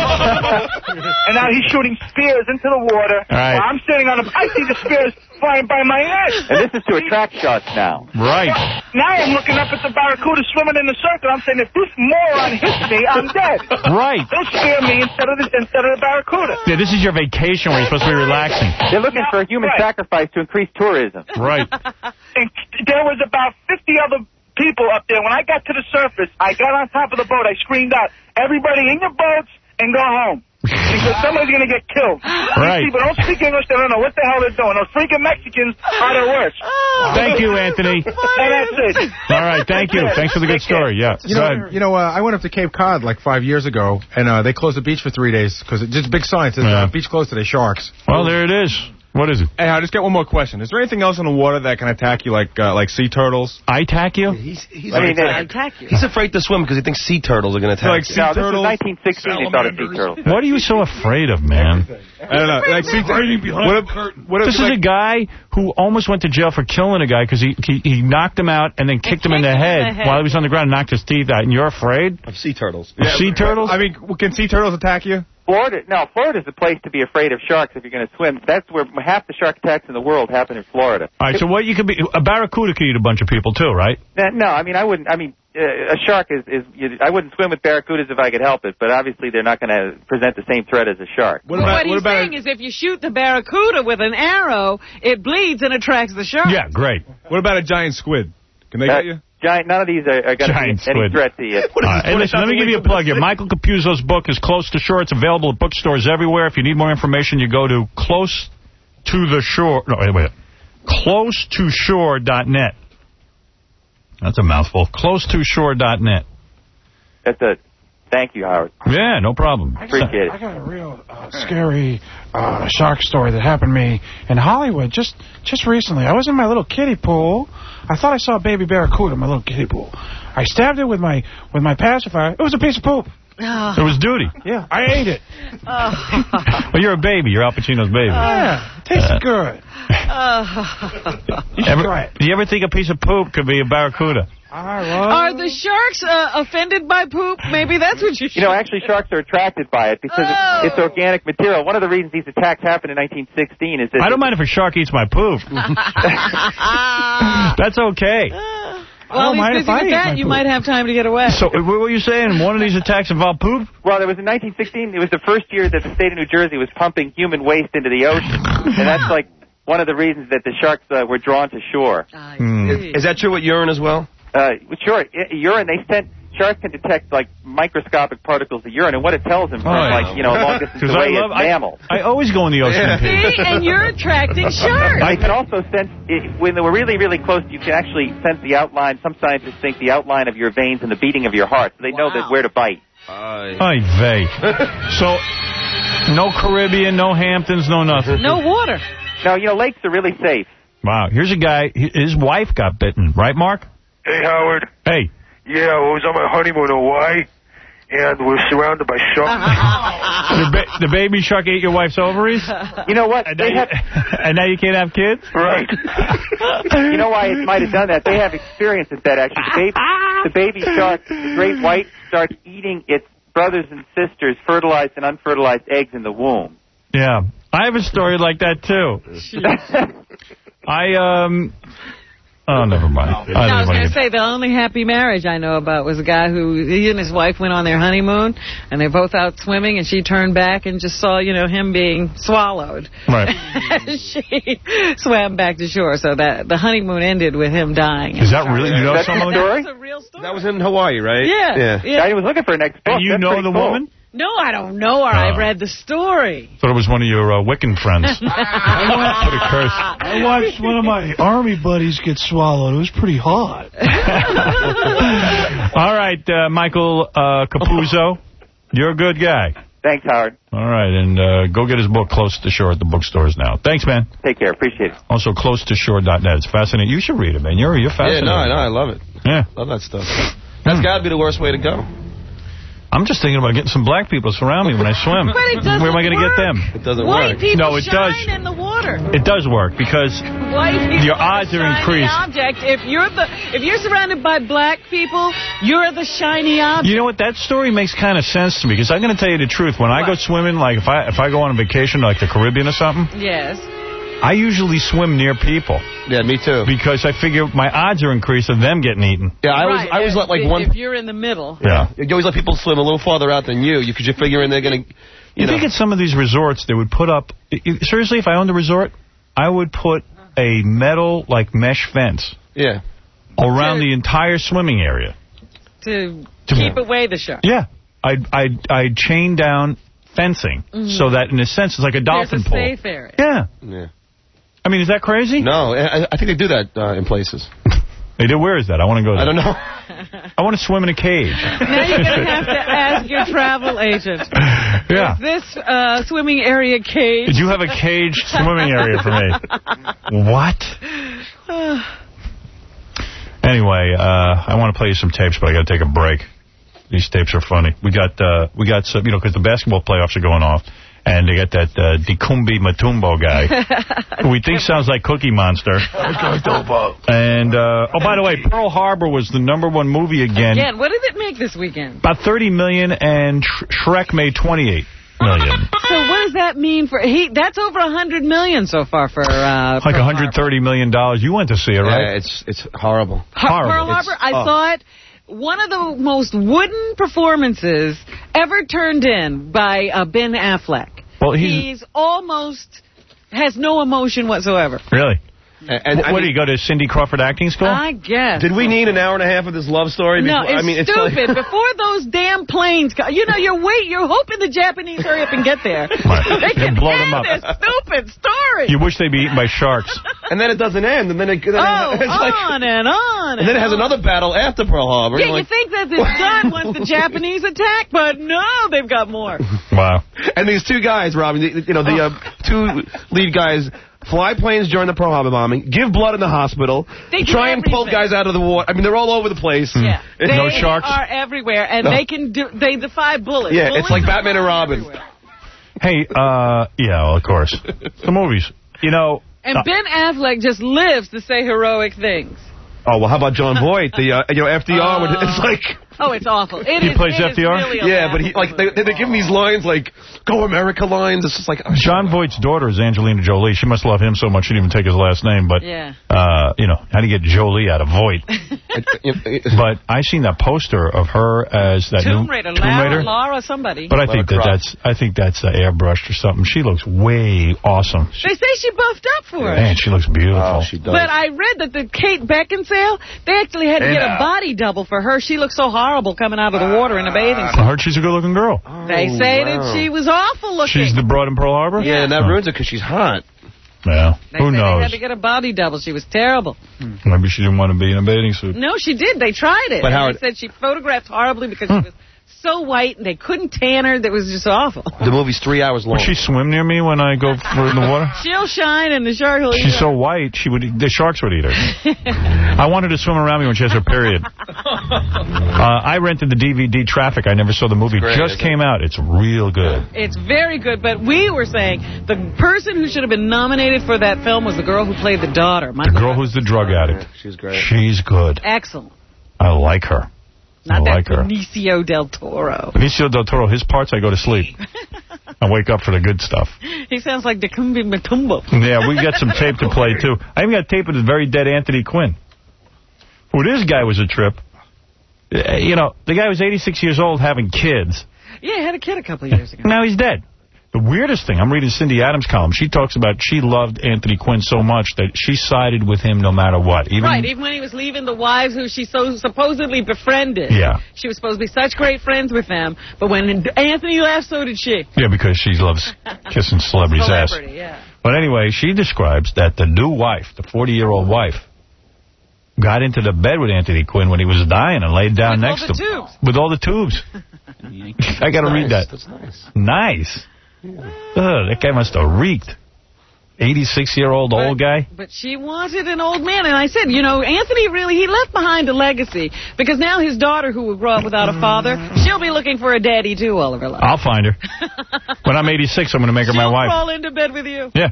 and now he's shooting spears into the water. All right. While I'm sitting on a... I see the spears flying by my head. And this is to attract shots now. Right. Now I'm looking up at the barracuda swimming in the circle. I'm saying, if this moron hits me, I'm dead. Right. They'll spear me instead of the, instead of the barracuda. Yeah, this is your vacation where you're supposed to be relaxing. They're looking for a human Right. sacrifice to increase tourism. Right. And there was about fifty other people up there. When I got to the surface, I got on top of the boat. I screamed out, everybody in your boats and go home. Because somebody's going to get killed. Right. These people don't speak English. They don't know what the hell they're doing. Those freaking Mexicans are the worst. Thank you, Anthony. And that's it. All right, thank you. Thanks for the good story. Yeah. You Go know, ahead. you know uh, I went up to Cape Cod like five years ago, and uh, they closed the beach for three days because it's just big sign says Yeah. uh, beach closed today, sharks. Well, there it is. What is it? Hey, I just got one more question. Is there anything else in the water that can attack you, like uh, like sea turtles? I attack you? He's, he's, I mean, afraid, Attack you. he's afraid to swim because he thinks sea turtles are going to attack Like him. sea No, this was turtles? nineteen sixteen they thought of sea turtles. What are you so afraid of, man? I don't know. Like sea turtles. What if, what if, This is like, a guy who almost went to jail for killing a guy because he, he he knocked him out and then kicked him in the kicked him head, in the head. while he was on the ground and knocked his teeth out. And you're afraid Of sea turtles. of sea turtles? I mean, can sea turtles attack you? Florida, no, Florida's the place to be afraid of sharks if you're going to swim. That's where half the shark attacks in the world happen in Florida. All right, so what you could be... A barracuda could eat a bunch of people, too, right? No, I mean, I wouldn't, I mean, uh, a shark is, is you, I wouldn't swim with barracudas if I could help it, but obviously they're not going to present the same threat as a shark. What What about, he's what about saying is if you shoot the barracuda with an arrow, it bleeds and attracts the shark. Yeah, great. what about a giant squid? Can they Uh, get you? Giant, none of these are, are going to Giant be any squid. threat to you. All right, hey, listen, let me give you a plug here. Michael Capuzzo's book is Close to Shore. It's available at bookstores everywhere. If you need more information, you go to Close to the Shore. No, wait, wait. Close to shore dot net. That's a mouthful. Close to shore dot net. That's a Thank you, Howard. Yeah, no problem. Appreciate it. I got a real uh, scary uh, shark story that happened to me in Hollywood just just recently. I was in my little kiddie pool. I thought I saw a baby barracuda in my little kiddie pool. I stabbed it with my with my pacifier. It was a piece of poop. Oh. It was duty. Yeah, I ate it. Oh. Well, you're a baby. You're Al Pacino's baby. Yeah, it tasted Uh, good. Oh. You should Ever, try it. do you ever think a piece of poop could be a barracuda? Are the sharks uh, offended by poop? Maybe that's what you should. You know, actually, sharks are attracted by it because Oh. it's, it's organic material. One of the reasons these attacks happened in nineteen sixteen is that... I don't mind if a shark eats my poop. That's okay. Well, at least busy with that, you might have time to get away. So, what were you saying? One of these attacks involved poop? Well, there was in nineteen sixteen, it was the first year that the state of New Jersey was pumping human waste into the ocean. And that's like one of the reasons that the sharks uh, were drawn to shore. Hmm. Is, is that true with urine as well? Uh, sure. I- urine, they sent... Sharks can detect, like, microscopic particles of urine, and what it tells them from, Oh, yeah. like, you know, a long distance 'Cause away I love- is mammals. I, I always go in the ocean and pee. See, and you're attracting sharks. I can also sense, it, when they were really, really close, you can actually sense the outline. Some scientists think the outline of your veins and the beating of your heart, so they know that where to bite. Ay, vey. So, no Caribbean, no Hamptons, no nothing. No water. No, you know, lakes are really safe. Wow. Here's a guy, his wife got bitten. Right, Mark? Hey, Howard. Hey. Yeah, I was on my honeymoon in Hawaii, and we're surrounded by sharks. the, ba the baby shark ate your wife's ovaries? You know what? And now, you, and now you can't have kids? Right. You know why it might have done that? They have experience at that, actually. The baby, the baby shark, the great white, starts eating its brothers and sisters' fertilized and unfertilized eggs in the womb. Yeah. I have a story like that, too. I, um... Oh, never mind. I, No, I was don't going to even- say, the only happy marriage I know about was a guy who, he and his wife went on their honeymoon, and they're both out swimming, and she turned back and just saw, you know, him being swallowed. Right. She swam back to shore, so that the honeymoon ended with him dying. Is that really? You know That's someone? the story? That's a real story. That was in Hawaii, right? Yeah. Yeah. Yeah. I was looking for an next book. And you That's know pretty the cool. woman? No, I don't know her. I Oh. read the story. Thought it was one of your uh, Wiccan friends. Put a curse. I watched one of my army buddies get swallowed. It was pretty hot. All right, uh, Michael uh, Capuzzo, you're a good guy. Thanks, Howard. All right, and uh, go get his book, Close to Shore, at the bookstores now. Thanks, man. Take care. Appreciate it. Also, close to shore dot net. It's fascinating. You should read it, man. You're, you're Yeah, fascinating. no, I know. I love it. Yeah. Love that stuff. That's got to be the worst way to go. I'm just thinking about getting some black people to surround me when I swim. But it doesn't Where am I going to get work. them? It doesn't White work. people No, it shine does. in the water. It does work because White people your odds the are shiny increased. Object. If you're the if you're surrounded by black people, you're the shiny object. You know what? That story makes kind of sense to me because I'm going to tell you the truth. When I go swimming, like if I if I go on a vacation like the Caribbean or something, Yes. I usually swim near people. Yeah, me too. Because I figure my odds are increased of them getting eaten. Yeah, I was Right. I was if, like if, one. If you're in the middle. Yeah. You always let people swim a little farther out than you, because you're figuring they're going to, you You know. think at some of these resorts they would put up... Seriously, if I owned a resort, I would put a metal, like, mesh fence Yeah. around the entire swimming area. To keep away the shark. Yeah. I'd, I'd, I'd chain down fencing Mhm. so that, in a sense, it's like a dolphin There's a pool. safe area. Yeah. Yeah. I mean, is that crazy? No, I, I think they do that uh, in places. They do? Where is that? I want to go there. I don't know. I want to swim in a cage. Now you're going to have to ask your travel agent. Yeah. Is this uh, swimming area cage? Did you have a caged swimming area for me? What? Anyway, uh, I want to play you some tapes, but I got to take a break. These tapes are funny. We got, uh, we got some, you know, because the basketball playoffs are going off, and they got that uh, Dikembe Mutombo guy, who we think sounds like Cookie Monster. And, uh, oh, by the way, Pearl Harbor was the number one movie again. Again, what did it make this weekend? About thirty million dollars, and Sh Shrek made twenty-eight million dollars. So what does that mean for... he? That's over one hundred million dollars so far for... Uh, Like Pearl one hundred thirty million dollars. You went to see it, right? Yeah, it's it's horrible. Har- Pearl Horrible. Harbor, It's- I oh. thought one of the most wooden performances ever turned in by uh, Ben Affleck. Well, he's... He's almost has no emotion whatsoever. Really? And, and what, I mean, do you go to Cindy Crawford acting school? I guess. Did we need an hour and a half of this love story? No, before, it's I mean, it's stupid. like Before those damn planes come, you know, you're wait, you're hoping the Japanese hurry up and get there. Right. So they can blow have them up. this stupid story. You wish they'd be eaten by sharks. And then it doesn't end, and then it, then oh, it's like, on and on. and then it has on. another battle after Pearl Harbor. Yeah, like, you think that it's done once the Japanese attack, but no, they've got more. Wow. And these two guys, Robin, the, you know, the uh, two lead guys fly planes during the Pearl Harbor bombing, give blood in the hospital, They do try and pull everything. guys out of the water. I mean, they're all over the place. Yeah. It's- They No sharks? are everywhere, and No. they can do, they defy bullets. Yeah, bullets it's like are Batman and flying Robin. everywhere. Hey, uh, yeah, well, of course. The movies. You know... And uh, Ben Affleck just lives to say heroic things. Oh, well, how about John Voight? The, uh, you know, F D R, would, it's like... Oh, it's awful. It He is, plays it F D R? Is really a Yeah, laugh. but he like they, they give him these lines like "Go America" lines. It's just like oh, John Voight's daughter is Angelina Jolie. She must love him so much she didn't even take his last name. But, Yeah. uh, you know, how do you get Jolie out of Voight? But I seen that poster of her as that Tomb new Raider, Tomb Lara, Raider. Laura, somebody. But I Lara think that Croft. that's I think that's uh, airbrushed or something. She looks way awesome. They say she buffed up for it. Man, she looks beautiful. Oh, she does. But I read that the Kate Beckinsale, they actually had to get a Yeah. body double for her. She looked so horrible coming out of the water in a bathing I suit. heard she's a good-looking girl. They say wow. that she was awful looking. She's the broad in Pearl Harbor? yeah, and that ruins it because she's hot. Yeah. They Who say they knows? had to get a body double. She was terrible. Maybe she didn't want to be in a bathing suit. No, she did. They tried it. But And Howard- they said she photographed horribly because she was so white and they couldn't tan her. That was just awful. The movie's three hours long. Would she swim near me when I go for in the water? She'll shine and the shark will eat She's her. so white, she would the sharks would eat her. I want her to swim around me when she has her period. Uh, I rented the D V D Traffic. I never saw the movie. Great, Just isn't came out. It's real good. It's very good, but we were saying the person who should have been nominated for that film was the girl who played the daughter. The girl who's the drug addict. She's great. She's good. Excellent. I like her. Not I that like her. Benicio del Toro. Benicio del Toro, his parts, I go to sleep. I wake up for the good stuff. He sounds like Dikembe Mutombo. Yeah, we got some tape to play, too. I even got tape with the very dead Anthony Quinn. Well, this guy was a trip. Uh, You know, the guy was eighty-six years old having kids. Yeah, he had a kid a couple of years ago. Now he's dead. The weirdest thing, I'm reading Cindy Adams' column. She talks about she loved Anthony Quinn so much that she sided with him no matter what. Even Right, even when he was leaving the wives who she so supposedly befriended. Yeah. She was supposed to be such great friends with them, but when Anthony left, so did she. Yeah, because she loves kissing celebrities' ass. Celebrity, yeah. But anyway, she describes that the new wife, the forty-year-old wife, got into the bed with Anthony Quinn when he was dying and laid down With all next the to him. tubes. With all the tubes. I got to read that. That's nice. Nice. Ugh, that guy must have reeked. eighty-six-year-old old guy. But she wanted an old man, and I said, you know, Anthony really, he left behind a legacy, because now his daughter, who will grow up without a father, she'll be looking for a daddy, too, all of her life. I'll find her. When I'm eighty-six, I'm going to make her my She'll wife. crawl into bed with you. Yeah.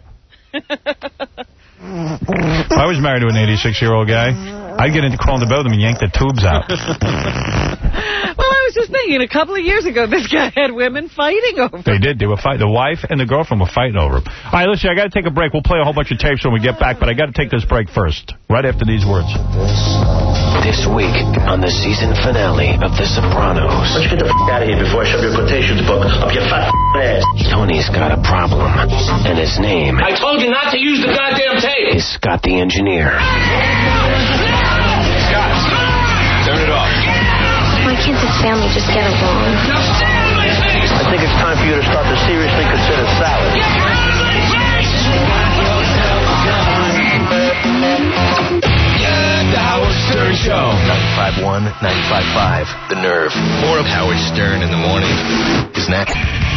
I was married to an eighty-six-year-old guy. I'd get into crawling to bed with him and yank the tubes out. Well, I was just thinking, a couple of years ago, this guy had women fighting over They did. They were fighting. The wife and the girlfriend were fighting over him. All right, listen, I got to take a break. We'll play a whole bunch of tapes when we get back, but I got to take this break first, right after these words. This week on the season finale of The Sopranos. Why don't you get the f*** out of here before I shove your quotations book up your fat ass? Tony's got a problem, and his name I told you not to use the goddamn tape. is Scott the Engineer. Scott, turn it off. Why can't this family just get along? I think it's time for you to start to seriously consider salad. The Howard Stern Show. ninety-five point one, ninety-five point five. The Nerve. More of Howard Stern in the morning is next.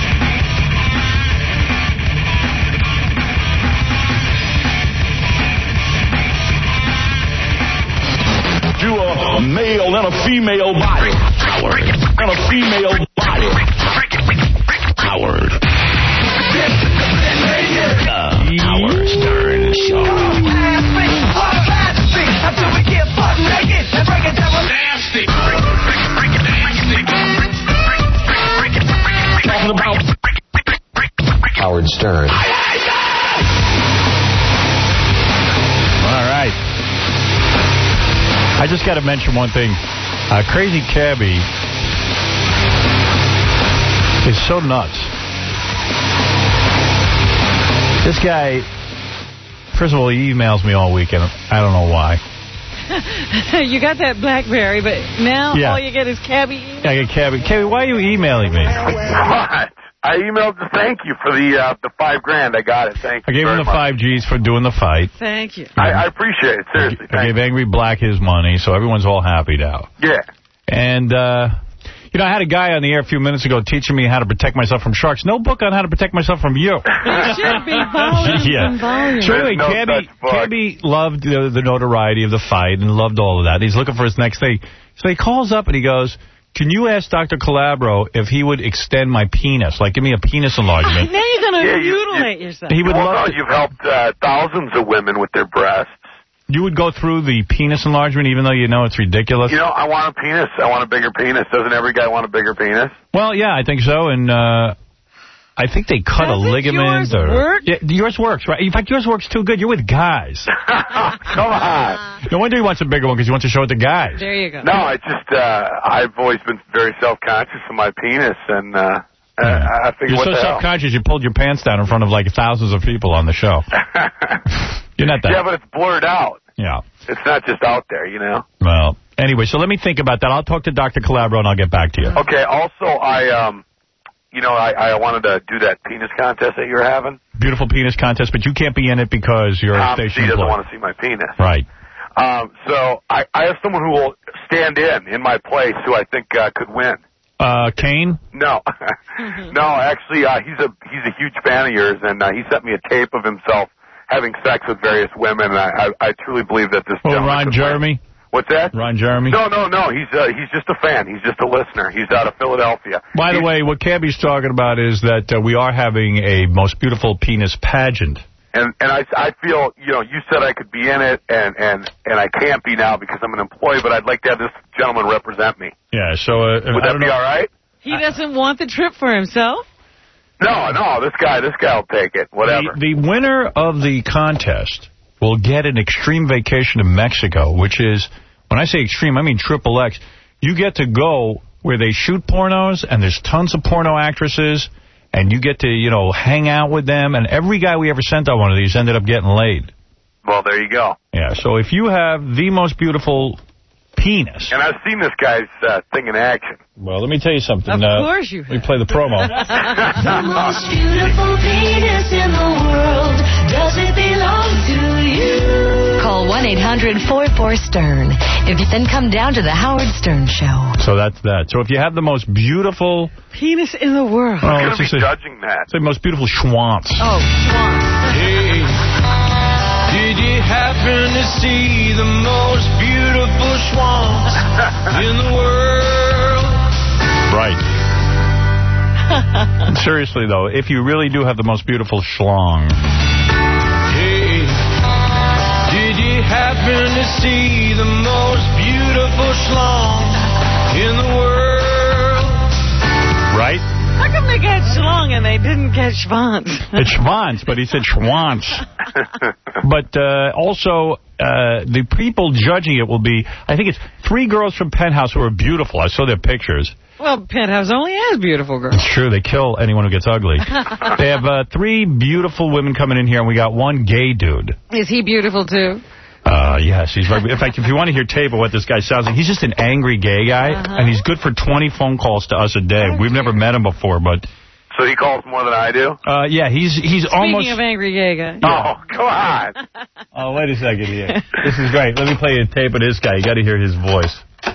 You a male and a female body. Howard. And a female body. Howard. The Howard Stern Show. Howard Stern. All right. I just got to mention one thing. Uh, Crazy Cabbie is so nuts. This guy First of all, he emails me all weekend. I don't know why. You got that BlackBerry, but now Yeah. all you get is Cabby email. I get Cabby. Cabby, why are you emailing me? What? I emailed to thank you for the uh, the five grand. I got it. Thank you. I gave him very the much. five G's for doing the fight. Thank you. I, I appreciate it. Seriously. I gave Angry Black his money, so everyone's all happy now. Yeah. And, uh, you know, I had a guy on the air a few minutes ago teaching me how to protect myself from sharks. No book on how to protect myself from you. There should be volumes Yeah. and volumes. So anyway, There's no Cabby, such book. Cabby loved the, the notoriety of the fight and loved all of that. He's looking for his next thing. So he calls up and he goes, can you ask Doctor Calabro if he would extend my penis? Like, give me a penis enlargement. Now you're going to Yeah, you- mutilate yourself. He would well, love no, to- you've helped uh, thousands of women with their breasts. You would go through the penis enlargement even though you know it's ridiculous? You know, I want a penis. I want a bigger penis. Doesn't every guy want a bigger penis? Well, yeah, I think so. And uh, I think they cut a Doesn't ligament. yours or, work? Yeah, yours works, right? In fact, yours works too good. You're with guys. Come on. No wonder he wants a bigger one because he wants to show it to guys. There you go. No, I just, uh, I've always been very self-conscious of my penis, and uh, uh, I think You're what so the hell? self-conscious you pulled your pants down in front of like thousands of people on the show. You're not that. Yeah, but it's blurred out. Yeah. It's not just out there, you know? Well, anyway, so let me think about that. I'll talk to Doctor Calabro and I'll get back to you. Okay, also, I, um, you know, I, I wanted to do that penis contest that you're having. Beautiful penis contest, but you can't be in it because you're a Tom station C doesn't employee. want to see my penis. Right. Um, so I, I have someone who will stand in in my place who I think uh, could win. Uh, Kane? No, no, actually, uh, he's a he's a huge fan of yours, and uh, he sent me a tape of himself having sex with various women, and I, I, I truly believe that this Oh, gentleman Ron could Jeremy? win. What's that? Ron Jeremy? No, no, no. He's uh, he's just a fan. He's just a listener. He's out of Philadelphia. By the way, what Cabby's talking about is that uh, we are having a most beautiful penis pageant. And and I I feel, you know, you said I could be in it, and and and I can't be now because I'm an employee, but I'd like to have this gentleman represent me. Yeah, so... Uh, Would I that don't be know. all right? He doesn't want the trip for himself? No, no. This guy, this guy will take it. Whatever. The, the winner of the contest will get an extreme vacation to Mexico, which is, when I say extreme, I mean triple X. You get to go where they shoot pornos, and there's tons of porno actresses, and you get to, you know, hang out with them, and every guy we ever sent on one of these ended up getting laid. Well, there you go. Yeah, so if you have the most beautiful penis... And I've seen this guy's uh, thing in action. Well, let me tell you something. Of uh, course you have. Let me play the promo. The most beautiful penis in the world. Does it belong to you? Call one eight hundred four four STERN. If you then come down to the Howard Stern Show. So that's that. So if you have the most beautiful... Penis in the world. Oh, I'm it's going to just be a- judging that. It's the most beautiful schwanz. Oh, Hey, did you happen to see the most beautiful swans in the world? Right. Seriously, though, if you really do have the most beautiful schlong... Hey, did you happen to see the most beautiful schlong in the world? Right? How come they got schlong and they didn't get schwanz? It's schwanz, but he said schwanz. But uh, also, uh, the people judging it will be, I think it's three girls from Penthouse who are beautiful. I saw their pictures. Well, Penthouse only has beautiful girls. It's true, they kill anyone who gets ugly. They have uh, three beautiful women coming in here, and we got one gay dude. Is he beautiful, too? Uh, yes, he's very... In fact, if you want to hear tape of what this guy sounds like, he's just an angry gay guy, Uh-huh. and he's good for twenty phone calls to us a day. We've never met him before, but... So he calls more than I do? Uh, yeah, he's he's Speaking almost... of angry gay guy. Oh, come on. Oh, wait a second here. This is great. Let me play you a tape of this guy. You got to hear his voice.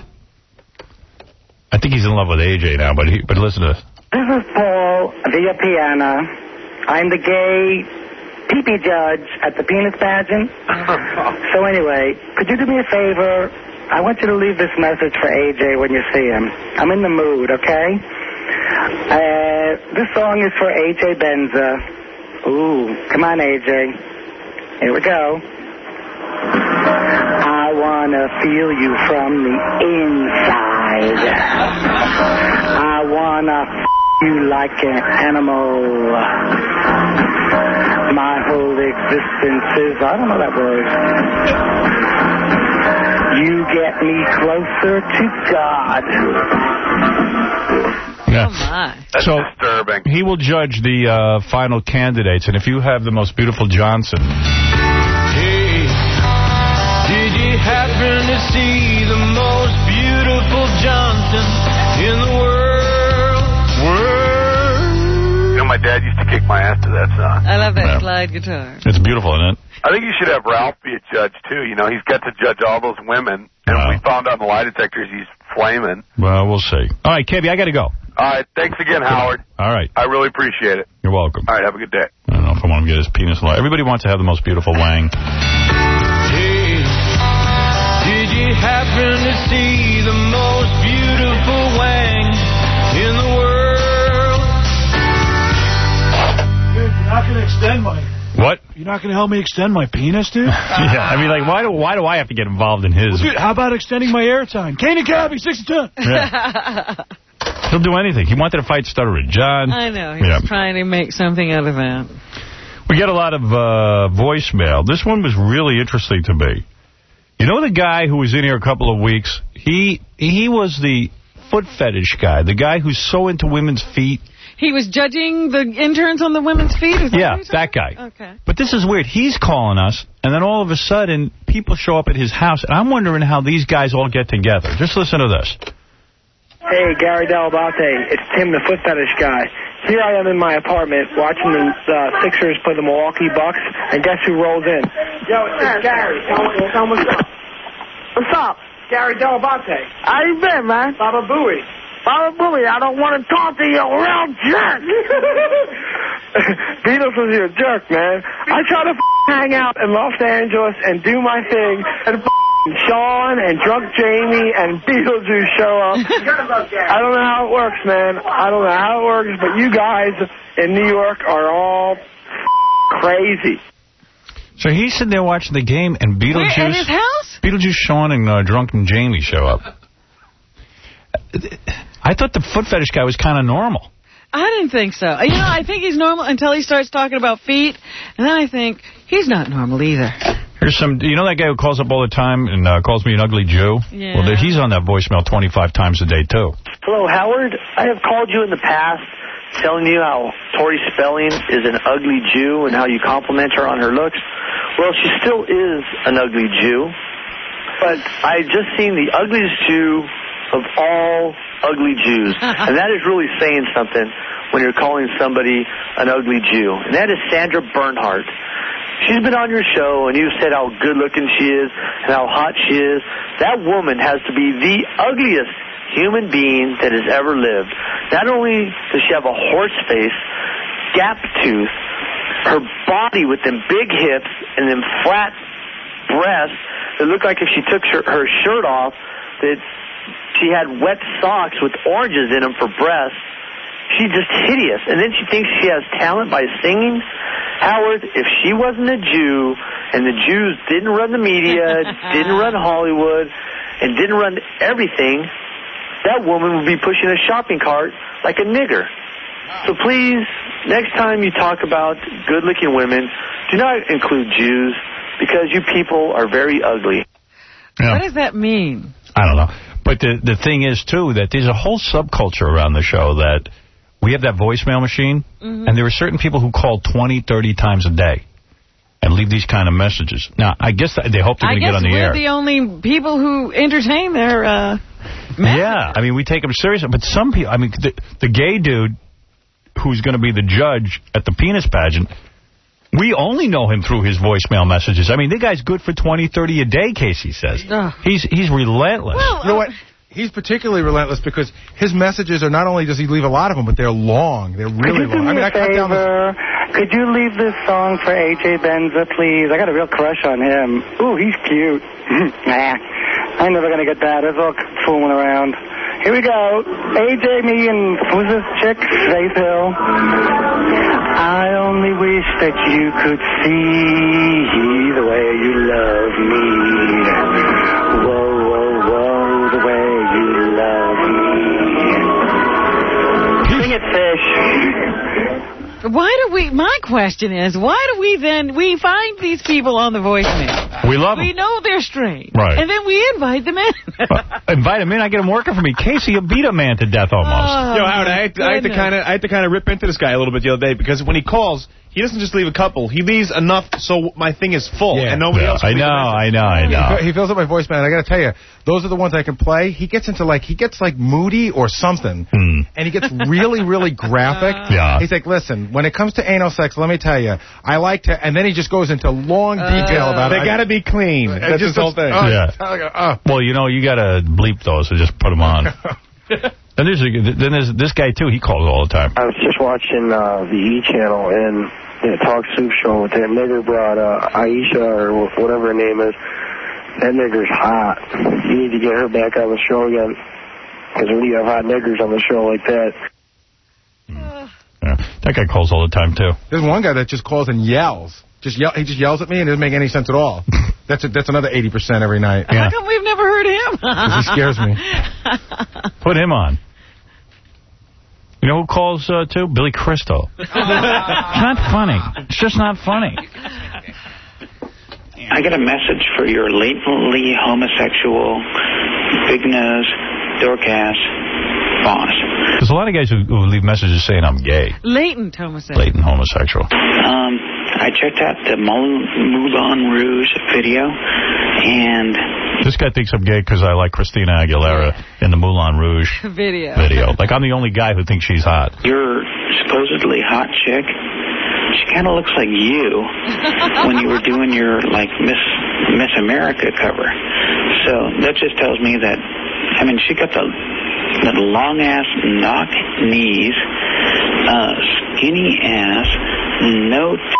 I think he's in love with A J now, but he, but listen to this. This is Paul via Piana. I'm the gay pee-pee judge at the penis pageant. So anyway, could you do me a favor? I want you to leave this message for A J when you see him. I'm in the mood, okay? Uh, this song is for A J Benza. Ooh, come on, A J. Here we go. I want to feel you from the inside. I want to f*** you like an animal. My whole existence is, I don't know that word. You get me closer to God. Yeah. Oh, my. That's so disturbing. He will judge the uh, final candidates, and if you have the most beautiful Johnson, to see the most beautiful Johnson in the world. You know, my dad used to kick my ass to that song. I love that Yeah. slide guitar. It's beautiful, isn't it? I think you should have Ralph be a judge, too. You know, he's got to judge all those women. And Wow. we found out in the lie detectors he's flaming. Well, we'll see. All right, Kevy, I got to go. All right, thanks again, Howard. All right. I really appreciate it. You're welcome. All right, have a good day. I don't know if I want him to get his penis alive. Everybody wants to have the most beautiful wang. Hey, did you happen to see the most beautiful wang in the world? Dude, you're not going to extend my... What? You're not going to help me extend my penis, dude? Yeah, I mean, like, why do why do I have to get involved in his? Dude, how about extending my airtime? Kane and Cabby, six to ten. Yeah. He'll do anything. He wanted to fight Stutterer John. I know. He's Yeah. trying to make something out of that. We get a lot of uh, voicemail. This one was really interesting to me. You know the guy who was in here a couple of weeks? He he was the foot fetish guy, the guy who's so into women's feet. He was judging the interns on the women's feet? Is that Yeah, what that guy. Okay. But this is weird. He's calling us, and then all of a sudden, people show up at his house, and I'm wondering how these guys all get together. Just listen to this. Hey, Gary Delabate, it's Tim, the foot fetish guy. Here I am in my apartment watching the uh, Sixers play the Milwaukee Bucks, and guess who rolls in? Yo, it's Gary. Tell me, tell me what's up. What's up? Gary Delabate. How you been, man? Baba Booey. Baba Booey, I don't want to talk to you, real jerk. Beatles was your jerk, man. I try to f hang out in Los Angeles and do my thing, and f Sean and Drunk Jamie and Beetlejuice show up. I don't know how it works, man. I don't know how it works, but you guys in New York are all crazy. So he's sitting there watching the game, and Beetlejuice... Where, at his house? Beetlejuice, Sean, and uh, Drunken Jamie show up. I thought the foot fetish guy was kind of normal. I didn't think so. You know, I think he's normal until he starts talking about feet, and then I think he's not normal either. Here's some... You know that guy who calls up all the time and uh, calls me an ugly Jew? Yeah. Well, he's on that voicemail twenty-five times a day, too. Hello, Howard. I have called you in the past telling you how Tori Spelling is an ugly Jew and how you compliment her on her looks. Well, she still is an ugly Jew, but I just seen the ugliest Jew of all ugly Jews, and that is really saying something when you're calling somebody an ugly Jew, and that is Sandra Bernhardt. She's been on your show, and you've said how good-looking she is and how hot she is. That woman has to be the ugliest human being that has ever lived. Not only does she have a horse face, gap tooth, her body with them big hips and them flat breasts that look like if she took her, her shirt off, that she had wet socks with oranges in them for breasts. She's just hideous. And then she thinks she has talent by singing. Howard, if she wasn't a Jew and the Jews didn't run the media, didn't run Hollywood, and didn't run everything, that woman would be pushing a shopping cart like a nigger. So please, next time you talk about good-looking women, do not include Jews, because you people are very ugly. Yeah. What does that mean? I don't know. But the the thing is, too, that there's a whole subculture around the show that we have that voicemail machine, Mm-hmm. and there are certain people who call twenty, thirty times a day and leave these kind of messages. Now, I guess they hope they're I going to get guess on the we're air. the only people who entertain their uh, Yeah, I mean, we take them seriously. But some people, I mean, the, the gay dude who's going to be the judge at the penis pageant, we only know him through his voicemail messages. I mean, the guy's good for twenty, thirty a day, Casey says. Ugh. He's he's relentless. You know what? He's particularly relentless because his messages are not only does he leave a lot of them, but they're long. They're really Could you do long. I me mean, a I cut down the... favor? Could you leave this song for A J Benza, please? I got a real crush on him. Ooh, he's cute. Nah, I'm never going to get that. It's all fooling around. Here we go. A J, me, and who's this chick? Faith Hill. I only wish that you could see the way you love me. Whoa, whoa, whoa, the way you love me. Sing it, Fish. Why do we, my question is, why do we then, we find these people on the voicemail. We love them. We know they're strange. Right. And then we invite them in. uh, invite him in, I get him working for me. Casey, you beat a man to death almost. Oh, Yo, Howard, I had, to, I had to kind of I had to kind of rip into this guy a little bit the other day because when he calls, he doesn't just leave a couple. He leaves enough so my thing is full, Yeah. and nobody Yeah, else can I leave know, a I message. know, I know. He, he fills up my voicemail, and I got to tell you, those are the ones I can play. He gets into, like, he gets, like, moody or something, Hmm. and he gets really, really graphic. Yeah. He's like, listen, when it comes to anal sex, let me tell you, I like to, and then he just goes into long detail about it. They got to be clean. I- That's just- his whole thing. uh, Yeah. uh, Well, you know, you got to bleep those, so just put them on. And there's, a, then there's this guy, too. He calls all the time. I was just watching uh, the E! channel and the Talk Soup show with that nigger brought uh, Aisha or wh- whatever her name is. That nigger's hot. You need to get her back on the show again. Because when you have hot niggers on the show like that. Yeah. That guy calls all the time, too. There's one guy that just calls and yells. Just yell, he just yells at me and it doesn't make any sense at all. That's a, that's another eighty percent every night. How come we've never heard him? 'Cause he scares me. Put him on. You know who calls, uh, too? Billy Crystal. It's not funny. It's just not funny. I got a message for your latently homosexual, big-nosed, dork-ass boss. There's a lot of guys who, who leave messages saying I'm gay. Latent homosexual. Latent homosexual. Um, I checked out the Moul- Moulin Rouge video, and This guy thinks I'm gay because I like Christina Aguilera in the Moulin Rouge Video. video. Like, I'm the only guy who thinks she's hot. your supposedly hot chick, she kind of looks like you when you were doing your, like, Miss Miss America cover. So that just tells me that, I mean, she got the, the long-ass knock knees, uh, skinny ass, no t-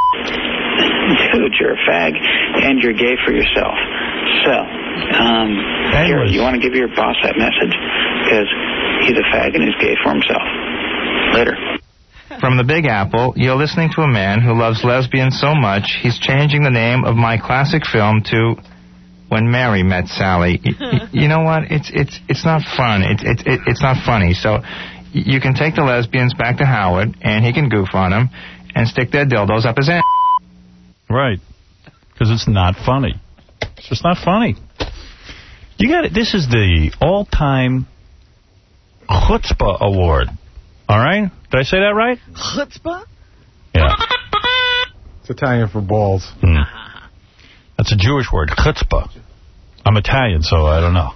dude, you're a fag, and you're gay for yourself. So, um, Gary, you want to give your boss that message? Because he's a fag and he's gay for himself. Later. From the Big Apple, you're listening to a man who loves lesbians so much, he's changing the name of my classic film to When Mary Met Sally. Y- y- you know what? It's it's it's not fun. It's it's it, it's not funny. So y- you can take the lesbians back to Howard, and he can goof on them, and stick their dildos up his ass. Right. Because it's not funny. It's just not funny. You got it. This is the all-time Chutzpah Award. All right? Did I say that right? Chutzpah? Yeah. It's Italian for balls. Hmm. That's a Jewish word, chutzpah. I'm Italian, so I don't know.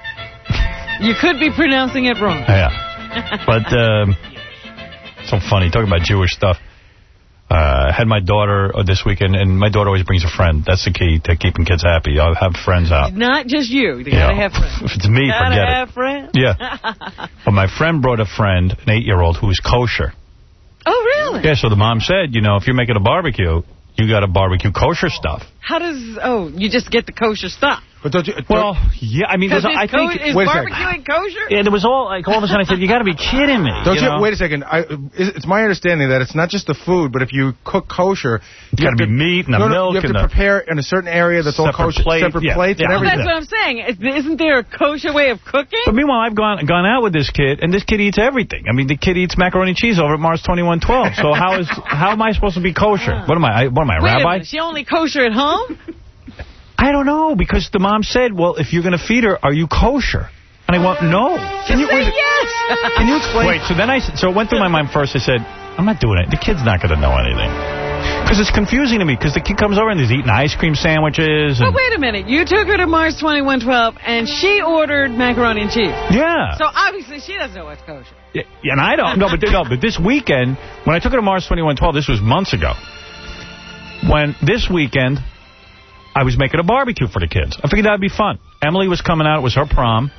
You could be pronouncing it wrong. Yeah. But, um, so funny, talking about Jewish stuff. I uh, had my daughter uh, this weekend, and my daughter always brings a friend. That's the key to keeping kids happy. I'll have friends out. Not just you. You Yeah. gotta have friends. If it's me, gotta forget have it. friends. Yeah. But my friend brought a friend, an eight-year-old, who was kosher. Oh, really? Yeah, so the mom said, you know, if you're making a barbecue, you got to barbecue kosher stuff. How does... Oh, you just get the kosher stuff. But don't you... Well, yeah, I mean, there's, Because I think... is wait a second. barbecuing kosher? Yeah, there was all, like, all of a sudden I said, you got to be kidding me. Don't you, you, know? wait a second. I, it's my understanding that it's not just the food, but if you cook kosher, It's got to be meat and the no, no, milk you have and to the prepare in a certain area that's all separate kosher, plate, separate yeah, plates yeah. and Well, everything. that's what I'm saying. Is- Isn't there a kosher way of cooking? But meanwhile, I've gone gone out with this kid, and this kid eats everything. I mean, the kid eats macaroni and cheese over at Mars twenty-one twelve. So how is how am I supposed to be kosher? What am I? I what am I, a Wait a rabbi? minute, she only kosher at home? I don't know, because the mom said, well, if you're going to feed her, are you kosher? And I went, no. Can you, say wait, yes. Can you explain? Wait, so then I, so it went through my mind first. I said, I'm not doing it. The kid's not going to know anything. Because it's confusing to me, because the kid comes over and he's eating ice cream sandwiches. But And, wait a minute. You took her to Mars twenty-one twelve, and she ordered macaroni and cheese. yeah. So obviously she doesn't know what's kosher. Yeah, and I don't. No, but no, but this weekend, when I took her to Mars twenty-one twelve, this was months ago. When this weekend, I was making a barbecue for the kids. I figured that would be fun. Emily was coming out. It was her prom.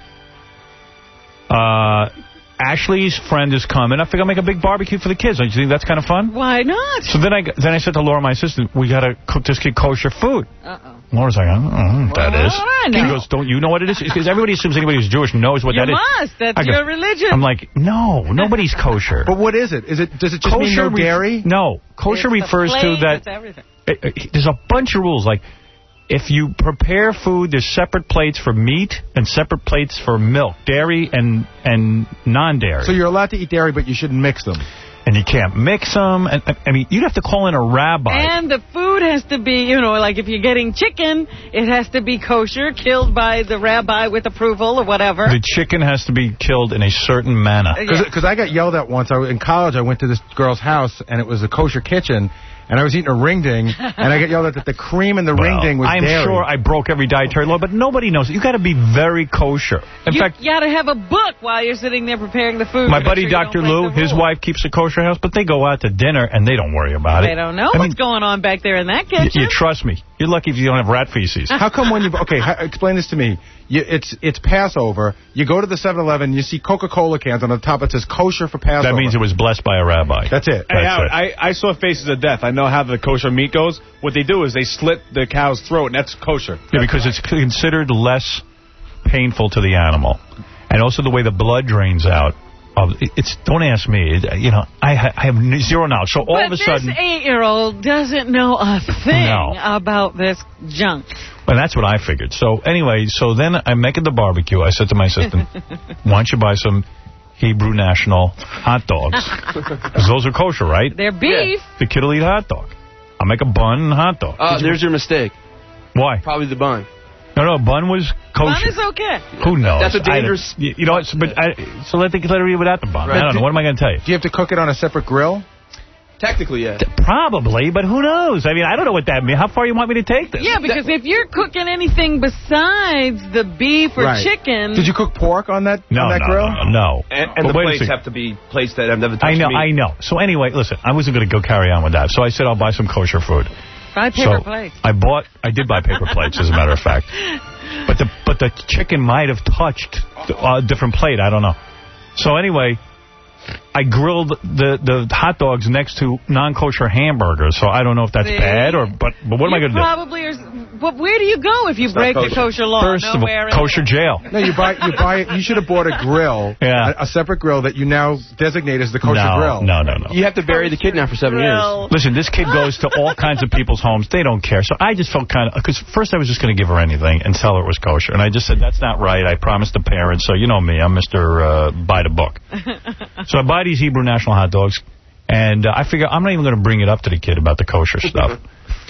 Uh, Ashley's friend is coming. I figured I'll make a big barbecue for the kids. Don't you think that's kind of fun? Why not? So then I then I said to Laura, my assistant, we got to cook this kid kosher food. Uh-oh. Laura's like, I don't know what that is. I She know. goes, don't you know what it is? Because everybody assumes anybody who's Jewish knows what You that is. must. That's I go- your religion. I'm like, no, nobody's kosher. But what is it? Is it does it just mean no ref- dairy? No. Kosher It's the refers to plate, that... it's everything. It, it, there's a bunch of rules. Like, if you prepare food, there's separate plates for meat and separate plates for milk, dairy and, and non-dairy. So you're allowed to eat dairy, but you shouldn't mix them. And you can't mix them. And I mean, you'd have to call in a rabbi. And the food has to be, you know, like if you're getting chicken, it has to be kosher, killed by the rabbi with approval or whatever. The chicken has to be killed in a certain manner. Because I got yelled at once. I, in college, I went to this girl's house, and it was a kosher kitchen. And I was eating a ring ding, and I got yelled at that the cream in the well, ring ding was I'm dairy. sure I broke every dietary law, but nobody knows. You got to be very kosher. In you fact, got to have a book while you're sitting there preparing the food. my buddy sure Doctor Lou, his wife keeps a kosher house, but they go out to dinner, and they don't worry about they it. They don't know I what's mean, going on back there in that kitchen. You, you trust me. You're lucky if you don't have rat feces. How come when you... Okay, how, explain this to me. You, it's it's Passover. You go to the seven eleven, you see Coca-Cola cans on the top. It says kosher for Passover. That means it was blessed by a rabbi. That's it. Hey, That's Howard, it. I, I saw Faces of Death. I know how the kosher meat goes. What they do is they slit the cow's throat, and that's kosher. Yeah, because it's considered less painful to the animal. And also the way the blood drains out. Of, it's Don't ask me. It, you know, I, I have zero knowledge. So all but of a sudden... this eight-year-old doesn't know a thing No. about this junk. Well, that's what I figured. So anyway, so then I'm making the barbecue. I said to my assistant, why don't you buy some Hebrew National hot dogs? Because those are kosher, right? They're beef. The kid will eat a hot dog. I'll make a bun and hot dog. Uh, there's your mistake. Why? Probably the bun. No, no, bun was kosher. Bun is okay. Who knows? That's a dangerous... I, you know what? But I, so let, the, let her eat without the bun. Right. I don't know. What am I going to tell you? Do you have to cook it on a separate grill? Technically, yeah. Probably, but who knows? I mean, I don't know what that means. How far you want me to take this? Yeah, because if you're cooking anything besides the beef or Right. chicken... Did you cook pork on that, No, on that no, grill? no, no. And, and But the wait a plates second. have to be placed that have never touched I know, meat. I know. So anyway, listen, I wasn't going to go carry on with that. So I said I'll buy some kosher food. Buy paper so plates. I bought, I did buy paper plates, as a matter of fact. But the but the chicken might have touched a different plate. I don't know. So anyway, I grilled the, the hot dogs next to non-kosher hamburgers. So I don't know if that's See? bad or but but what am I going to do? Probably are, but where do you go if you break the kosher law? First of all, Nowhere kosher jail. No, you buy you buy it. You should have bought a grill, Yeah. a, a separate grill that you now designate as the kosher no, grill. No, no, no. You have to bury the kid now for seven years. Listen, this kid goes to all kinds of people's homes. They don't care. So I just felt kind of... Because first I was just going to give her anything and tell her it was kosher. And I just said, that's not right. I promised the parents. So you know me. I'm Mister Uh, buy the book. So I buy these Hebrew National hot dogs. And uh, I figure I'm not even going to bring it up to the kid about the kosher stuff.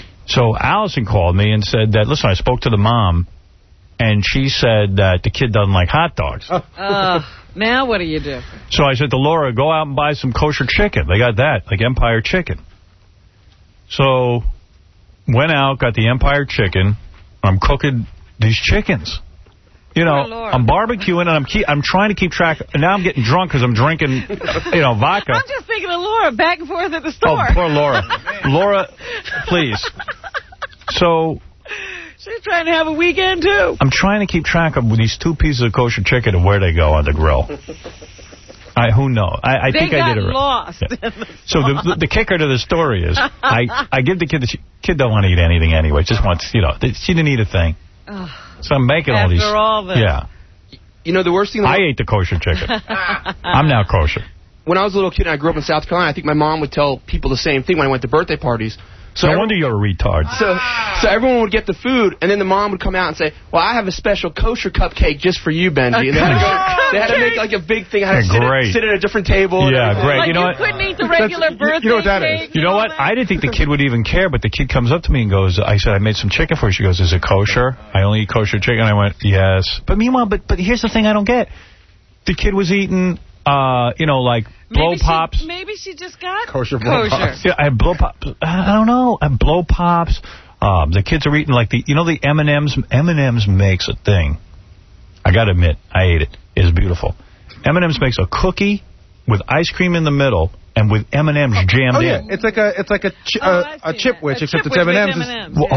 So Allison called me and said that, listen, I spoke to the mom. And she said that the kid doesn't like hot dogs. Uh, now what do you do? So I said to Laura, go out and buy some kosher chicken. They got that, like Empire Chicken. So went out, got the Empire Chicken. I'm cooking these chickens. You know, I'm barbecuing and I'm keep, I'm trying to keep track. And now I'm getting drunk because I'm drinking, you know, vodka. I'm just thinking of Laura back and forth at the store. Oh, poor Laura. Laura, please. So... She's trying to have a weekend, too. I'm trying to keep track of these two pieces of kosher chicken and where they go on the grill. I, who knows? I, I they think got I did it right. lost. Yeah. So the, the the kicker to the story is, I, I give the kid, the kid don't want to eat anything anyway. Just wants, you know, she didn't eat a thing. So I'm making all these. After all this. Yeah. You know, the worst thing... I ate the kosher chicken. I'm now kosher. When I was a little kid and I grew up in South Carolina, I think my mom would tell people the same thing when I went to birthday parties. So no every, wonder you're a retard. So, so everyone would get the food, and then the mom would come out and say, well, I have a special kosher cupcake just for you, Benji. And they had to, go, they had to make like a big thing. I had to sit at, sit at a different table. Yeah, great. Like you know you what? couldn't eat the regular birthday you know what that cake. is. You know what? I didn't think the kid would even care, but the kid comes up to me and goes, I said, I made some chicken for you. She goes, is it kosher? I only eat kosher chicken. I went, yes. But meanwhile, but but here's the thing I don't get. The kid was eating, uh, you know, like blow maybe pops. She, maybe she just got kosher blow kosher. pops. Yeah, I have blow pops. I don't know. I have blow pops. Um, the kids are eating like the, you know, the M and M's. M and M's makes a thing. I got to admit, I ate it. It's beautiful. M and M's makes a cookie with ice cream in the middle and with M and M's jammed oh, yeah. in. it's like a it's like a chi Oh, uh, a chip witch, except it's M and M's. Well,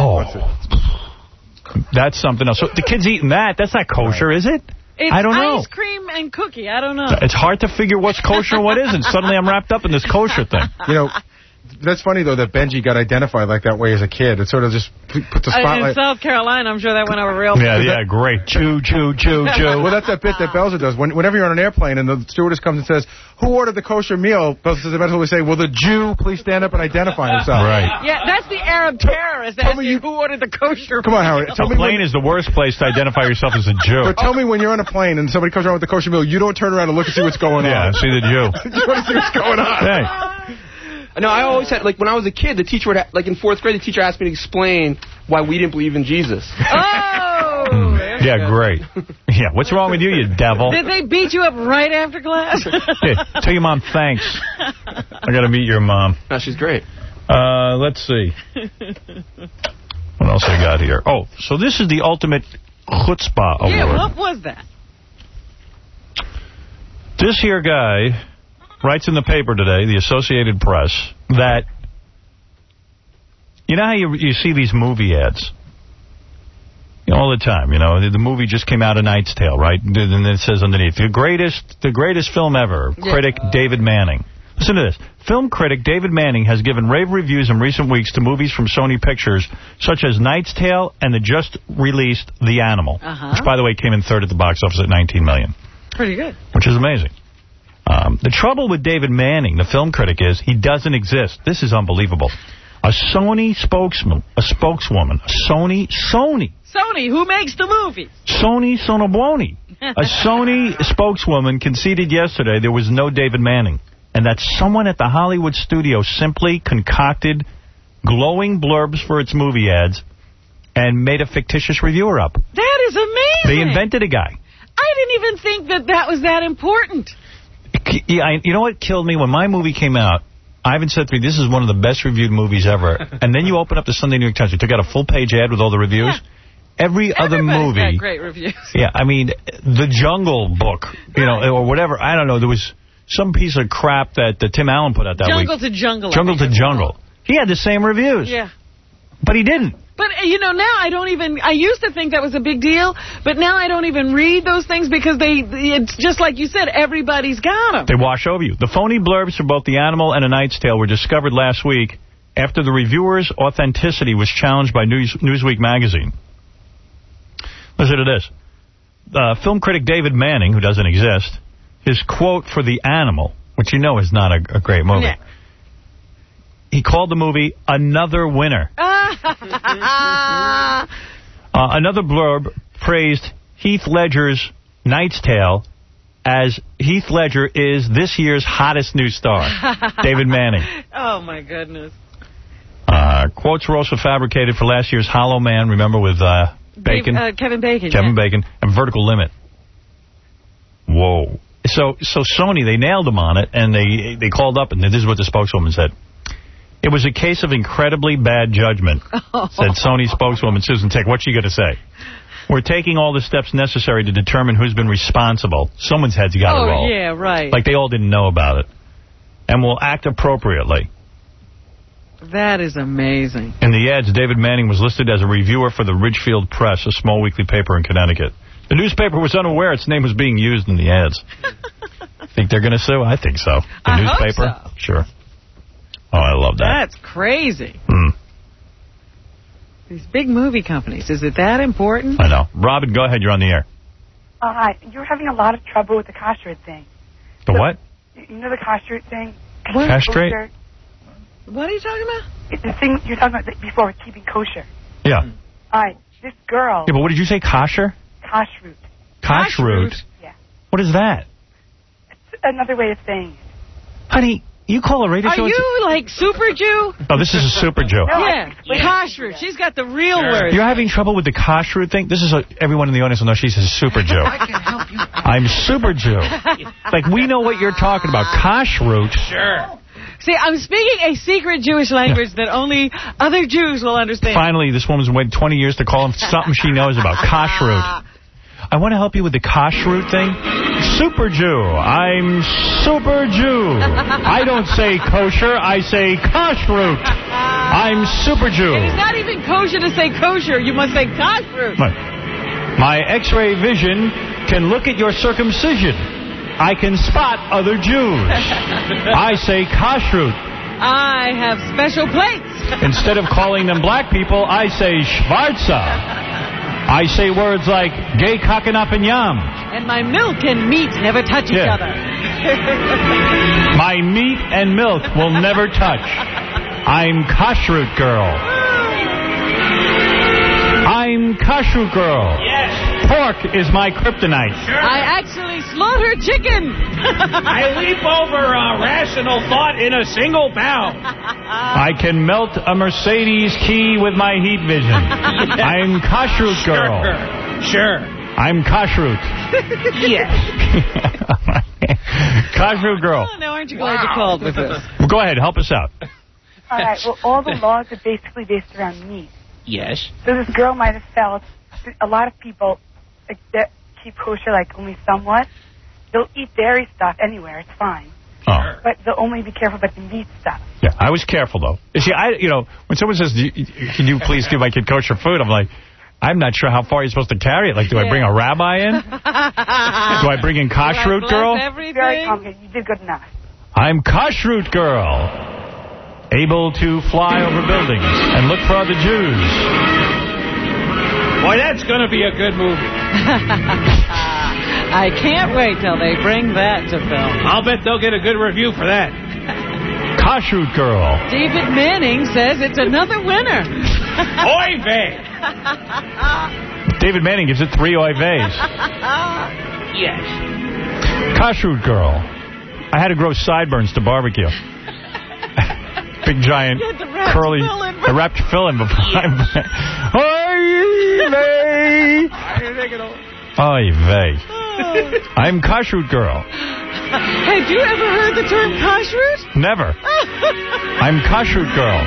oh, that's something else. So the kid's eating that. That's not kosher, right. Is it? It's I don't know. ice cream and cookie. I don't know. It's hard to figure what's kosher and what isn't. Suddenly I'm wrapped up in this kosher thing. You know, that's funny, though, that Benji got identified like that way as a kid. It sort of just puts a Uh, spotlight. in South Carolina, I'm sure that went over real Yeah, quick. yeah, great. Choo, choo, choo, choo. Well, that's that bit that Belzer does. When, whenever you're on an airplane and the stewardess comes and says, who ordered the kosher meal? Belzer says, eventually say, will the Jew please stand up and identify himself? Right. Yeah, that's the Arab terrorist. That's you, who ordered the kosher Come on, Howard. Tell a me plane when, is the worst place to identify yourself as a Jew. But tell me when you're on a plane and somebody comes around with the kosher meal, you don't turn around and look and see what's going Yeah, on. see the Jew. You want to see what's going on. Hey, No, I always had, like, when I was a kid, the teacher would, ha like, in fourth grade, the teacher asked me to explain why we didn't believe in Jesus. Oh! Mm. Yeah, great. Yeah, what's wrong with you, you devil? Did they beat you up right after class? Hey, tell your mom thanks. I got to meet your mom. No, she's great. Uh, let's see. What else I got here? Oh, so this is the ultimate chutzpah award. Yeah, what was that? This here guy writes in the paper today, the Associated Press, that, you know how you, you see these movie ads? You know, all the time, you know, the, the movie just came out, A Knight's Tale, right? And then it says underneath, the greatest, the greatest film ever, yeah. Critic David Manning. Listen to this. Film critic David Manning has given rave reviews in recent weeks to movies from Sony Pictures, such as Knight's Tale and the just-released The Animal, uh-huh. which, by the way, came in third at the box office at nineteen million dollars. Pretty good. Which is amazing. Um, the trouble with David Manning, the film critic, is he doesn't exist. This is unbelievable. A Sony spokesman, a spokeswoman, a Sony, Sony. Sony, who makes the movies? Sony Sonoboni. A Sony spokeswoman conceded yesterday there was no David Manning, and that someone at the Hollywood studio simply concocted glowing blurbs for its movie ads and made a fictitious reviewer up. That is amazing. They invented a guy. I didn't even think that that was that important. Yeah, I, you know what killed me? When my movie came out, Ivan said to me, this is one of the best reviewed movies ever. And then you open up the Sunday New York Times. You took out a full-page ad with all the reviews. Yeah. Every Everybody's other movie. Got great reviews. Yeah, I mean, The Jungle Book, you know, or whatever. I don't know. There was some piece of crap that, that Tim Allen put out that jungle week. Jungle to Jungle. Jungle to Jungle. He had the same reviews. Yeah. But he didn't. But, you know, now I don't even, I used to think that was a big deal, but now I don't even read those things because they, it's just like you said, everybody's got them. They wash over you. The phony blurbs for both The Animal and A Knight's Tale were discovered last week after the reviewer's authenticity was challenged by News, Newsweek magazine. Listen to this. Uh, film critic David Manning, who doesn't exist, his quote for The Animal, which you know is not a, a great movie. Yeah. He called the movie another winner. uh, another blurb praised Heath Ledger's Knight's Tale as Heath Ledger is this year's hottest new star, David Manning. Oh, my goodness. Uh, quotes were also fabricated for last year's Hollow Man, remember, with uh, Bacon? Dave, uh, Kevin Bacon. Kevin yeah. Bacon, and Vertical Limit. Whoa. So, so Sony, they nailed him on it, and they, they called up, and this is what the spokeswoman said. It was a case of incredibly bad judgment, said Sony spokeswoman Susan Tick. What's she going to say? We're taking all the steps necessary to determine who's been responsible. Someone's head's got to oh, roll. Oh, yeah, right. Like they all didn't know about it. And will act appropriately. That is amazing. In the ads, David Manning was listed as a reviewer for the Ridgefield Press, a small weekly paper in Connecticut. The newspaper was unaware its name was being used in the ads. Think they're going to sue? I think so. The I newspaper? Hope so. Sure. Oh, I love that. That's crazy. Hmm. These big movie companies, is it that important? I know. Robin, go ahead. You're on the air. Uh, hi. You're having a lot of trouble with the castrate thing. The so, what? You know the castrate thing? What? Castrate? What are you talking about? It's the thing you're talking about before with keeping kosher. Yeah. All right. This girl. Yeah, but what did you say? Kosher? Kashrut. Kashrut? Yeah. What is that? It's another way of saying it. Honey, you call a radio Are show? Are you like Super Jew? Oh, this is a Super Jew. No, yeah. Kashrut. She's got the real sure. word. You're having trouble with the kashrut thing? This is a, everyone in the audience will know she's a Super Jew. I can help you. I'm Super Jew. Like, we know what you're talking about. Kashrut. Sure. See, I'm speaking a secret Jewish language yeah. that only other Jews will understand. Finally, this woman's waited twenty years to call him something she knows about. Kashrut. I want to help you with the kashrut thing. Super Jew. I'm Super Jew. I don't say kosher. I say kashrut. I'm Super Jew. It is not even kosher to say kosher. You must say kashrut. My, my X-ray vision can look at your circumcision. I can spot other Jews. I say kashrut. I have special plates. Instead of calling them black people, I say schwarza. I say words like gay kakanap and yam. And my milk and meat never touch yeah. each other. My meat and milk will never touch. I'm kashrut girl. I'm kashrut girl. Yes. Pork is my kryptonite. I actually slaughter chicken. I leap over a rational thought in a single bound. I can melt a Mercedes key with my heat vision. I'm Kashrut girl. Sure. I'm Kashrut. Yes. Kashrut girl. Oh, now, aren't you glad you called with this? Well, go ahead, help us out. All right. Well, all the laws are basically based around meat. Yes. So this girl might have felt a lot of people like, that keep kosher, like only somewhat. They'll eat dairy stuff anywhere. It's fine. Oh. But they'll only be careful about the meat stuff. Yeah, I was careful, though. You see, I, you know, when someone says, can you please give my kid kosher food, I'm like, I'm not sure how far you're supposed to carry it. Like, do yeah. I bring a rabbi in? Do I bring in Kashrut girl? Everything? Very complicated. You did good enough. I'm Kashrut girl, able to fly over buildings and look for other Jews. Boy, that's going to be a good movie. I can't wait till they bring that to film. I'll bet they'll get a good review for that. Kashrut girl. David Manning says it's another winner. Oy vey. David Manning gives it three oy veys. Yes. Kashrut girl. I had to grow sideburns to barbecue. Big giant curly. I wrapped your fill in before. Oy vey. Oy vey. I'm Kashrut girl. Had you ever heard the term kashrut? Never. I'm Kashrut girl.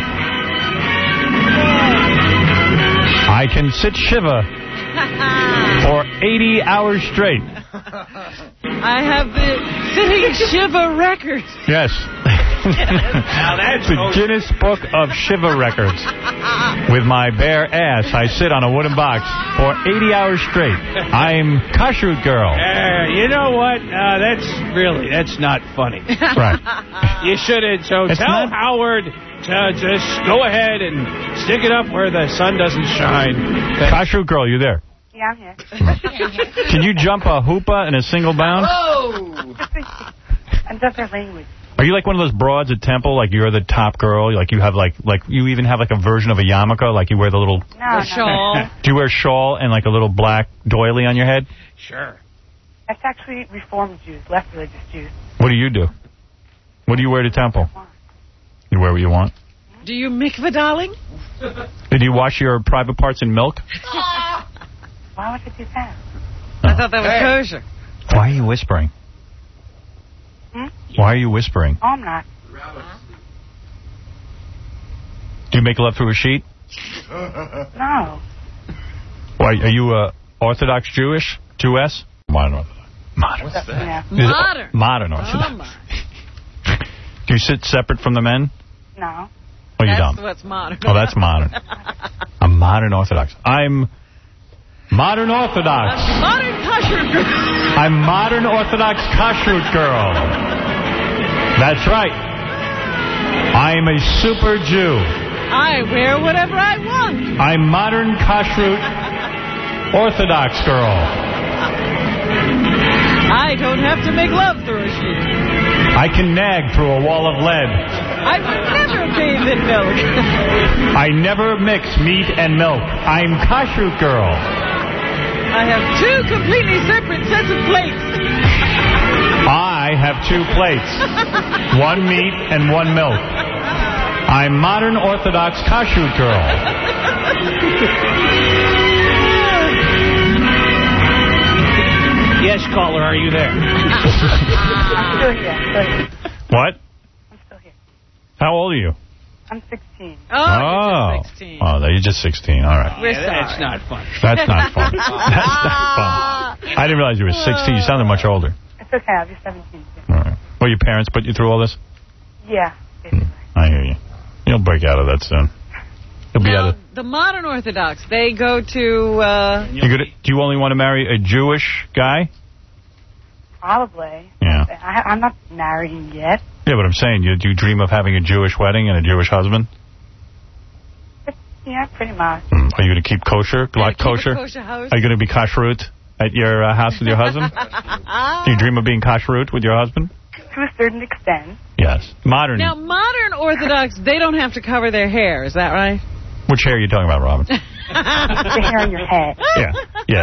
I can sit Shiva for eighty hours straight. I have the sitting Shiva record. Yes. Now that's the Guinness Book of Shiva records. With my bare ass, I sit on a wooden box for eighty hours straight. I'm Kashrut girl. Uh, you know what? Uh, that's really, that's not funny. Right. You shouldn't. So it's tell not... Howard to just go ahead and stick it up where the sun doesn't shine. Kashrut girl, you there? Yeah, I'm here. Can you jump a hoopah in a single bound? Oh! And that's their language. Are you like one of those broads at Temple? Like you're the top girl? Like you have like, like you even have like a version of a yarmulke? Like you wear the little... No, the shawl. No. Do you wear a shawl and like a little black doily on your head? Sure. That's actually Reformed Jews, left religious Jews. What do you do? What do you wear to Temple? You wear what you want? Do you mikvah, darling? Did you wash your private parts in milk? Why would I do that? I thought that was hey. kosher. Why are you whispering? Hmm? Why are you whispering? Oh, I'm not. Do you make love through a sheet? No. Why, are you uh, Orthodox Jewish? Jewess? Modern Orthodox. Modern. What's that? Yeah. Modern. Modern Orthodox. Oh, do you sit separate from the men? No. Oh, you that's don't? That's what's modern. Oh, that's modern. I'm modern Orthodox. I'm modern Orthodox. That's modern kashrut girl. I'm modern Orthodox kashrut girl. That's right. I'm a super Jew. I wear whatever I want. I'm modern kashrut Orthodox girl. I don't have to make love through a sheet. I can nag through a wall of lead. I would never bathe in milk. I never mix meat and milk. I'm kashrut girl. I have two completely separate sets of plates. I have two plates. One meat and one milk. I'm modern Orthodox kashrut girl. Yes, caller, are you there? I'm still here. What? I'm still here. How old are you? I'm sixteen. Oh, oh. you're just sixteen. Oh, you're just sixteen. All right. We're yeah, that's not fun. That's not fun. That's not fun. I didn't realize you were sixteen. You sounded much older. It's okay. I'll be seventeen. All right. Well, your parents put you through all this? Yeah, basically. I hear you. You'll break out of that soon. You'll be now, out of... the modern Orthodox, they go to... Uh, you gonna, do you only want to marry a Jewish guy? Probably. Yeah. I, I'm not marrying yet. Yeah, but I'm saying, you, do you dream of having a Jewish wedding and a Jewish husband? Yeah, pretty much. Mm. Are you going to keep kosher? Like kosher? kosher house? Are you going to be kashrut at your uh, house with your husband? Do you dream of being kashrut with your husband? To a certain extent. Yes. Modern. Now, modern Orthodox, they don't have to cover their hair. Is that right? Which hair are you talking about, Robin? The hair on your head. Yeah, yeah.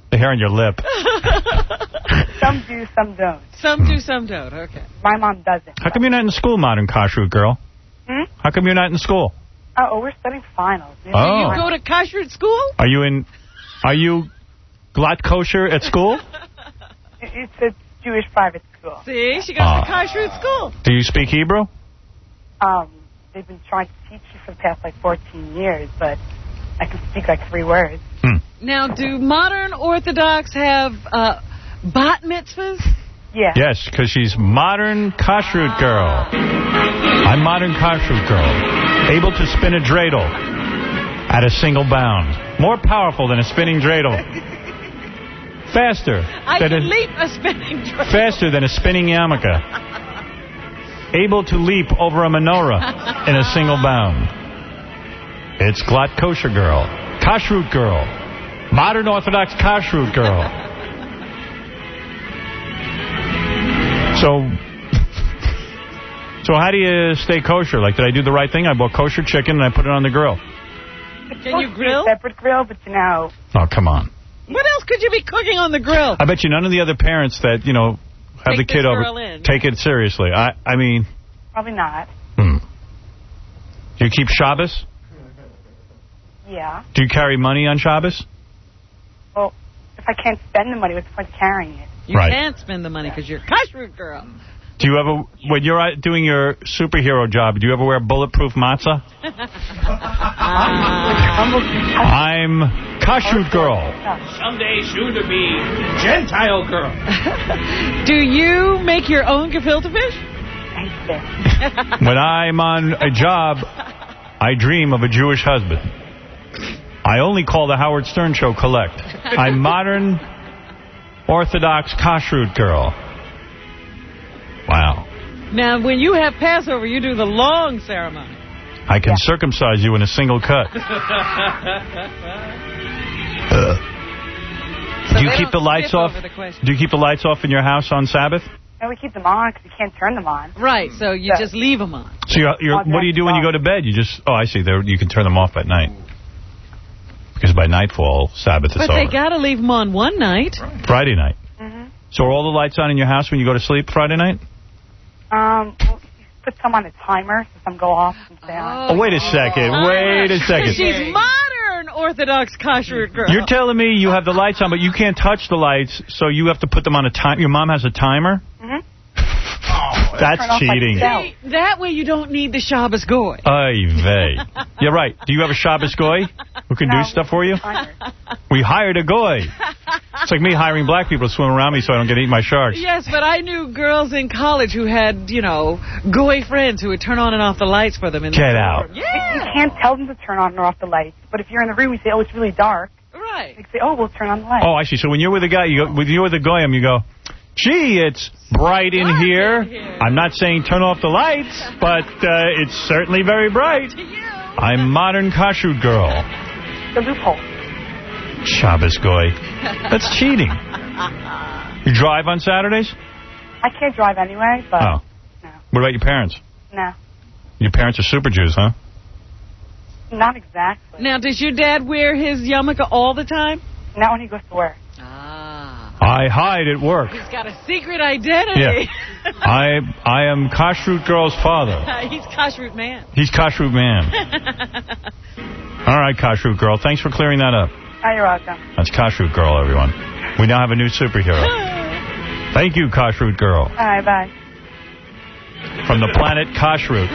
The hair on your lip. Some do, some don't. Some do, some don't. Okay. My mom doesn't. How come you're not in school, modern kashrut girl? Hmm? How come you're not in school? Oh, we're studying finals. Oh. Do you go to kashrut school? Are you in... Are you glatt kosher at school? It's a Jewish private school. See? She goes Ah. to kashrut school. Do you speak Hebrew? Um, they've been trying to teach you for the past, like, fourteen years, but I can speak, like, three words. Now, do modern Orthodox have uh, bat mitzvahs? Yeah. Yes, because she's modern kashrut girl. I'm modern kashrut girl. Able to spin a dreidel at a single bound. More powerful than a spinning dreidel. Faster. I than can a, leap a spinning dreidel. Faster than a spinning yarmulke. Able to leap over a menorah in a single bound. It's glatt kosher girl. Kashrut girl. Modern Orthodox kashrut girl. So, so how do you stay kosher? Like, did I do the right thing? I bought kosher chicken and I put it on the grill. Can you grill? Separate grill, but you know. Oh, come on. What else could you be cooking on the grill? I bet you none of the other parents that, you know, have Take the kid this over girl in. take it seriously. I, I mean, Probably not. hmm. Do you keep Shabbos? Yeah. Do you carry money on Shabbos? Well, if I can't spend the money, what's the point of carrying it? You Right. can't spend the money because you're a kashrut girl. Do you ever, when you're out doing your superhero job, do you ever wear bulletproof matzah? I'm kashrut girl. Someday soon to be Gentile girl. Do you make your own gefilte fish? When I'm on a job, I dream of a Jewish husband. I only call the Howard Stern Show collect. I'm modern Orthodox kashrut girl. Wow. Now, when you have Passover, you do the long ceremony. I can circumcise you in a single cut. So do you they keep don't the lights skip off? over the question. Do you keep the lights off in your house on Sabbath? No, we keep them on because we can't turn them on. Right, so you just leave them on. So you're, you're, what do you do when you go to bed? You just, oh, I see. There, you can turn them off at night. Because by nightfall, Sabbath is But over. they got to leave them on one night. Friday night. Mm-hmm. So are all the lights on in your house when you go to sleep Friday night? Um, well, you put some on a timer so some go off and stay on. Oh, wait a second. Wait a second. She's modern Orthodox kashrut girl. You're telling me you have the lights on, but you can't touch the lights, so you have to put them on a time. Your mom has a timer? Mm-hmm. That's cheating. See, that way you don't need the Shabbos goy. Ay vey. You're right. Do you have a Shabbos goy who can do stuff for you? We hired a goy. It's like me hiring black people to swim around me so I don't get eaten by sharks. Yes, but I knew girls in college who had, you know, goy friends who would turn on and off the lights for them. In Get the out. Yeah. You can't tell them to turn on or off the lights. But if you're in the room, you say, oh, it's really dark. Right. They say, oh, we'll turn on the lights. Oh, I see. So when you're with a guy, you go, when you're with a goyim, you go, gee, it's bright in here. I'm not saying turn off the lights, but uh, it's certainly very bright. I'm modern kashrut girl. The loophole. Shabbos goy. That's cheating. You drive on Saturdays? I can't drive anyway, but Oh. What about your parents? no, Your parents are super Jews, huh? not exactly. Now, does your dad wear his yarmulke all the time? Not when he goes to work. I hide at work. He's got a secret identity. Yeah. I I am kashrut girl's father. He's kashrut man. He's kashrut man. All right, kashrut girl. Thanks for clearing that up. Oh, you're welcome. That's kashrut girl, everyone. We now have a new superhero. Thank you, kashrut girl. All right, bye. From the planet Kashrut.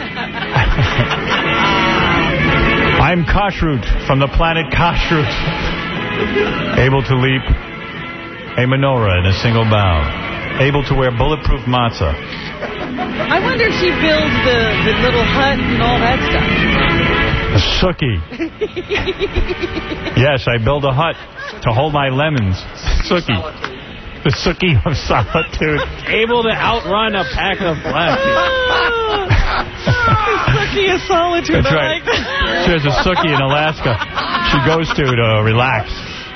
I'm Kashrut from the planet Kashrut. Able to leap a menorah in a single bound. Able to wear bulletproof matzah. I wonder if she builds the, the little hut and all that stuff. A suki. Yes, I build a hut to hold my lemons. Suki. The suki of solitude. Able to outrun a pack of black. Suki of solitude. That's I right. like that. She has a suki in Alaska. She goes to to relax.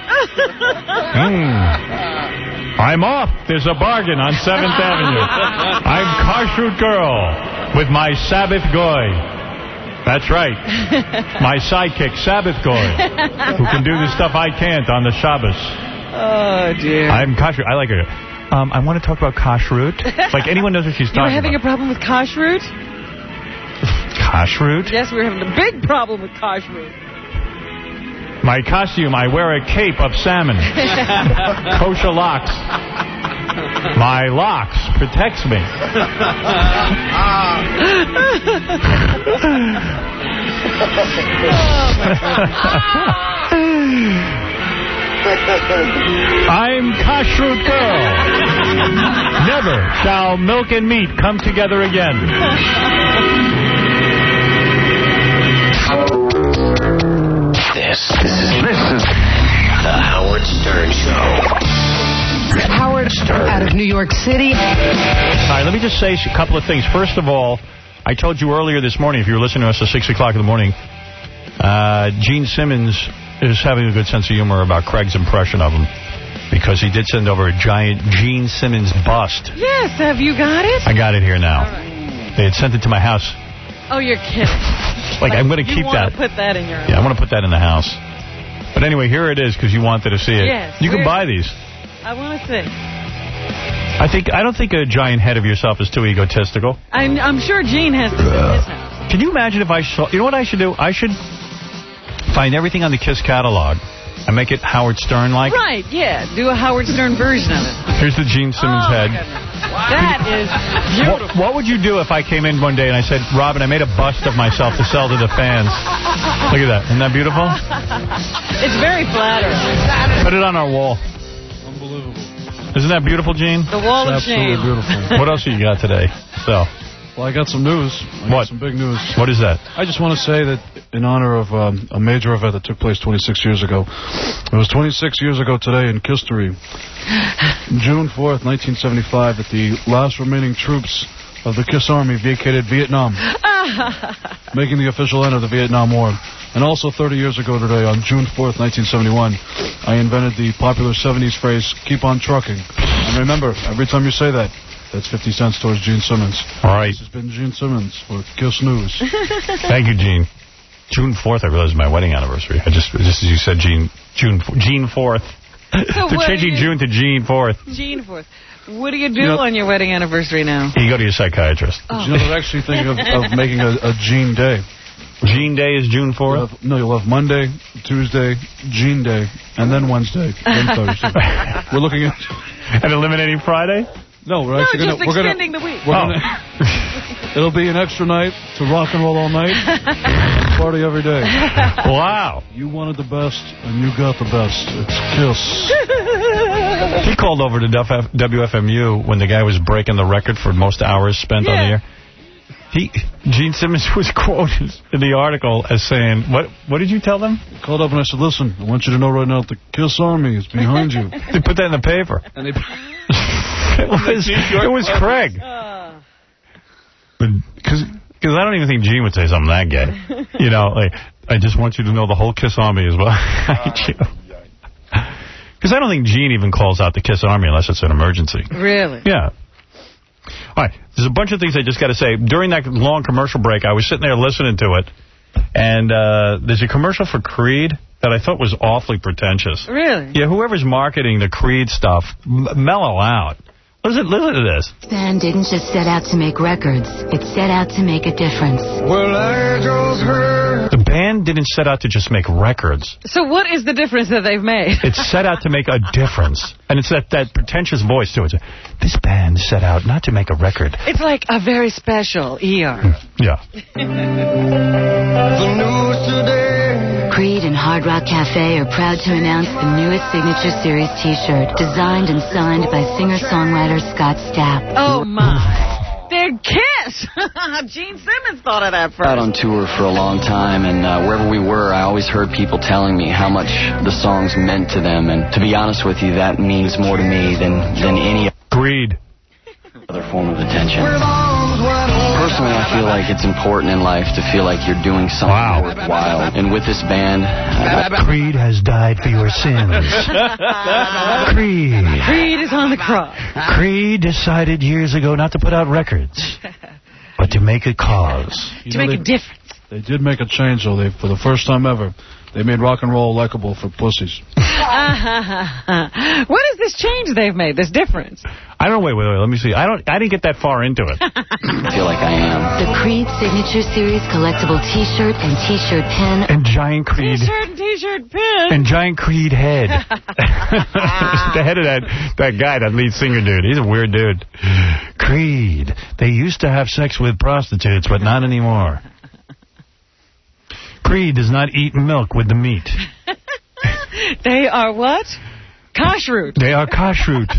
Mm. I'm off. There's a bargain on seventh Avenue. I'm kashrut girl with my Sabbath goy. That's right. My sidekick, Sabbath goy, who can do the stuff I can't on the Shabbos. Oh, dear. I'm kashrut. I like her. Um, I want to talk about kashrut. Like, anyone knows what she's You talking were having about. a problem with kashrut? Kashrut? Yes, we were having a big problem with kashrut. My costume, I wear a cape of salmon. Kosher locks. My locks protects me. I'm kashrut girl. Never shall milk and meat come together again. This, this is this is the Howard Stern Show. Howard Stern out of New York City. All right, let me just say a couple of things. First of all, I told you earlier this morning, if you were listening to us at six o'clock in the morning, uh, Gene Simmons is having a good sense of humor about Craig's impression of him, because he did send over a giant Gene Simmons bust. Yes, have you got it? I got it here now. All right. They had sent it to my house. Oh, you're kidding. Like, I'm going to keep You that. want to put that in your... Yeah, I want to put that in the house. But anyway, here it is, because you wanted to see it. Yes. You can Where- buy these. I want to see. I think I don't think a giant head of yourself is too egotistical. I'm, I'm sure Gene has this in his house. Can you imagine if I saw... You know what I should do? I should find everything on the KISS catalog and make it Howard Stern-like. Right, yeah. Do a Howard Stern version of it. Here's the Gene Simmons Oh, head. my goodness. That is beautiful. What, what would you do if I came in one day and I said, Robin, I made a bust of myself to sell to the fans? Look at that. Isn't that beautiful? It's very flattering. Put it on our wall. Unbelievable. Isn't that beautiful, Gene? The wall of It's absolutely shame. beautiful. What else you got today? So, Well, I got some news. I What? Got some big news. what is that? I just want to say that in honor of um, a major event that took place twenty-six years ago. It was twenty-six years ago today in history. June fourth, nineteen seventy-five, that the last remaining troops of the KISS Army vacated Vietnam, making the official end of the Vietnam War. And also thirty years ago today, on June fourth, nineteen seventy-one, I invented the popular seventies phrase, keep on trucking. And remember, every time you say that, that's fifty cents towards Gene Simmons. All right. This has been Gene Simmons for KISS News. Thank you, Gene. June fourth, I realized is my wedding anniversary. I just, just as you said, Gene, June, Gene fourth. So They're what changing do you- June to Gene fourth. Gene fourth. What do you do You know- on your wedding anniversary now? You go to your psychiatrist. Oh. You know, they're actually thinking of, of making a, a Gene Day. Gene Day is June fourth? You'll have, no, you'll have Monday, Tuesday, Gene Day, and then Wednesday, then Thursday. We're looking at... And eliminating Friday? No, we're No, actually just gonna, we're gonna, extending the week. We're Oh. gonna, it'll be an extra night to rock and roll all night, party every day. Wow. You wanted the best, and you got the best. It's KISS. He called over to W F M U when the guy was breaking the record for most hours spent on the Yeah. air. He, Gene Simmons was quoted in the article as saying, what What did you tell them? I called up and I said, listen, I want you to know right now that the KISS Army is behind you. They put that in the paper. And they... It was, it was Craig. Because I don't even think Gene would say something that gay. You know, like, I just want you to know the whole KISS Army is behind you. Because I don't think Gene even calls out the KISS Army unless it's an emergency. Really? Yeah. All right. There's a bunch of things I just got to say. During that long commercial break, I was sitting there listening to it, and uh, there's a commercial for Creed that I thought was awfully pretentious. Really? Yeah, whoever's marketing the Creed stuff, m mellow out. Listen, listen to this. This band didn't just set out to make records. It set out to make a difference. Well, I just heard. The band didn't set out to just make records. So what is the difference that they've made? It's set out to make a difference. And it's that, that pretentious voice, too. It's a, this band set out not to make a record. It's like a very special E R. Yeah. The news today. Creed and Hard Rock Cafe are proud to announce the newest Signature Series T-shirt, designed and signed by singer-songwriter Scott Stapp. Oh, my. They're KISS! Gene Simmons thought of that first. Out on tour for a long time, and uh, wherever we were, I always heard people telling me how much the songs meant to them. And to be honest with you, that means more to me than, than any Creed. other form of attention. Personally, I feel like it's important in life to feel like you're doing something Wow. worthwhile. And with this band, uh, Creed has died for your sins. Creed. Creed is on the cross. Creed decided years ago not to put out records, but to make a cause. You To know, make they, a difference. They did make a change, though. They, for the first time ever, they made rock and roll likable for pussies. What is this change they've made, this difference? I don't, wait, wait, wait, let me see. I don't. I didn't get that far into it. I feel like I am. The Creed Signature Series collectible T-shirt and T-shirt pin. And giant Creed. T-shirt and T-shirt pin. And giant Creed head. The head of that, that guy, that lead singer dude. He's a weird dude. Creed. They used to have sex with prostitutes, but not anymore. Creed does not eat milk with the meat. They are what? Kashrut. They are kashrut.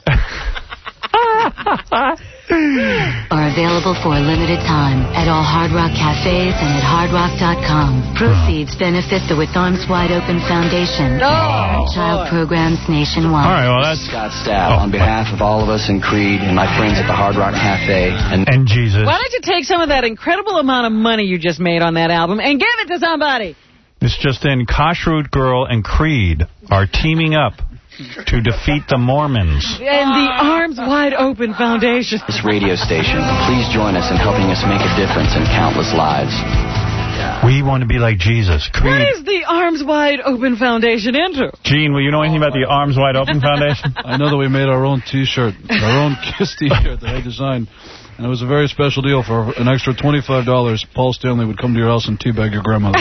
Are available for a limited time at all Hard Rock cafes and at hard rock dot com. Proceeds benefit the With Arms Wide Open Foundation Oh, and child boy. programs nationwide. All right, well, that's... Scott Stapp, on behalf of all of us in Creed and my friends at the Hard Rock Cafe. And, and Jesus. Why don't you take some of that incredible amount of money you just made on that album and give it to somebody? This just in, Kashrut Girl and Creed are teaming up to defeat the Mormons. And the Arms Wide Open Foundation. this radio station. Please join us in helping us make a difference in countless lives. We want to be like Jesus. Creed. What is the Arms Wide Open Foundation into? Gene, will you know anything about the Arms Wide Open Foundation? I know that we made our own T-shirt, our own KISS T-shirt that I designed. And it was a very special deal. For an extra twenty-five dollars, Paul Stanley would come to your house and teabag your grandmother.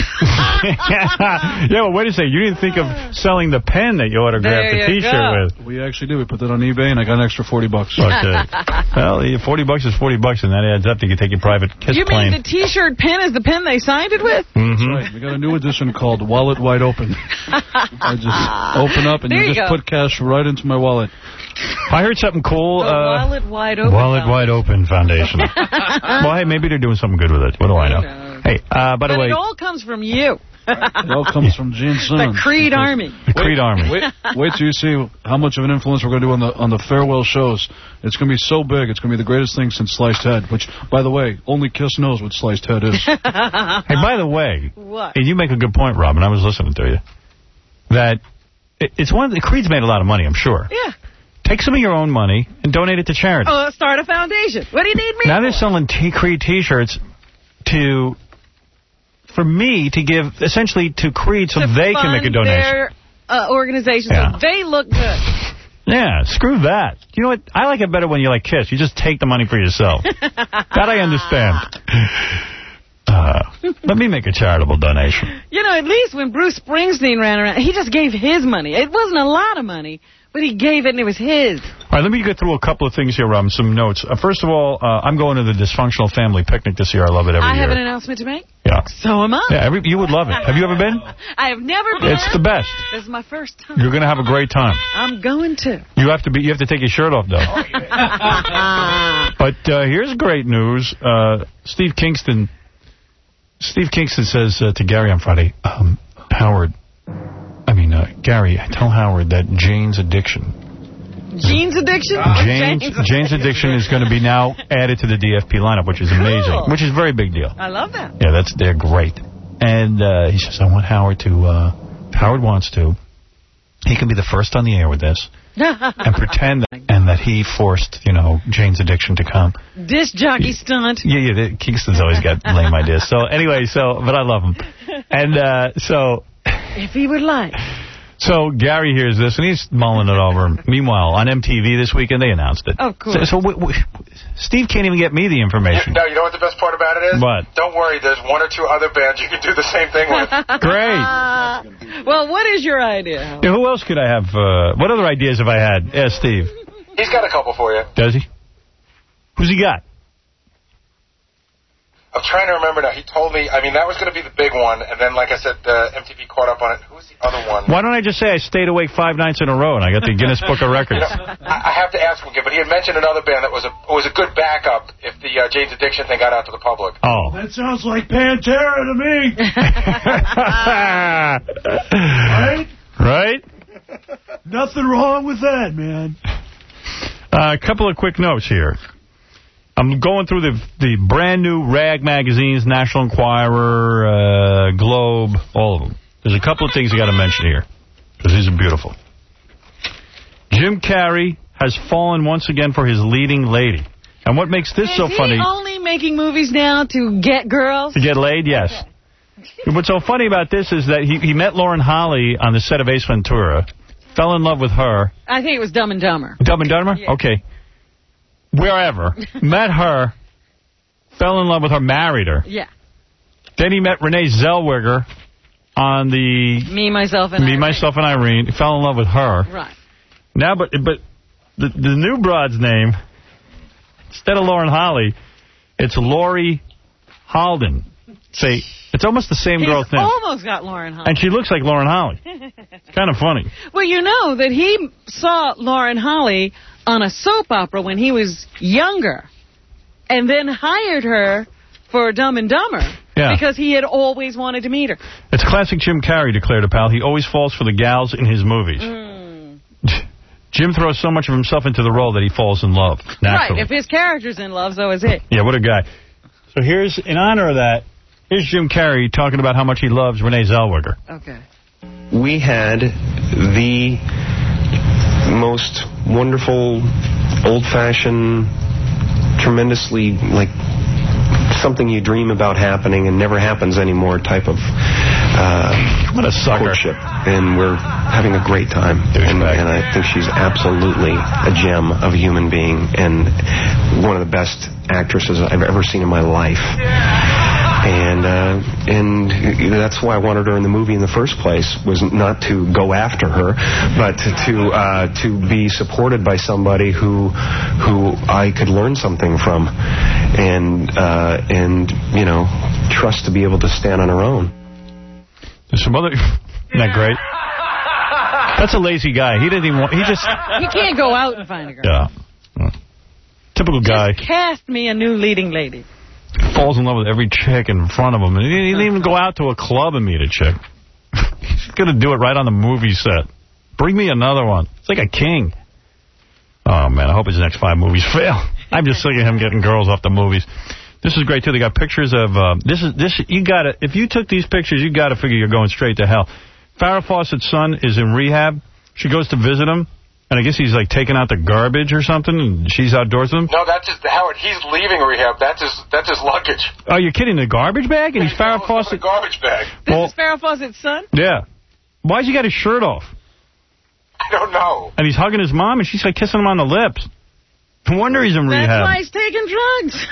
yeah, well, wait a second. You didn't think of selling the pen that you autographed the T-shirt with. We actually did. We put that on eBay, and I got an extra forty bucks. Okay. Well, forty bucks is forty bucks, and that adds up to you take your private KISS You plane. mean the T-shirt pen is the pen they signed it with? Mm-hmm. That's right. We got a new edition called Wallet Wide Open. I just open up, and There you you just go. put cash right into my wallet. I heard something cool. The uh, Wallet Wide Open Wallet Wide Open Foundation. Well, hey, maybe they're doing something good with it. What do I know? Hey, uh, by the But way... it all comes from you. It all comes from Gene Simmons. The Creed Army. The Creed Army. Wait, wait till you see how much of an influence we're going to do on the on the farewell shows. It's going to be so big. It's going to be the greatest thing since Sliced Head, which, by the way, only Kiss knows what Sliced Head is. Hey, by the way, What? and you make a good point, Robin. I was listening to you. That it, it's one of the Creed's made a lot of money, I'm sure. Yeah. Take some of your own money and donate it to charity. Oh, start a foundation. What do you need me Now for? they're selling T Creed T-shirts to, for me to give essentially to Creed so To they can make a fund donation. Their uh, organization Yeah. so they look good. Yeah, screw that. You know what? I like it better when you like Kiss. You just take the money for yourself. That I understand. Uh, let me make a charitable donation. You know, at least when Bruce Springsteen ran around, he just gave his money. It wasn't a lot of money, but he gave it and it was his. All right, let me get through a couple of things here, Robin, some notes. Uh, first of all, uh, I'm going to the Dysfunctional Family Picnic this year. I love it every I year. have an announcement to make. Yeah. So am I. Yeah, every, you would love it. Have you ever been? I have never been. It's the best. This is my first time. You're going to have a great time. I'm going to. You have to be. You have to take your shirt off, though. But uh, here's great news. Uh, Steve Kingston. Steve Kingston says uh, to Gary on Friday, um, Howard. I mean, uh, Gary, tell Howard that Jane's Addiction. Jane's Addiction? Jane's, Jane's Addiction is going to be now added to the D F P lineup, which is amazing, Cool. which is a very big deal. I love that. Yeah, that's they're great. And uh, he says, I want Howard to, uh, Howard wants to, he can be the first on the air with this and pretend that, and that he forced, you know, Jane's Addiction to come. Disc jockey stunt. Yeah, yeah, the, Kingston's always got lame ideas. So anyway, so, but I love him. And uh, so... If he would like. So Gary hears this, and he's mulling it over. Meanwhile, on M T V this weekend, they announced it. Of course. So, so w w Steve can't even get me the information. No, you know what the best part about it is? What? Don't worry, there's one or two other bands you can do the same thing with. Great. Well, what is your idea, Howard? Yeah, who else could I have? Uh, what other ideas have I had? Yeah, Steve. He's got a couple for you. Does he? Who's he got? I'm trying to remember now. He told me, I mean, that was going to be the big one, and then, like I said, uh, M T V caught up on it. Who's the other one? Why don't I just say I stayed awake five nights in a row and I got the Guinness Book of Records? You know, I, I have to ask him again, but he had mentioned another band that was a was a good backup if the uh, Jane's Addiction thing got out to the public. Oh. That sounds like Pantera to me. Right? Right? Nothing wrong with that, man. Uh, a couple of quick notes here. I'm going through the the brand new rag magazines, National Enquirer, uh, Globe, all of them. There's a couple of things I got to mention here, because these are beautiful. Jim Carrey has fallen once again for his leading lady. And what makes this Is so he funny... only making movies now to get girls? To get laid, yes. What's so funny about this is that he, he met Lauren Holly on the set of Ace Ventura, fell in love with her. I think it was Dumb and Dumber. Dumb and Dumber? Yeah. Okay. Wherever. Met her, fell in love with her, married her. Yeah. Then he met Renee Zellweger on the... Me, Myself, and Me, Irene. Myself, and Irene. He fell in love with her. Right. Now, but but the, the new broad's name, instead of Lauren Holly, it's Lori Halden. See, it's almost the same He's girl thing. almost got Lauren Holly. And she looks like Lauren Holly. It's kind of funny. Well, you know that he saw Lauren Holly on a soap opera when he was younger and then hired her for Dumb and Dumber Yeah. because he had always wanted to meet her. It's classic Jim Carrey, declared a pal. He always falls for the gals in his movies. Mm. Jim throws so much of himself into the role that he falls in love, naturally. Right, if his character's in love, so is he. Yeah, what a guy. So here's, in honor of that, here's Jim Carrey talking about how much he loves Renee Zellweger. Okay. We had the most wonderful, old-fashioned, tremendously, like, something you dream about happening and never happens anymore type of uh, what a sucker. courtship. And we're having a great time. And, and I think she's absolutely a gem of a human being and one of the best actresses I've ever seen in my life. And uh, and that's why I wanted her in the movie in the first place, was not to go after her, but to to, uh, to be supported by somebody who who I could learn something from, and uh, and you know, trust to be able to stand on her own. There's some other, isn't that great? That's a lazy guy. He didn't even want, he just... He can't go out and find a girl. Yeah. Typical guy. Just cast me a new leading lady. Falls in love with every chick in front of him. And he didn't even go out to a club and meet a chick. He's going to do it right on the movie set. Bring me another one. It's like a king. Oh, man, I hope his next five movies fail. I'm just sick of him getting girls off the movies. This is great, too. They got pictures of... Uh, this is this. You got to... If you took these pictures, you got to figure you're going straight to hell. Farrah Fawcett's son is in rehab. She goes to visit him. And I guess he's, like, taking out the garbage or something, and she's outdoors with him? No, that's just... Howard, he's leaving rehab. That's his That's his luggage. Oh, you're kidding? The garbage bag? And he's Farrah Fawcett... The garbage bag. This well, is Farrah Fawcett's son? Yeah. Why's he got his shirt off? I don't know. And he's hugging his mom, and she's, like, kissing him on the lips. No wonder he's in rehab. That's why he's taking drugs.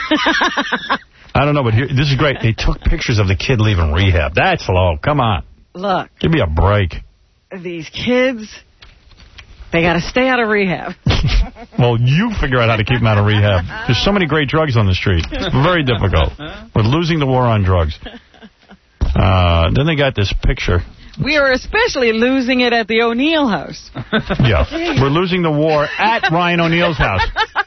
I don't know, but here, this is great. They took pictures of the kid leaving rehab. That's low. Come on. Look. Give me a break. These kids, they got to stay out of rehab. Well, you figure out how to keep them out of rehab. There's so many great drugs on the street. It's very difficult. We're losing the war on drugs. Uh, then they got this picture. We are especially losing it at the O'Neill house. Yeah. We're losing the war at Ryan O'Neill's house.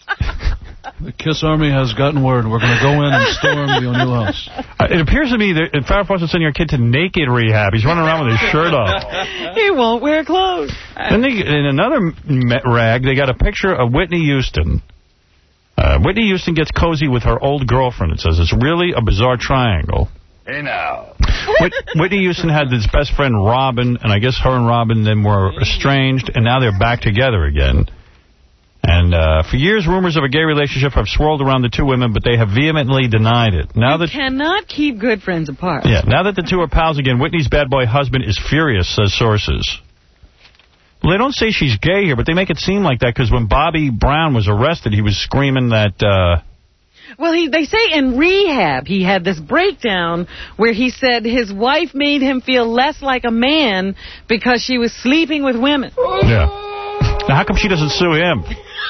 The Kiss Army has gotten word. We're going to go in and storm the O'Neill house. Uh, it appears to me that Farrah Fawcett's sending your kid to naked rehab. He's running around with his shirt off. He won't wear clothes. Then they, in another rag, they got a picture of Whitney Houston. Uh, Whitney Houston gets cozy with her old girlfriend. It says it's really a bizarre triangle. Hey, now. Whit Whitney Houston had this best friend, Robin, and I guess her and Robin then were estranged, and now they're back together again. And uh, for years, rumors of a gay relationship have swirled around the two women, but they have vehemently denied it. Now you that cannot keep good friends apart. Yeah, now that the two are pals again, Whitney's bad boy husband is furious, says sources. Well, they don't say she's gay here, but they make it seem like that, because when Bobby Brown was arrested, he was screaming that... Uh, Well, he, they say in rehab he had this breakdown where he said his wife made him feel less like a man because she was sleeping with women. Yeah. Now, how come she doesn't sue him?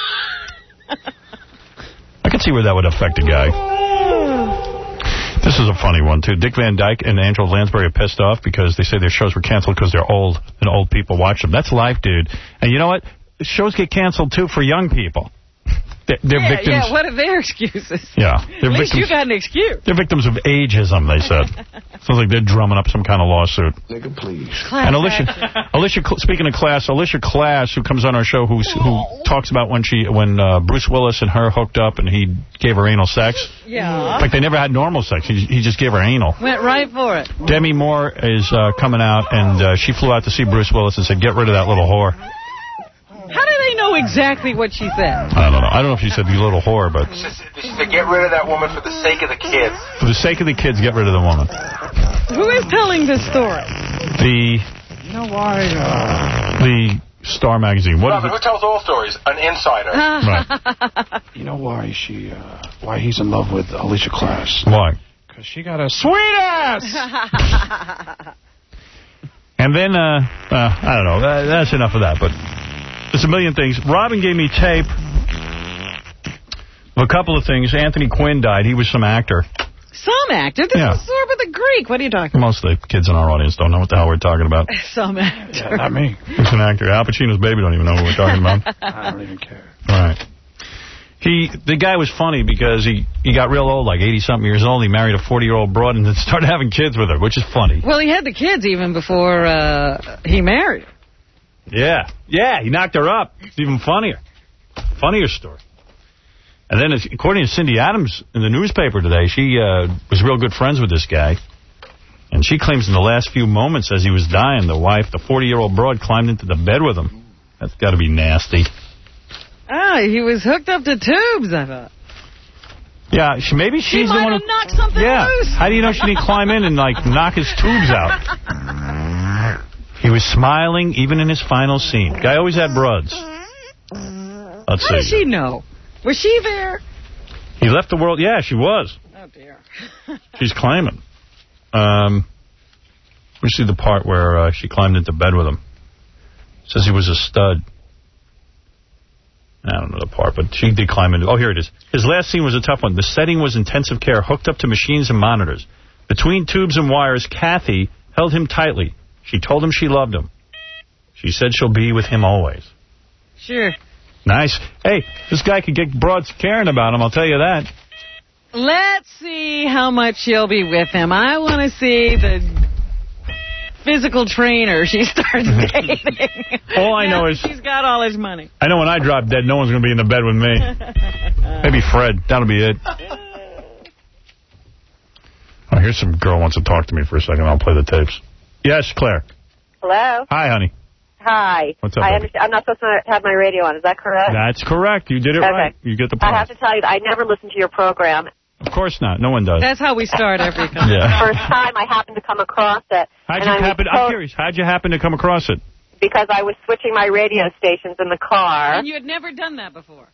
I can see where that would affect a guy. This is a funny one, too. Dick Van Dyke and Angela Lansbury are pissed off because they say their shows were canceled because they're old and old people watch them. That's life, dude. And you know what? Shows get canceled, too, for young people. They're, they're yeah, victims. yeah, what are their excuses? Yeah. They're At least victims, you got an excuse. They're victims of ageism, they said. Sounds like they're drumming up some kind of lawsuit. Nigga, please. And Alicia, Alicia, speaking of Class, Alicia Class, who comes on our show, who's, who talks about when she, when uh, Bruce Willis and her hooked up and he gave her anal sex. Yeah. Like they never had normal sex. He, he just gave her anal. Went right for it. Demi Moore is uh, coming out, and uh, she flew out to see Bruce Willis and said, "Get rid of that little whore." How do they know exactly what she said? I don't know. I don't know if she said you little whore, but... She said, get rid of that woman for the sake of the kids. For the sake of the kids, get rid of the woman. Who is telling this story? The... No, why? The Star Magazine. What Robin, is who tells all stories? An insider. Right. You know why she, uh, why he's in love with Alicia Klass? Why? Because she got a sweet ass! And then, uh, uh, I don't know, uh, that's enough of that, but there's a million things. Robin gave me tape of a couple of things. Anthony Quinn died. He was some actor. Some actor? This Yeah. is sort of the Greek. What are you talking Most of the kids in our audience don't know what the hell we're talking about. about? Some actor. Yeah, not me. He's an actor. Al Pacino's baby don't even know what we're talking about. I don't even care. All right. He, the guy was funny because he, he got real old, like eighty-something years old. He married a forty-year-old broad and then started having kids with her, which is funny. Well, he had the kids even before uh, he married her. Yeah. Yeah, he knocked her up. It's even funnier. Funnier story. And then, according to Cindy Adams in the newspaper today, she uh, was real good friends with this guy. And she claims in the last few moments as he was dying, the wife, the forty-year-old broad, climbed into the bed with him. That's got to be nasty. Ah, he was hooked up to tubes, I thought. Yeah, she, maybe She she's the might one have who... knocked something Yeah. loose. How do you know she didn't climb in and, like, knock his tubes out? He was smiling even in his final scene. Guy always had broads. Let's How see. does she know? Was she there? He left the world. Yeah, she was. Oh, dear. She's claiming. Um, we see the part where uh, she climbed into bed with him. Says he was a stud. I don't know the part, but she did climb into... Oh, here it is. His last scene was a tough one. The setting was intensive care, hooked up to machines and monitors. Between tubes and wires, Kathy held him tightly. She told him she loved him. She said she'll be with him always. Sure. Nice. Hey, this guy could get broads caring about him, I'll tell you that. Let's see how much she'll be with him. I want to see the physical trainer she starts dating. All I know is... She's got all his money. I know when I drop dead, no one's going to be in the bed with me. Maybe Fred. That'll be it. Oh, here's some girl wants to talk to me for a second. I'll play the tapes. Yes, Claire. Hello? Hi, honey. Hi. What's up, I baby? understand. I'm not supposed to have my radio on. Is that correct? That's correct. You did it Okay. right. You get the I point. have to tell you that I never listen to your program. Of course not. No one does. That's how we start every time. Yeah. First time I happened to come across it. How'd and you I was happen? told- I'm curious. How'd you happen to come across it? Because I was switching my radio stations in the car. And you had never done that before.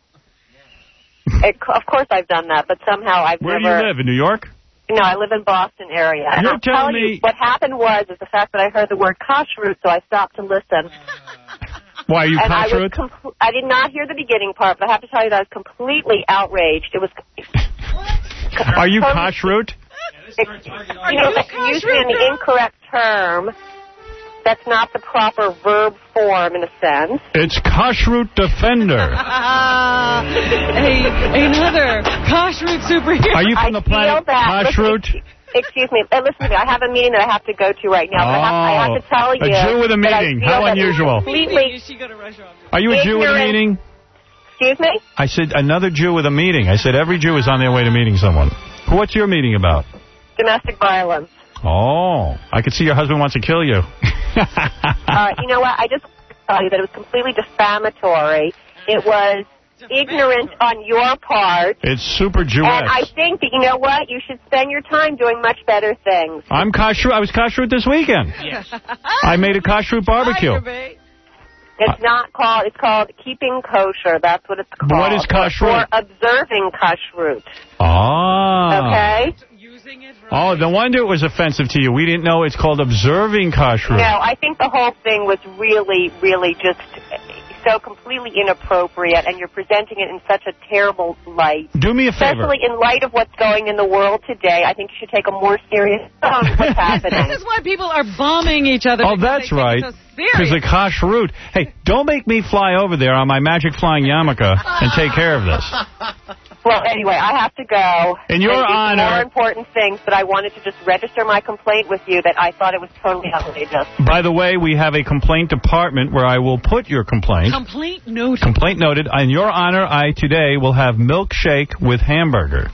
It, of course I've done that, but somehow I've Where never... do you live? In New York? No, I live in Boston area. And You're I'll telling tell me- you, what happened was is the fact that I heard the word kashrut, so I stopped to listen. Why, are you and I, was kashrut? compl- I did not hear the beginning part, but I have to tell you that I was completely outraged. It was... Are you kashrut? You know, that you're using the incorrect term. That's not the proper verb form, in a sense. It's kashrut defender. Ah, a, another kashrut superhero. Are you from the planet kashrut? Listen, excuse me. uh, Listen to me. I have a meeting that I have to go to right now. But I, have, I have to tell Oh, a you. Jew with a that I meeting. feel How that it's unusual. Completely Are you a Jew with a ignorant- meeting? Excuse me? I said another Jew with a meeting. I said every Jew is on their way to meeting someone. What's your meeting about? Domestic violence. Oh, I could see your husband wants to kill you. uh, you know what? I just want to tell you that it was completely defamatory. It was ignorant on your part. It's super Jewish. And I think that, you know what? You should spend your time doing much better things. I'm kashrut. I was kashrut this weekend. Yes. I made a kashrut barbecue. It's not called, it's called keeping kosher. That's what it's called. What is kashrut? Or observing kashrut. Ah. Okay? Oh, no wonder it was offensive to you. We didn't know it's called observing kashrut. No, I think the whole thing was really, really just so completely inappropriate, and you're presenting it in such a terrible light. Do me a favor. Especially in light of what's going in the world today, I think you should take a more serious look at what's happening. This is why people are bombing each other. Oh, because that's they take right. it so Because serious. the kashrut. Hey, don't make me fly over there on my magic flying yarmulke and take care of this. Well, anyway, I have to go. In your and do some honor- more important things, but I wanted to just register my complaint with you that I thought it was totally outrageous. By the way, we have a complaint department where I will put your complaint. Complaint noted. Complaint noted. In your honor, I today will have milkshake with hamburger.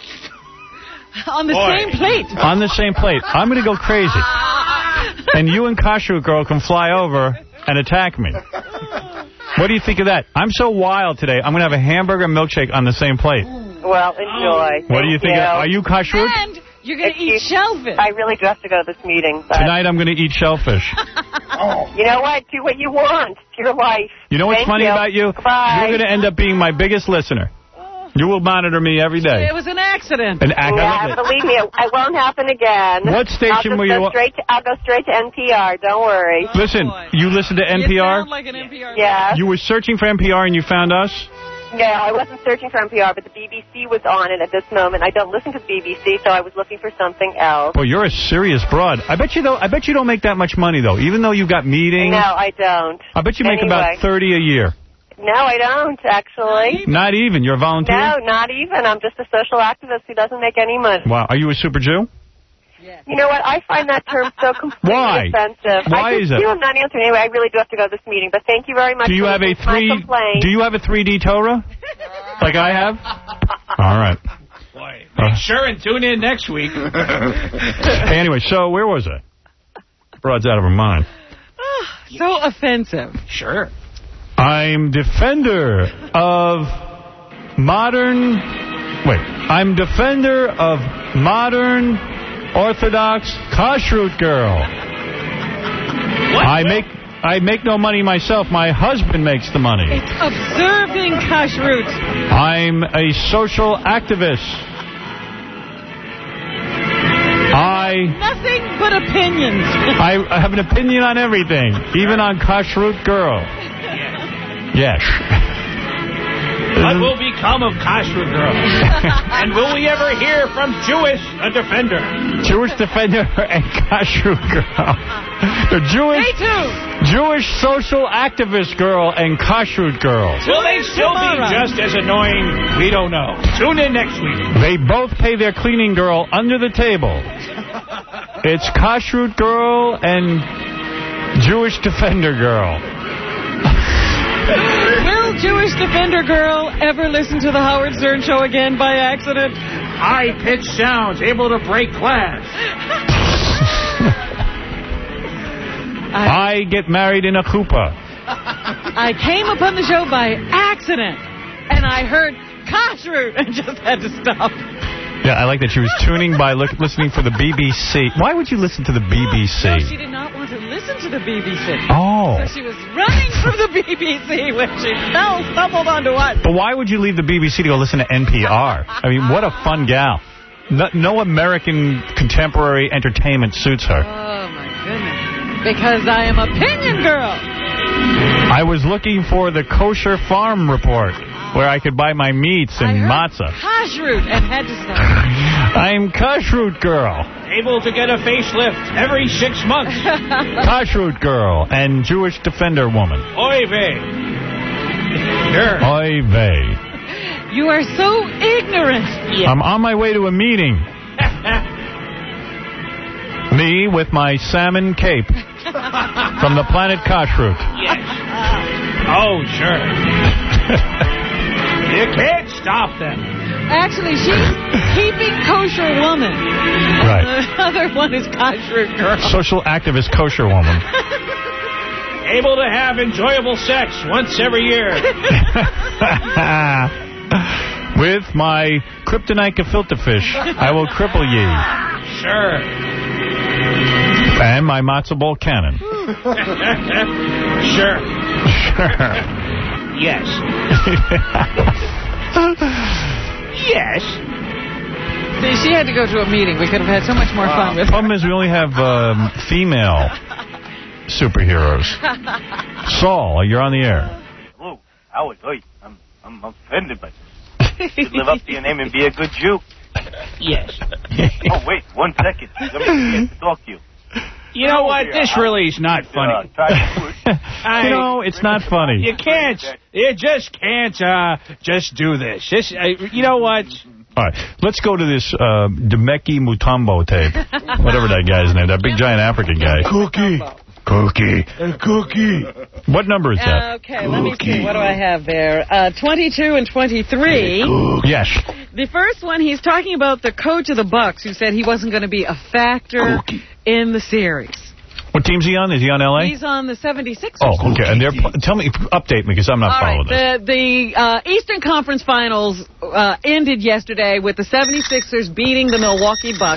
On the Boy. same plate. On the same plate. I'm going to go crazy. And you and Kashrut Girl can fly over and attack me. What do you think of that? I'm so wild today. I'm going to have a hamburger and milkshake on the same plate. Well, enjoy. What do you think? you. Of, are you Kashrut? And You're going to eat shellfish. I really do have to go to this meeting. But Tonight I'm going to eat shellfish. you know what? Do what you want. It's your life. You know what's Thank funny you. about you? Bye. You're going to end up being my biggest listener. You will monitor me every day. It was an accident. An ac- Yeah, believe me, it, it won't happen again. What station I'll were just you go on? straight to, I'll go straight to N P R. Don't worry. Listen, you listen to N P R? You sound like an N P R. Yeah. You were searching for N P R and you found us? No, I wasn't searching for N P R, but the B B C was on it at this moment. I don't listen to the B B C, so I was looking for something else. Boy, you're a serious broad. I bet you though. I bet you don't make that much money though. Even though you've got meetings. No, I don't. I bet you make Anyway. about thirty a year. No, I don't, actually. Not even. You're a volunteer. No, not even. I'm just a social activist who doesn't make any money. Wow. Are you a super Jew? You know what? I find that term so completely Why? offensive. Why I is just it? feel I'm not answering. Anyway, I really do have to go to this meeting, but thank you very much Do you for have a listening to my three? complaint. Do you have a three D Torah? Like I have? All right. Boy, make sure and tune in next week. Hey, anyway, so where was I? Broad's out of her mind. So offensive. Sure. I'm defender of modern... Wait. I'm defender of modern Orthodox kashrut girl. What? I make I make no money myself. My husband makes the money. It's observing kashrut. I'm a social activist. I Nothing but opinions. I, I have an opinion on everything, even on kashrut girl. Yes. What will become of Kashrut Girl? And will we ever hear from Jewish a defender? Jewish defender and kashrut girl. The Jewish Stay tuned. Jewish social activist girl and kashrut girl. Will they still be Tomorrow. just as annoying? We don't know. Tune in next week. They both pay their cleaning girl under the table. It's kashrut girl and Jewish defender girl. Will Jewish defender girl ever listen to the Howard Stern show again by accident? High-pitched sounds able to break glass. I get married in a chuppah. I came upon the show by accident, and I heard kashrut and just had to stop. Yeah, I like that she was tuning by look, listening for the B B C. Why would you listen to the B B C? No, she did not want to listen to the B B C. Oh. So she was running from the B B C when she fell, stumbled onto us. But why would you leave the B B C to go listen to N P R? I mean, what a fun gal. No, no American contemporary entertainment suits her. Oh, my goodness. Because I am opinion girl. I was looking for the kosher farm report, where I could buy my meats and matzah. Kashrut and had to stop. I'm kashrut girl. Able to get a facelift every six months. Kashrut girl and Jewish defender woman. Oy vey. Sure. Oy vey. You are so ignorant. I'm on my way to a meeting. Me with my salmon cape from the planet Kashrut. Yes. Oh, sure. You can't stop them. Actually, she's keeping kosher woman. Right. The other one is kashrut girl. Social activist kosher woman. Able to have enjoyable sex once every year. With my kryptonite gefilte fish, I will cripple ye. Sure. And my matzo ball cannon. Sure. Sure. Yes. Yes. See, she had to go to a meeting. We could have had so much more fun with The her. problem is we only have um, female superheroes. Saul, you're on the air. Hello, Howard. Oi, I'm, I'm offended by this. You should live up to your name and be a good Jew. Yes. Oh, wait, one second. Let me get to talk to you. You know what? This really is not funny. You know, it's not funny. You can't. You just can't uh, just do this. This, uh, you know what? All right, let's go to this uh, Demeki Mutombo tape. Whatever that guy's name, that big giant African guy. Cookie. Cookie. A cookie. What number is that? Okay, let me see. What do I have there? Uh, twenty-two and twenty-three. Yes. The first one, he's talking about the coach of the Bucks, who said he wasn't going to be a factor in the series. What team's he on? Is he on L A? He's on the seventy-sixers. Oh, okay. And they're pl- tell me, update me, because I'm not All following right. this. The, the uh, Eastern Conference Finals uh, ended yesterday with the seventy-sixers beating the Milwaukee Bucks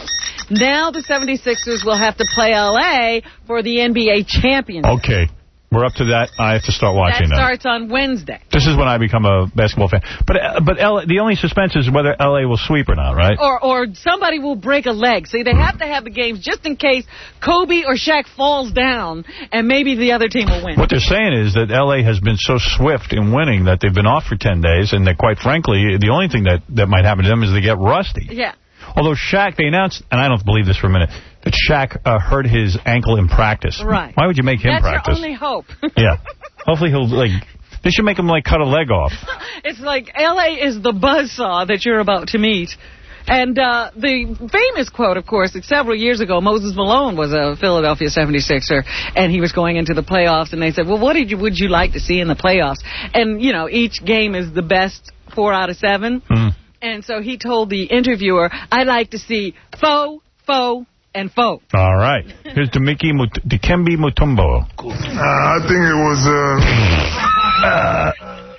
Now the seventy-sixers will have to play L A for the N B A championship. Okay. We're up to that. I have to start watching that. That starts on Wednesday. This is when I become a basketball fan. But uh, but L A, the only suspense is whether L A will sweep or not, right? Or or somebody will break a leg. See, they have to have the games just in case Kobe or Shaq falls down, and maybe the other team will win. What they're saying is that L A has been so swift in winning that they've been off for ten days, and that, quite frankly, the only thing that, that might happen to them is they get rusty. Yeah. Although Shaq, they announced, and I don't believe this for a minute, that Shaq uh, hurt his ankle in practice. Right. Why would you make him That's practice? That's your only hope. Yeah. Hopefully he'll, like, they should make him, like, cut a leg off. It's like L A is the buzzsaw that you're about to meet. And uh, the famous quote, of course, several years ago, Moses Malone was a Philadelphia seventy-sixer, and he was going into the playoffs, and they said, well, what did you, would you like to see in the playoffs? And, you know, each game is the best four out of seven. Mm. And so he told the interviewer, I like to see foe, foe, and foe. All right. Here's Dikembe Mut Dikembe Mutombo. Uh, I think it was... Uh, uh,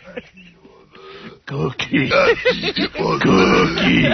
cookie. Cookie.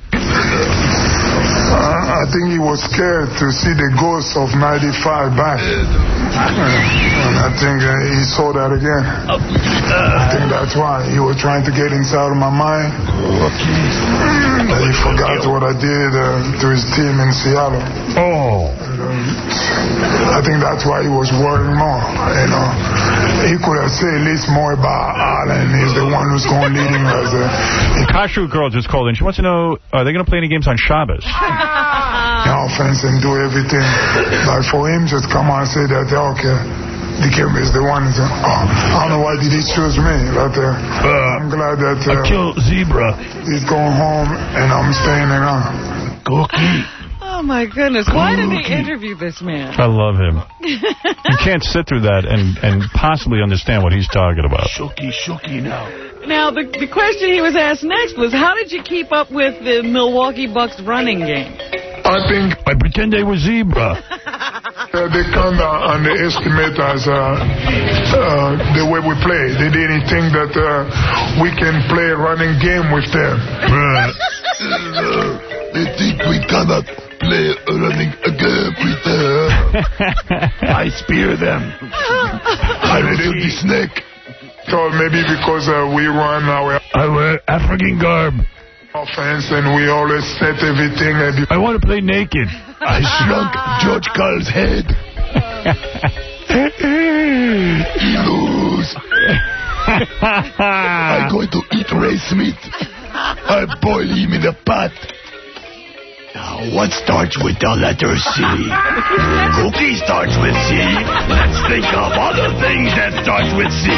Uh, I think he was scared to see the ghost of ninety-five back. And I think uh, he saw that again. I think that's why he was trying to get inside of my mind. And he forgot what I did uh, to his team in Seattle. Oh. I think that's why he was worrying more. You know, he could have said at least more about Allen. He's the one who's going leading us. Uh, Kashrut girl just called in. She wants to know, are they going to play any games on Shabbos? The offense and do everything. Like for him, just come on and say that, okay, Dikembe is the one. Oh, I don't know why did he choose me. But, uh, uh, I'm glad that uh, I killed Zebra. He's going home and I'm staying around. Cookie. Oh, my goodness. Why did they interview this man? I love him. You can't sit through that and, and possibly understand what he's talking about. Shooky, shooky now. Now, the, the question he was asked next was, how did you keep up with the Milwaukee Bucks running game? I think... I pretend they were zebra. Uh, they kind of underestimate us, uh, uh, the way we play. They didn't think that uh, we can play a running game with them. They think we cannot play a running game with them. I spear them. I do the snake. So maybe because uh, we run our... I wear African garb. Offense and we always set everything. And I want to play naked. I shrunk George Carl's head. He lose. I'm going to eat race meat. I boil him in a pot. Now, what starts with the letter C? Cookie starts with C. Let's think of other things that start with C.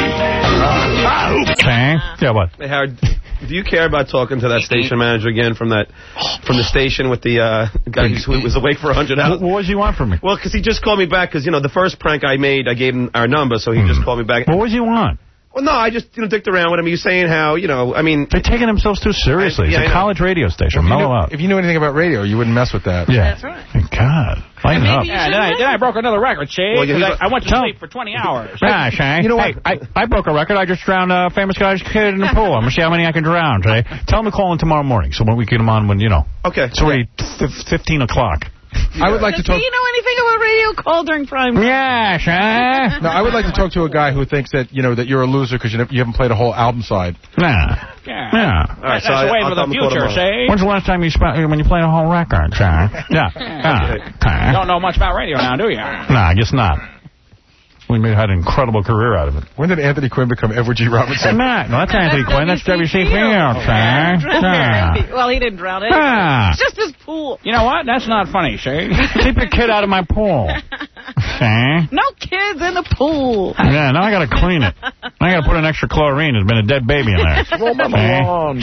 Okay. Yeah, what? Hey, Howard, do you care about talking to that station manager again from that, from the station with the uh, guy who was awake for a hundred hours? What, what does he want from me? Well, because he just called me back because, you know, the first prank I made, I gave him our number, so he mm. just called me back. What does he want? Well, no, I just, you know, dicked around with him. He was saying how, you know, I mean... They're taking themselves too seriously. I, yeah, it's a college radio station. Well, Mellow knew, out. If you knew anything about radio, you wouldn't mess with that. Yeah. That's right. Thank God. Lighten up. Yeah, then I, then I broke another record, see? Well, yeah, I, I went to sleep for twenty hours. Yeah, Shank. You know what? Hey, I, I broke a record. I just drowned a famous guy's kid in the pool. I'm going to see how many I can drown today. Tell him to call in tomorrow morning so when we get him on when, you know. Okay. It's already fifteen o'clock. Yeah. I would like Does to talk... Do you know anything about radio? Call during prime time. Yeah, Shank. No, I would like to talk to a guy who thinks that, you know, that you're a loser because you, you haven't played a whole album side. Nah. Yeah. Yeah. All right, that's so the way for the future, see? When's the last time you spent when you played a whole record, Shank? Yeah. Yeah. Okay. You don't know much about radio now, do you? Nah, I guess not. We made had an incredible career out of it. When did Anthony Quinn become Edward G. Robinson? Not, no, that's Anthony Quinn. That's W C Field, Shank. Well, he didn't drown it. Ah. It's just his pool. You know what? That's not funny, see? Keep your kid out of my pool. See? No kids in the pool. Yeah, now I got to clean it. I got to put an extra chlorine. There's been a dead baby in there. Throw him on the lawn.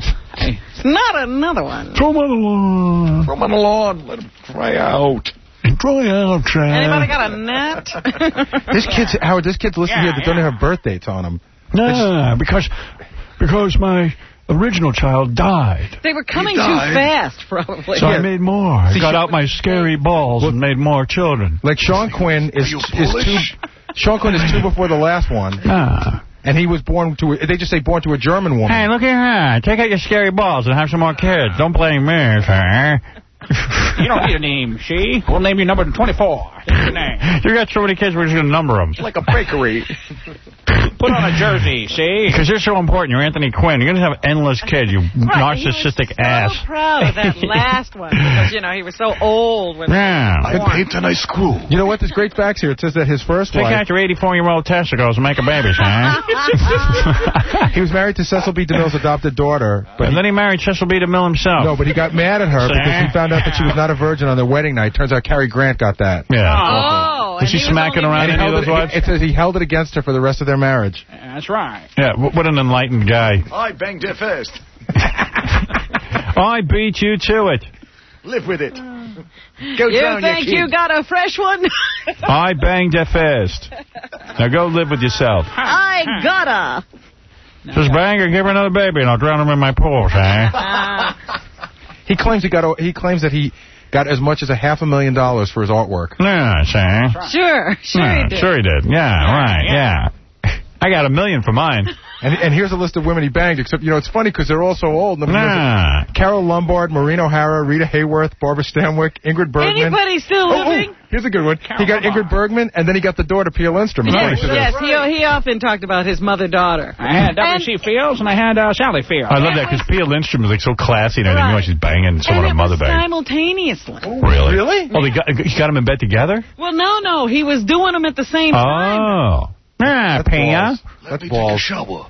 Not another one. Throw him on the lawn. Throw him on the lawn. Let him dry out. Dry out, Shank. Anybody got a net? This kid's, Howard, this kid's listening Yeah, here that yeah. don't even have birth dates on them. Nah, because, because my original child died. They were coming too fast, probably. So Yeah. I made more. I See, got she- out my scary balls and made more children. Like Sean Quinn is, you is two... Polish? Sean Quinn is two before the last one. Ah. And he was born to, a, they just say born to a German woman. Hey, look at her. Take out your scary balls and have some more kids. Don't blame me, sir. You don't need a name, see? We'll name you number twenty-four. That's your name. You got so many kids, we're just going to number them. Like a bakery. Put on a jersey, see? Because you're so important. You're Anthony Quinn. You're going to have endless kids, you Right, narcissistic he was so ass. proud of that last one because, you know, he was so old. When Yeah. I paint a nice screw. You know what? There's great facts here. It says that his first Take wife... out your eighty-four-year-old testicles and make a baby, son. He was married to Cecil B. DeMille's adopted daughter. But and then he married Cecil B. DeMille himself. No, but he got mad at her See? because he found out that she was not a virgin on their wedding night. Turns out Cary Grant got that. Yeah. Oh. Was he smacking around And he any of held those it- wives? It says he held it against her for the rest of their marriage. That's right. Yeah, wh- what an enlightened guy. I banged her first. I beat you to it. Live with it. Go You drown your think kid. you got a fresh one? I banged her first. Now go live with yourself. I gotta. Just bang her, give her another baby, and I'll drown her in my pool, son. He claims he got. A, he claims that he got as much as a half a million dollars for his artwork. Yeah, son. Sure, sure Yeah, he did. Sure he did. Yeah, right, yeah. I got a million for mine. And, and here's a list of women he banged, except, you know, it's funny because they're all so old. Nah. Carol Lombard, Maureen O'Hara, Rita Hayworth, Barbara Stanwyck, Ingrid Bergman. Anybody still Oh, living? oh, here's a good one. He got Ingrid Bergman, and then he got the daughter, Pia Lindstrom. It's Yes, funny, yes, he, he often talked about his mother-daughter. I had W C Fields and I had uh, Sally Fields. I love that because Pia Lindstrom is like so classy and everything. You know, Right. she's banging someone her and it mother was banged. simultaneously. Really? Really? Oh, they got, he got them in bed together? Well, no, no, he was doing them at the same time. Oh. Nah, Pia. That's balls. Shower.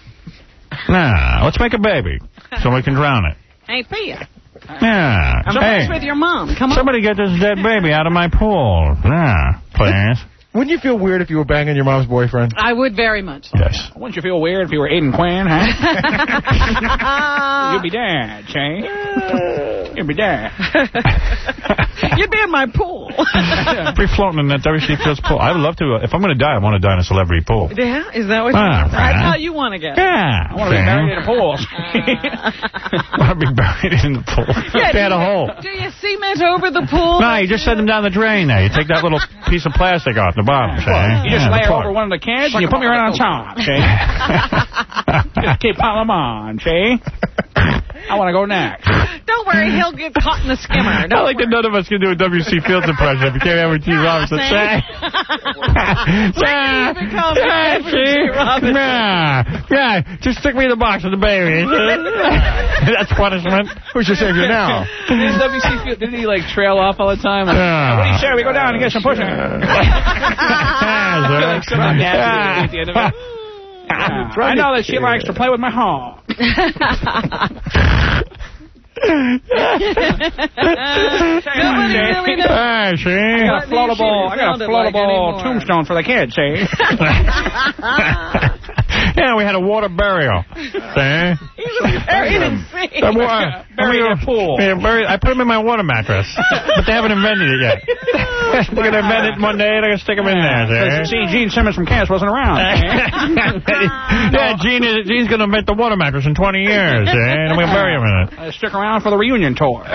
Nah, let's make a baby so we can drown it. Hey, Pia, Yeah. I'm Hey, friends with your mom. Come on. somebody get this dead baby out of my pool. Yeah, please. Wouldn't you feel weird if you were banging your mom's boyfriend? I would very much. Yes. Wouldn't you feel weird if you were Aiden Quinn, huh? You'd be dad, Shane. You'd be dad. You'd be in my pool. Free floating in that W C Fields pool. I would love to. Uh, if I'm going to die, I want to die in a celebrity pool. Yeah, is that what? Ah, you, that's right. how you want to get. Yeah. I want to be buried in a pool. I want to be buried in the pool. Yeah, they had do a you- hole. Do you cement over the pool? No, you just send them down the drain there. You take that little piece of plastic off the bottom. See? You just Yeah, lay the over plug. one of the kids and you put me right on top, see? Just keep piling them on, see? I want to go next. Don't worry, he'll get caught in the skimmer. I Don't like that none of us can do a W C Fields impression. We can't have a T. Robinson. see? Say. When do you become Yeah, Edward see? G. Robinson? Yeah, yeah. Just stick me in the box with the baby. That's punishment. Who's your savior now? Didn't W C Field, didn't he like trail off all the time? Like, Yeah. What do you say? We go down and get some pushing. Yeah, like, someone nasty at the end of it. I know that she likes to play with my hog. Nobody really knows. Ah, see? I got a floatable, I got a Sounded like floatable anymore. tombstone for the kids, see? Yeah, we had a water burial. See? He was buried in sea. The wa- Buried in a pool. Yeah, buried, I put them in my water mattress, but they haven't invented it yet. They're going to invent it one day, they're going to stick them in there. See, Gene Simmons from Kansas wasn't around. Yeah, Gene is, Gene's going to invent the water mattress in twenty years, eh? And we'll bury him in it. Uh, stick around for the reunion tour.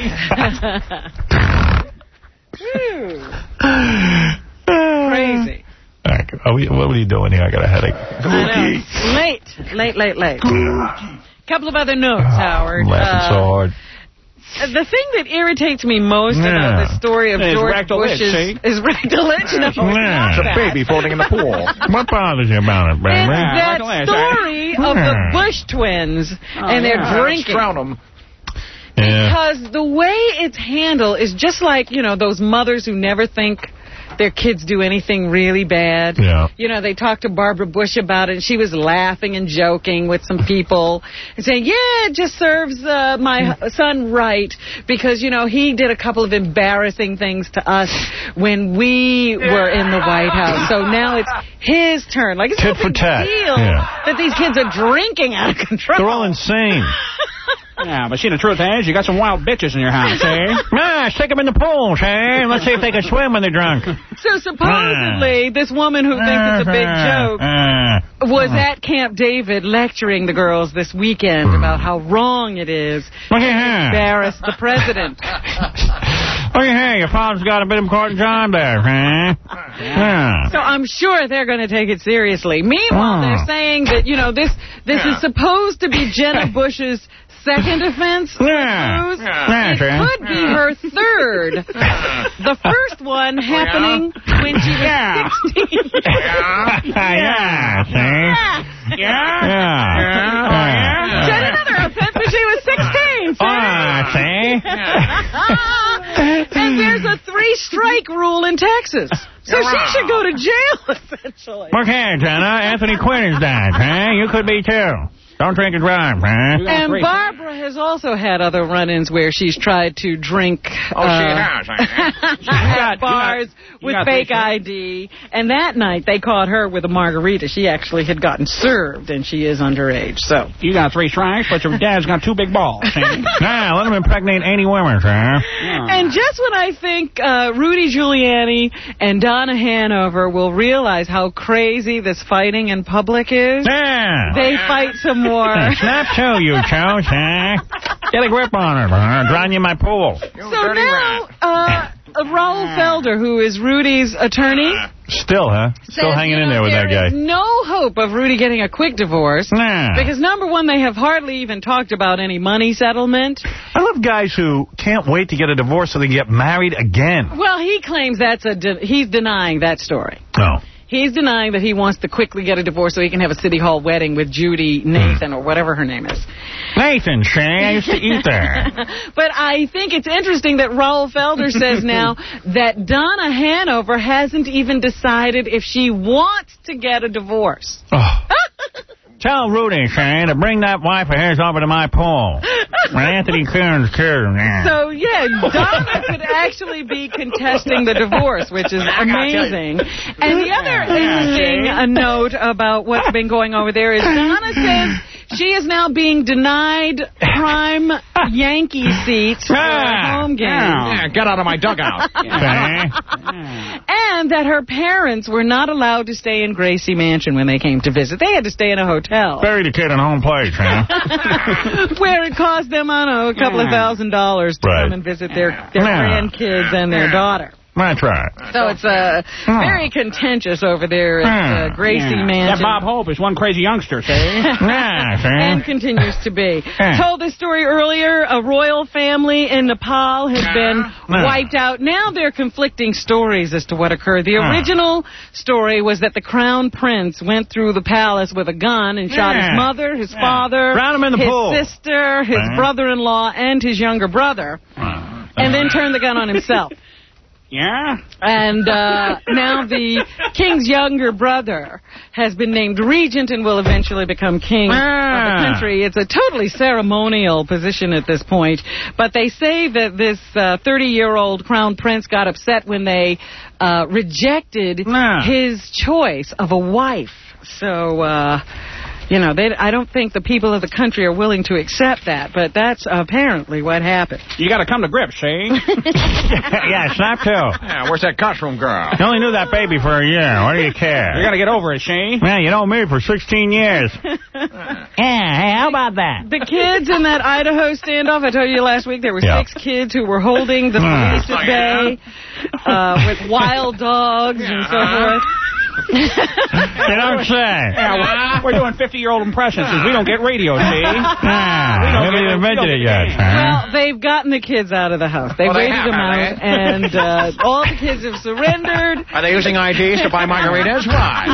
Crazy. All right, are we, what are you doing here? I got a headache. I know. Late, late, late, late. Couple of other notes, Howard. I'm laughing so Uh, hard. The thing that irritates me most Yeah. about the story of Is George rectal itch, Bush's see? is rectal itch. No, it's Yeah. not It's a that. Baby floating in the pool. What bothers you about it, It's baby? that rectal itch, story of the Bush twins and yeah. their drinking. Drown them. Yeah. Because the way it's handled is just like, you know, those mothers who never think their kids do anything really bad. Yeah. You know, they talked to Barbara Bush about it, and she was laughing and joking with some people and saying, yeah, it just serves uh, my son right because, you know, he did a couple of embarrassing things to us when we were in the White House. So now it's his turn. Like, it's Tit no for big tat. deal Yeah. that these kids are drinking out of control. They're all insane. Yeah, but see, the truth is, you got some wild bitches in your house, eh? Nah, stick them in the pool, see? Let's see if they can swim when they're drunk. So supposedly, this woman who thinks it's a big joke Uh, was at Camp David lecturing the girls this weekend about how wrong it is Look to at her. embarrass the president. Look at here, your father's got a bit of Cotton John there, huh? Yeah. So I'm sure they're going to take it seriously. Meanwhile, Oh. they're saying that, you know, this this is supposed to be Jenna Bush's second offense? Yeah. yeah. It could be her third. The first one happening when she was Yeah. sixteen. Yeah. Yeah. See? Yeah. Yeah. Yeah. She had another offense when she was sixteen. See? Ah, see? And there's a three-strike rule in Texas. So she should go to jail, essentially. Look here, Jenna. Anthony Quinn is dead. Huh? You could be, too. Don't drink and drive, huh? And Barbara has also had other run-ins where she's tried to drink Oh, uh, she has. at bars you with got fake three- I D. And that night, they caught her with a margarita. She actually had gotten served, and she is underage. So You got three strikes, but your dad's got two big balls. Nah, let him impregnate eighty women, huh? And just when I think uh, Rudy Giuliani and Donna Hanover will realize how crazy this fighting in public is, Yeah. they fight some more. Snap to you, Jones, huh? Get a grip on it, huh? Drown you in my pool. So now, uh, Raul Felder, who is Rudy's attorney, Still, huh? Still says, hanging you in know, there with that there guy. is no hope of Rudy getting a quick divorce. Nah. Because, number one, they have hardly even talked about any money settlement. I love guys who can't wait to get a divorce so they can get married again. Well, he claims that's a de- he's denying that story. Oh. He's denying that he wants to quickly get a divorce so he can have a City Hall wedding with Judy Nathan or whatever her name is. Nathan, Shay, I used to eat there. But I think it's interesting that Raul Felder says now that Donna Hanover hasn't even decided if she wants to get a divorce. Oh. Tell Rudy, Shay, to bring that wife of his over to my pool. Anthony Kearns, Kearns. So, yeah, Donna could actually be contesting the divorce, which is amazing. And the other interesting uh, note about what's been going over there is Donna says she is now being denied prime Yankee seats for a home game. Yeah, get out of my dugout. And that her parents were not allowed to stay in Gracie Mansion when they came to visit. They had to stay in a hotel. Bury the kid in home plate, huh? Where it cost them, I don't know, a couple of thousand dollars to Right. come and visit their, their Yeah. grandkids and their daughter. That's right. So it's uh, very contentious over there at uh, Gracie Yeah. Mansion. That Bob Hope is one crazy youngster, see? Yeah, see? And continues to be. Yeah. Told this story earlier. A royal family in Nepal has been Yeah. wiped out. Now there are conflicting stories as to what occurred. The Yeah. original story was that the crown prince went through the palace with a gun and shot Yeah. his mother, his Yeah. father, Drown him in the his pool. sister, his Right. brother-in-law, and his younger brother, and then turned the gun on himself. Yeah? And uh, now the king's younger brother has been named regent and will eventually become king of the country. It's a totally ceremonial position at this point. But they say that this uh, thirty-year-old crown prince got upset when they uh, rejected his choice of a wife. So... Uh, You know, they, I don't think the people of the country are willing to accept that, but that's apparently what happened. You got to come to grips, see? Yeah, snap too. Yeah, where's that costume girl? You only knew that baby for a year. What do you care? You got to get over it, see? Man, you know me for sixteen years. Yeah, hey, how about that? The kids in that Idaho standoff, I told you last week, there were Yeah. six kids who were holding the Hmm. police at bay uh, with wild dogs and so forth. You don't say. Yeah, we're, we're doing fifty-year-old impressions because we don't get radio, see? Ah, We we don't haven't get- even we don't invented it get yet. the Huh? Well, they've gotten the kids out of the house. They've Oh, they waited have, them have out, they? and uh, all the kids have surrendered. Are they using I Ds to buy margaritas? Why?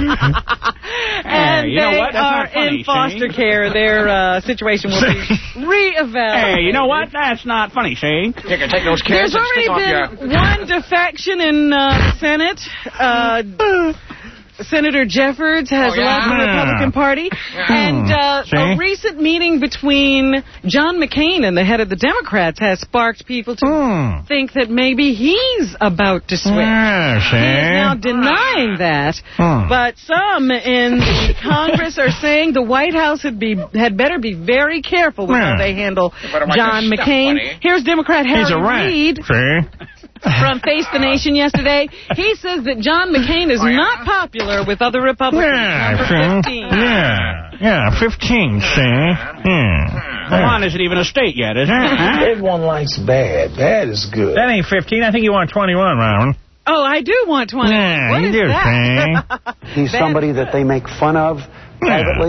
And Hey, you know they what? That's are not funny, in foster see? care. Their uh, situation will be re-evaluated. Hey, you know what? That's not funny, see? You can take those kids There's and stick already off been your... one defection in uh, the Senate. Uh, Senator Jeffords has Oh, yeah? left the Republican Party. And uh, See? a recent meeting between John McCain and the head of the Democrats has sparked people to Hmm. think that maybe he's about to switch. Yeah, He is now see? denying that, Hmm. but some in the Congress are saying the White House had be had better be very careful with how Yeah. they handle better watch John your step, McCain. buddy. Here's Democrat Harry He's a rat. Reid See? from Face the Nation yesterday. He says that John McCain is Oh, yeah? not popular with other Republicans. Yeah, Number see? fifteen. Yeah. Yeah, fifteen, see? Yeah. Vermont isn't even a state yet, is it? Huh? Everyone likes bad. Bad is good. That ain't fifteen. I think you want twenty-one, Ron. Oh, I do want twenty. Yeah, What you is do, that? He's somebody that they make fun of privately.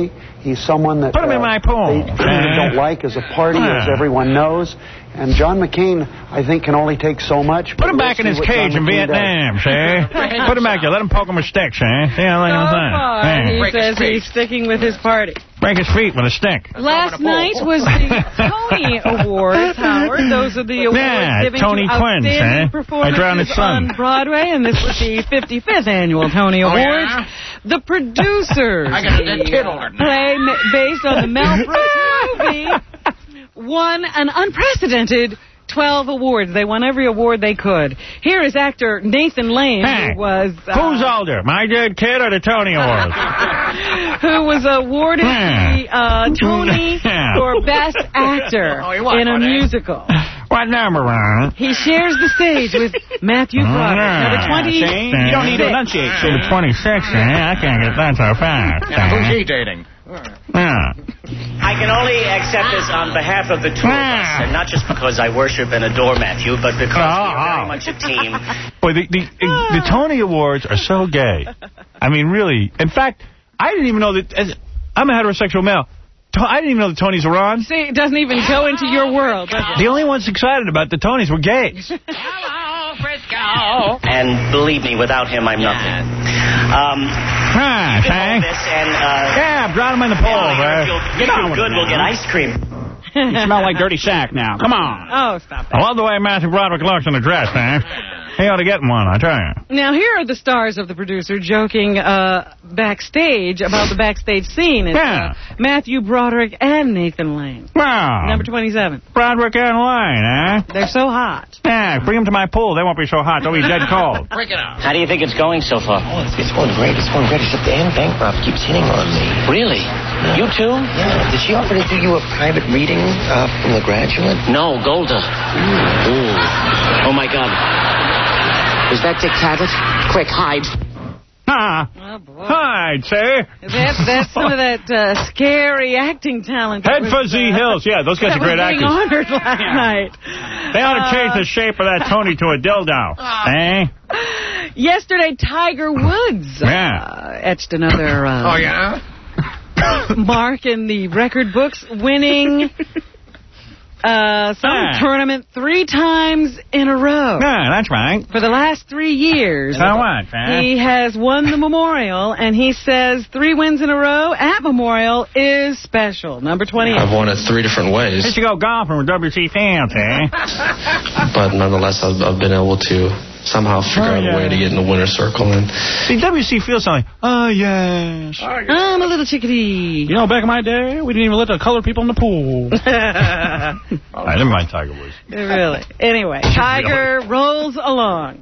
He's someone that Put him uh, in my pool. they really don't like as a party, as everyone knows. And John McCain, I think, can only take so much. Put him back in his cage in Vietnam, see? Put him back there. Let him poke him with sticks, see? See how So they far, he says he's sticking with his party. Break his feet with a stick. Last night was the Tony Awards, Howard. Those are the awards Yeah, given Tony to Quinn, outstanding eh? I drowned his performances son. on Broadway, and this was the fifty-fifth annual Tony Oh, Awards. yeah? The producers, I got a the, kid uh, on it. play ma- based on the Mel Brooks movie, won an unprecedented twelve awards. They won every award they could. Here is actor Nathan Lane, Hey, who was... Uh, Who's older, my dead kid or the Tony Awards? who was awarded Yeah. the uh, Tony Yeah. for Best Actor Oh, he won in a one, eh? musical. What number, Ron? He shares the stage with Matthew Broderick, number twenty. You don't need to enunciate. Number twenty-six, eh? I can't get that so fast. Who's he dating? Yeah. I can only accept this on behalf of the two of us, and not just because I worship and adore Matthew, but because we're very much a team. Boy, the, the, the Tony Awards are so gay. I mean, really. In fact, I didn't even know that... As, I'm a heterosexual male. To, I didn't even know the Tonys were on. See, it doesn't even go into your world. does it? The only ones excited about the Tonys were gays. And believe me, without him, I'm nothing. Um, Ah, you can thank. hold this and, uh, Yeah, drown him in the pool, yeah, man. if you'll, if you'll good, we'll get ice cream. You smell like dirty sack now. Come on. Oh, stop I love the way Matthew Broderick looks in a dress, man. He ought to get one, I tell you. Now, here are the stars of the producer joking uh, backstage about the backstage scene. It's, Yeah. uh, Matthew Broderick and Nathan Lane. Wow. Number twenty-seven. Broderick and Lane, eh? They're so hot. Yeah, bring them to my pool. They won't be so hot. They'll be dead cold. Break it out. How do you think it's going so far? Oh, it's, it's going great. It's going great. Except Anne Bancroft keeps hitting on me. Really? You too? Yeah. Did she offer to do you a private reading uh, from The Graduate? No, Golda. Ooh. Oh, my God. Was that Dick Taggart? Quick, hide. Ah. Oh, boy. Hide, say. That's, that's some of that uh, scary acting talent. that Head was, Fuzzy uh, Hills. Yeah, those guys that are great was being actors. honored last night. They ought to Uh, change the shape of that Tony to a dildo. Eh? Yesterday, Tiger Woods uh, Yeah. etched another uh, Oh, yeah? mark in the record books, winning uh, some Ah. tournament three times in a row. Yeah, that's right. For the last three years, So what, man? he has won the Memorial, and he says three wins in a row at Memorial is special. Number twenty-eight. I've won it three different ways, They should go golfing with W C Fields, eh? but nonetheless, I've, I've been able to somehow figure Oh, out yeah. a way to get in the winner's circle. And See, W C Fields sound like, oh, yes. I'm a little chickadee. You know, back in my day, we didn't even let the colored people in the pool. I didn't mind Tiger Woods. Really. Anyway, Tiger rolls along.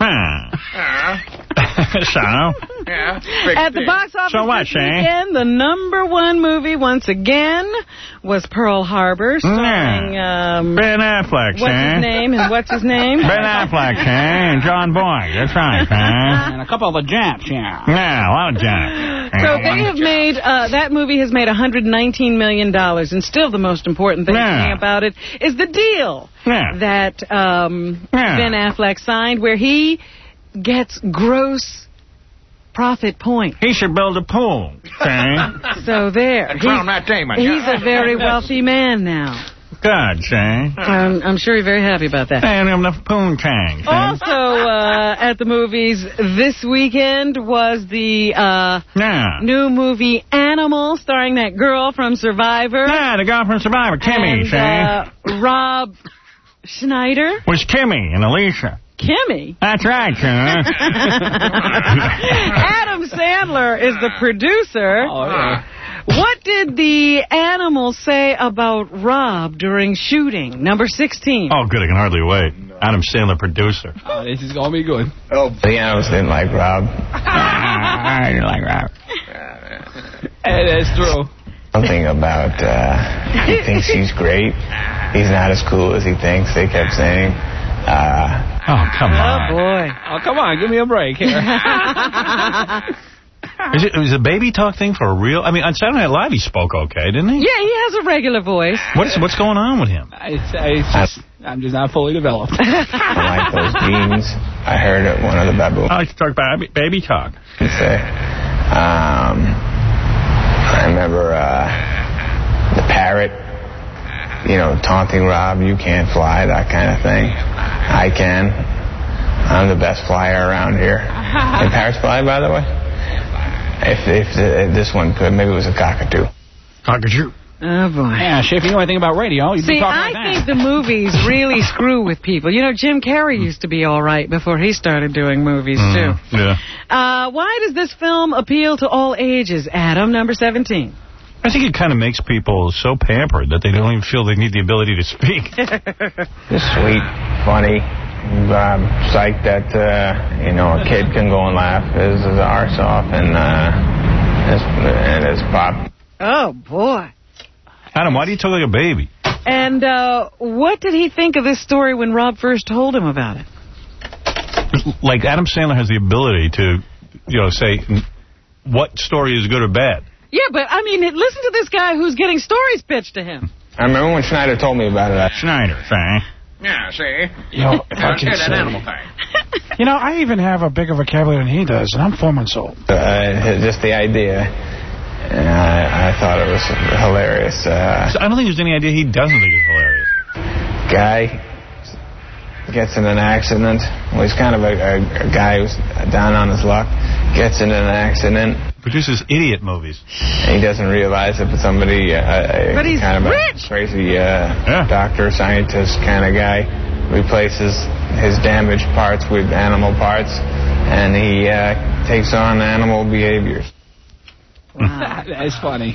so? Yeah. At the box office So what, this Shane? weekend, the number one movie once again was Pearl Harbor, starring um, Ben Affleck, what's eh? his name and what's his name? Ben Affleck, eh? And John Boyd. That's right, eh? And a couple of the Japs, yeah. Yeah, a lot of Jack. So they have made, uh, that movie has made one hundred nineteen million dollars, and still the most important thing Yeah. to me about it is the deal Yeah. that um, Yeah. Ben Affleck signed, where he gets gross profit points. He should build a pool, eh? So there. And crown Matt Damon. He's a very wealthy man now. God, eh? I'm, I'm sure he's very happy about that. And him the poon tank. Also, uh, at the movies this weekend was the uh, Yeah. new movie Animal, starring that girl from Survivor. Yeah, the guy from Survivor, Kimmy, and, eh? uh, Rob Schneider. Was Kimmy and Alicia. Kimmy. That's right, eh? Adam Sandler is the producer. Oh, yeah. What did the Animal say about Rob during shooting? Number sixteen. Oh, good. I can hardly wait. Adam Sandler, producer. Oh, this is going to be good. oh, the animals didn't like Rob. I didn't like Rob. Hey, that's true. Something about uh, he thinks he's great. He's not as cool as he thinks. They kept saying. Uh, Oh, come Oh, on. boy. Oh, come on, give me a break here. Is it, is a baby talk thing for real? I mean, on Saturday Night Live he spoke okay, didn't he? Yeah, he has a regular voice. What is, what's going on with him? It's, it's just, I'm just not fully developed. I like those jeans. I heard it, one of the baboons I like to talk about baby talk. say. Um, I remember uh, the parrot, you know, taunting Rob, you can't fly, that kind of thing. I can. I'm the best flyer around here. Can parrots fly, by the way? If, if, the, if this one could, maybe it was a cockatoo. Cockatoo. Oh, boy. Yeah, see, if you know anything about radio, you'd See, be talking I like that. think the movies really screw with people. You know, Jim Carrey used to be all right before he started doing movies, Mm, too. yeah. Uh, why does this film appeal to all ages? Adam, number seventeen. I think it kind of makes people so pampered that they don't even feel they need the ability to speak. Just sweet, funny. I'm psyched that, uh, you know, a kid can go and laugh his, his arse off and, uh, his, and his pop. Oh, boy. Adam, why do you talk like a baby? And uh, what did he think of this story when Rob first told him about it? Like, Adam Sandler has the ability to, you know, say what story is good or bad. Yeah, but, I mean, listen to this guy who's getting stories pitched to him. I remember when Schneider told me about it. Schneider, say. Yeah, see? You know, if I can that say, animal thing. you know, I even have a bigger vocabulary than he does, and I'm four months old. Uh, just the idea, and I, I thought it was hilarious. Uh, So I don't think there's any idea he doesn't think it's hilarious. Guy gets in an accident. Well, he's kind of a, a, a guy who's down on his luck. Gets in an accident. Produces idiot movies. And he doesn't realize it, but somebody, uh, but he's kind of rich. a crazy uh, yeah. doctor, scientist kind of guy, replaces his damaged parts with animal parts, and he uh, takes on animal behaviors. Wow. That's funny.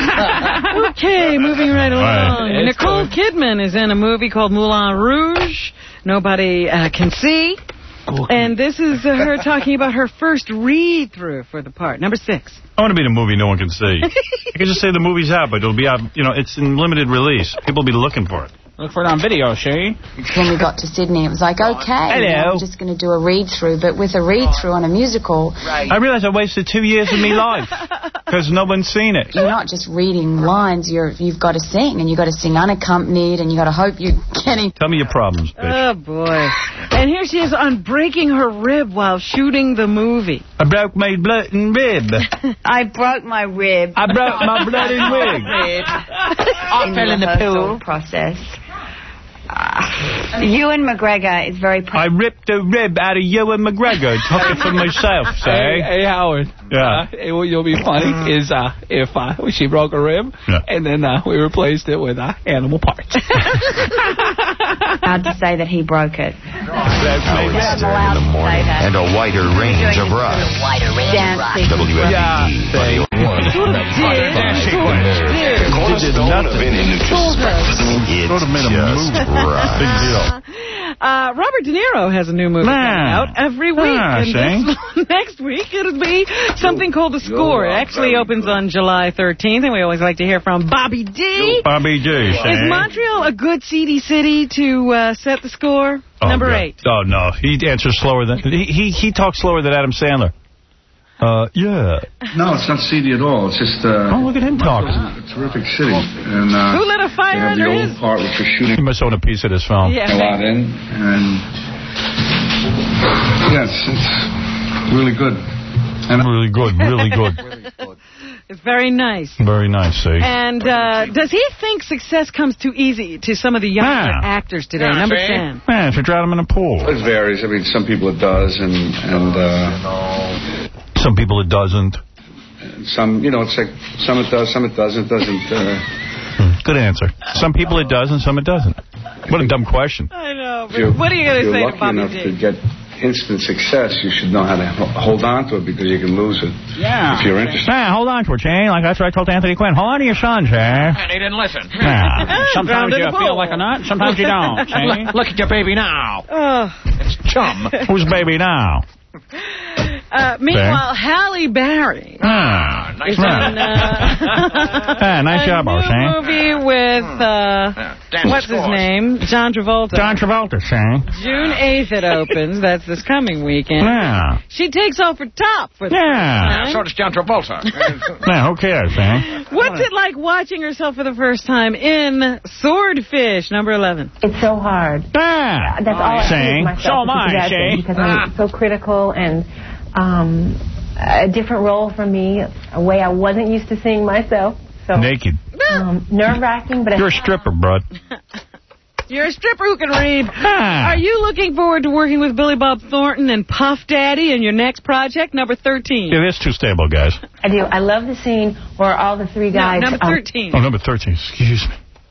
Okay, moving right along. Right. Nicole Kidman is in a movie called Moulin Rouge. Nobody uh, can see. And this is uh, her talking about her first read-through for the part. Number six. I want to be in a movie no one can see. I can just say the movie's out, but it'll be out, you know, it's in limited release. People will be looking for it. Look for it on video, Shay. When we got to Sydney, it was like, okay, Hello. you know, I'm just going to do a read-through. But with a read-through on a musical... Right. I realized I wasted two years of my life because no one's seen it. You're not just reading lines, you're, you've got to sing, and you've got to sing unaccompanied, and you've got to hope you're getting... Tell me your problems, bitch. Oh, boy. And here she is on breaking her rib while shooting the movie. I broke my blood and rib. I broke my rib. I broke my blood and rib. I fell in the pool. Process. Uh, Ewan McGregor is very... I ripped a rib out of Ewan McGregor. Took it for myself, say. Hey, hey Howard. Yeah. Uh, what you'll be funny is uh, if uh, she broke a rib, yeah. and then uh, we replaced it with uh, animal parts. Hard to say that he broke it. Howard Stern in the morning, and a wider range of rock. W F B E Big deal. Uh, Robert De Niro has a new movie Man. coming out every week. Ah, and this, next week it'll be something called The Score. It actually opens on July thirteenth, and we always like to hear from Bobby D. Bobby D. Is Montreal a good seedy city to uh, set the score? Oh, Number God. eight. Oh, no. He answers slower than... He, he, he talks slower than Adam Sandler. Uh, yeah. No, it's not seedy at all. It's just... Uh, oh, look at him talking. It's a terrific city. And, uh, who lit a fire they have under the his... old part which was shooting... He must own a piece of this film. Yeah. A lot in. And... Yes, it's really good. And really good, really good. It's very nice. Very nice, see. And uh, does he think success comes too easy to some of the younger Yeah. actors today? Yeah, Number see? ten. Man, if you drown him in a pool. It varies. I mean, some people it does, and... and uh, some people it doesn't. Some, you know, it's like some it does, some it doesn't, doesn't... Uh, Good answer. Some people it does and some it doesn't. What a dumb question. I know. If you're, What are you going to if say you're to lucky Bobby enough D? to get instant success, you should know how to ho- hold on to it because you can lose it. Yeah. If you're interested. Yeah, hold on to it, Shane. Like that's what I told Anthony Quinn. Hold on to your son, Shane. And he didn't listen. Yeah. Sometimes Drowned in you the feel pool. like a nut, sometimes you don't. look, look at your baby now. Oh. It's chum. Who's baby now? Uh, meanwhile, Halle Berry Ah, nice is in uh, ah, nice a job, new Shane. movie with, uh, Danny what's his Scores. name? John Travolta. John Travolta, Shane. June eighth it opens. That's this coming weekend. Yeah. She takes off her top for the Yeah. first Yeah, time. so does John Travolta. Yeah, who cares, Shane? What's it like watching herself for the first time in Swordfish, number eleven? It's so hard. Ah. That's all I do Shane. is myself. So am I, because Shane. Because I'm so critical and um, a different role for me, a way I wasn't used to seeing myself. So Naked. um, nerve-wracking, but... You're a stripper, bud. You're a stripper who can read. Are you looking forward to working with Billy Bob Thornton and Puff Daddy in your next project, number thirteen? Yeah, there's two stable guys. I do. I love the scene where all the three guys... No, number thirteen. Um, oh, number thirteen. Excuse me.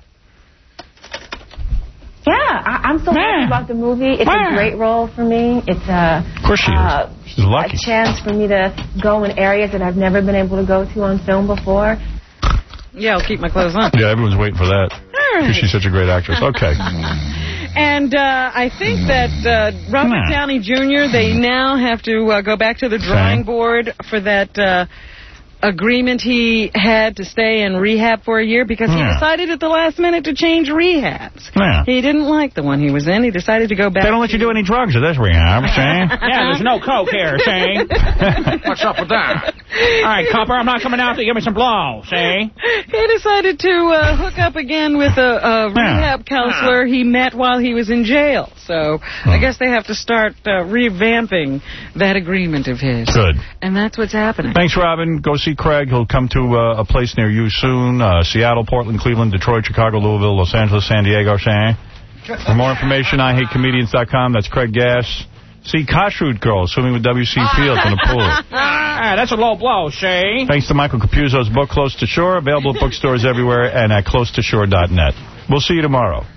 Yeah, I, I'm so happy about the movie. It's a great role for me. It's a, of course she uh, is. She's lucky. a chance for me to go in areas that I've never been able to go to on film before. Yeah, I'll keep my clothes on. Yeah, everyone's waiting for that. All right. Because she's such a great actress. Okay. And uh, I think that uh, Robert Nah. Downey Junior, they now have to uh, go back to the drawing board for that uh, agreement he had to stay in rehab for a year because he Yeah. decided at the last minute to change rehabs. Yeah. He didn't like the one he was in. He decided to go back. They don't let you do any drugs at this rehab, Shane. Yeah, there's no coke here, Shane. What's up with that? All right, copper, I'm not coming out to give me some blow, see? He decided to uh, hook up again with a, a rehab counselor he met while he was in jail. So I guess they have to start uh, revamping that agreement of his. Good. And that's what's happening. Thanks, Robin. Go see Craig. He'll come to uh, a place near you soon. Uh, Seattle, Portland, Cleveland, Detroit, Chicago, Louisville, Los Angeles, San Diego, Shane. For more information, I hate comedians dot com. That's Craig Gass. See Kashrut Girl swimming with W C Fields in a pool. Ah, that's a low blow, Shane. Thanks to Michael Capuzzo's book, Close to Shore, available at bookstores everywhere and at close to shore dot net. We'll see you tomorrow.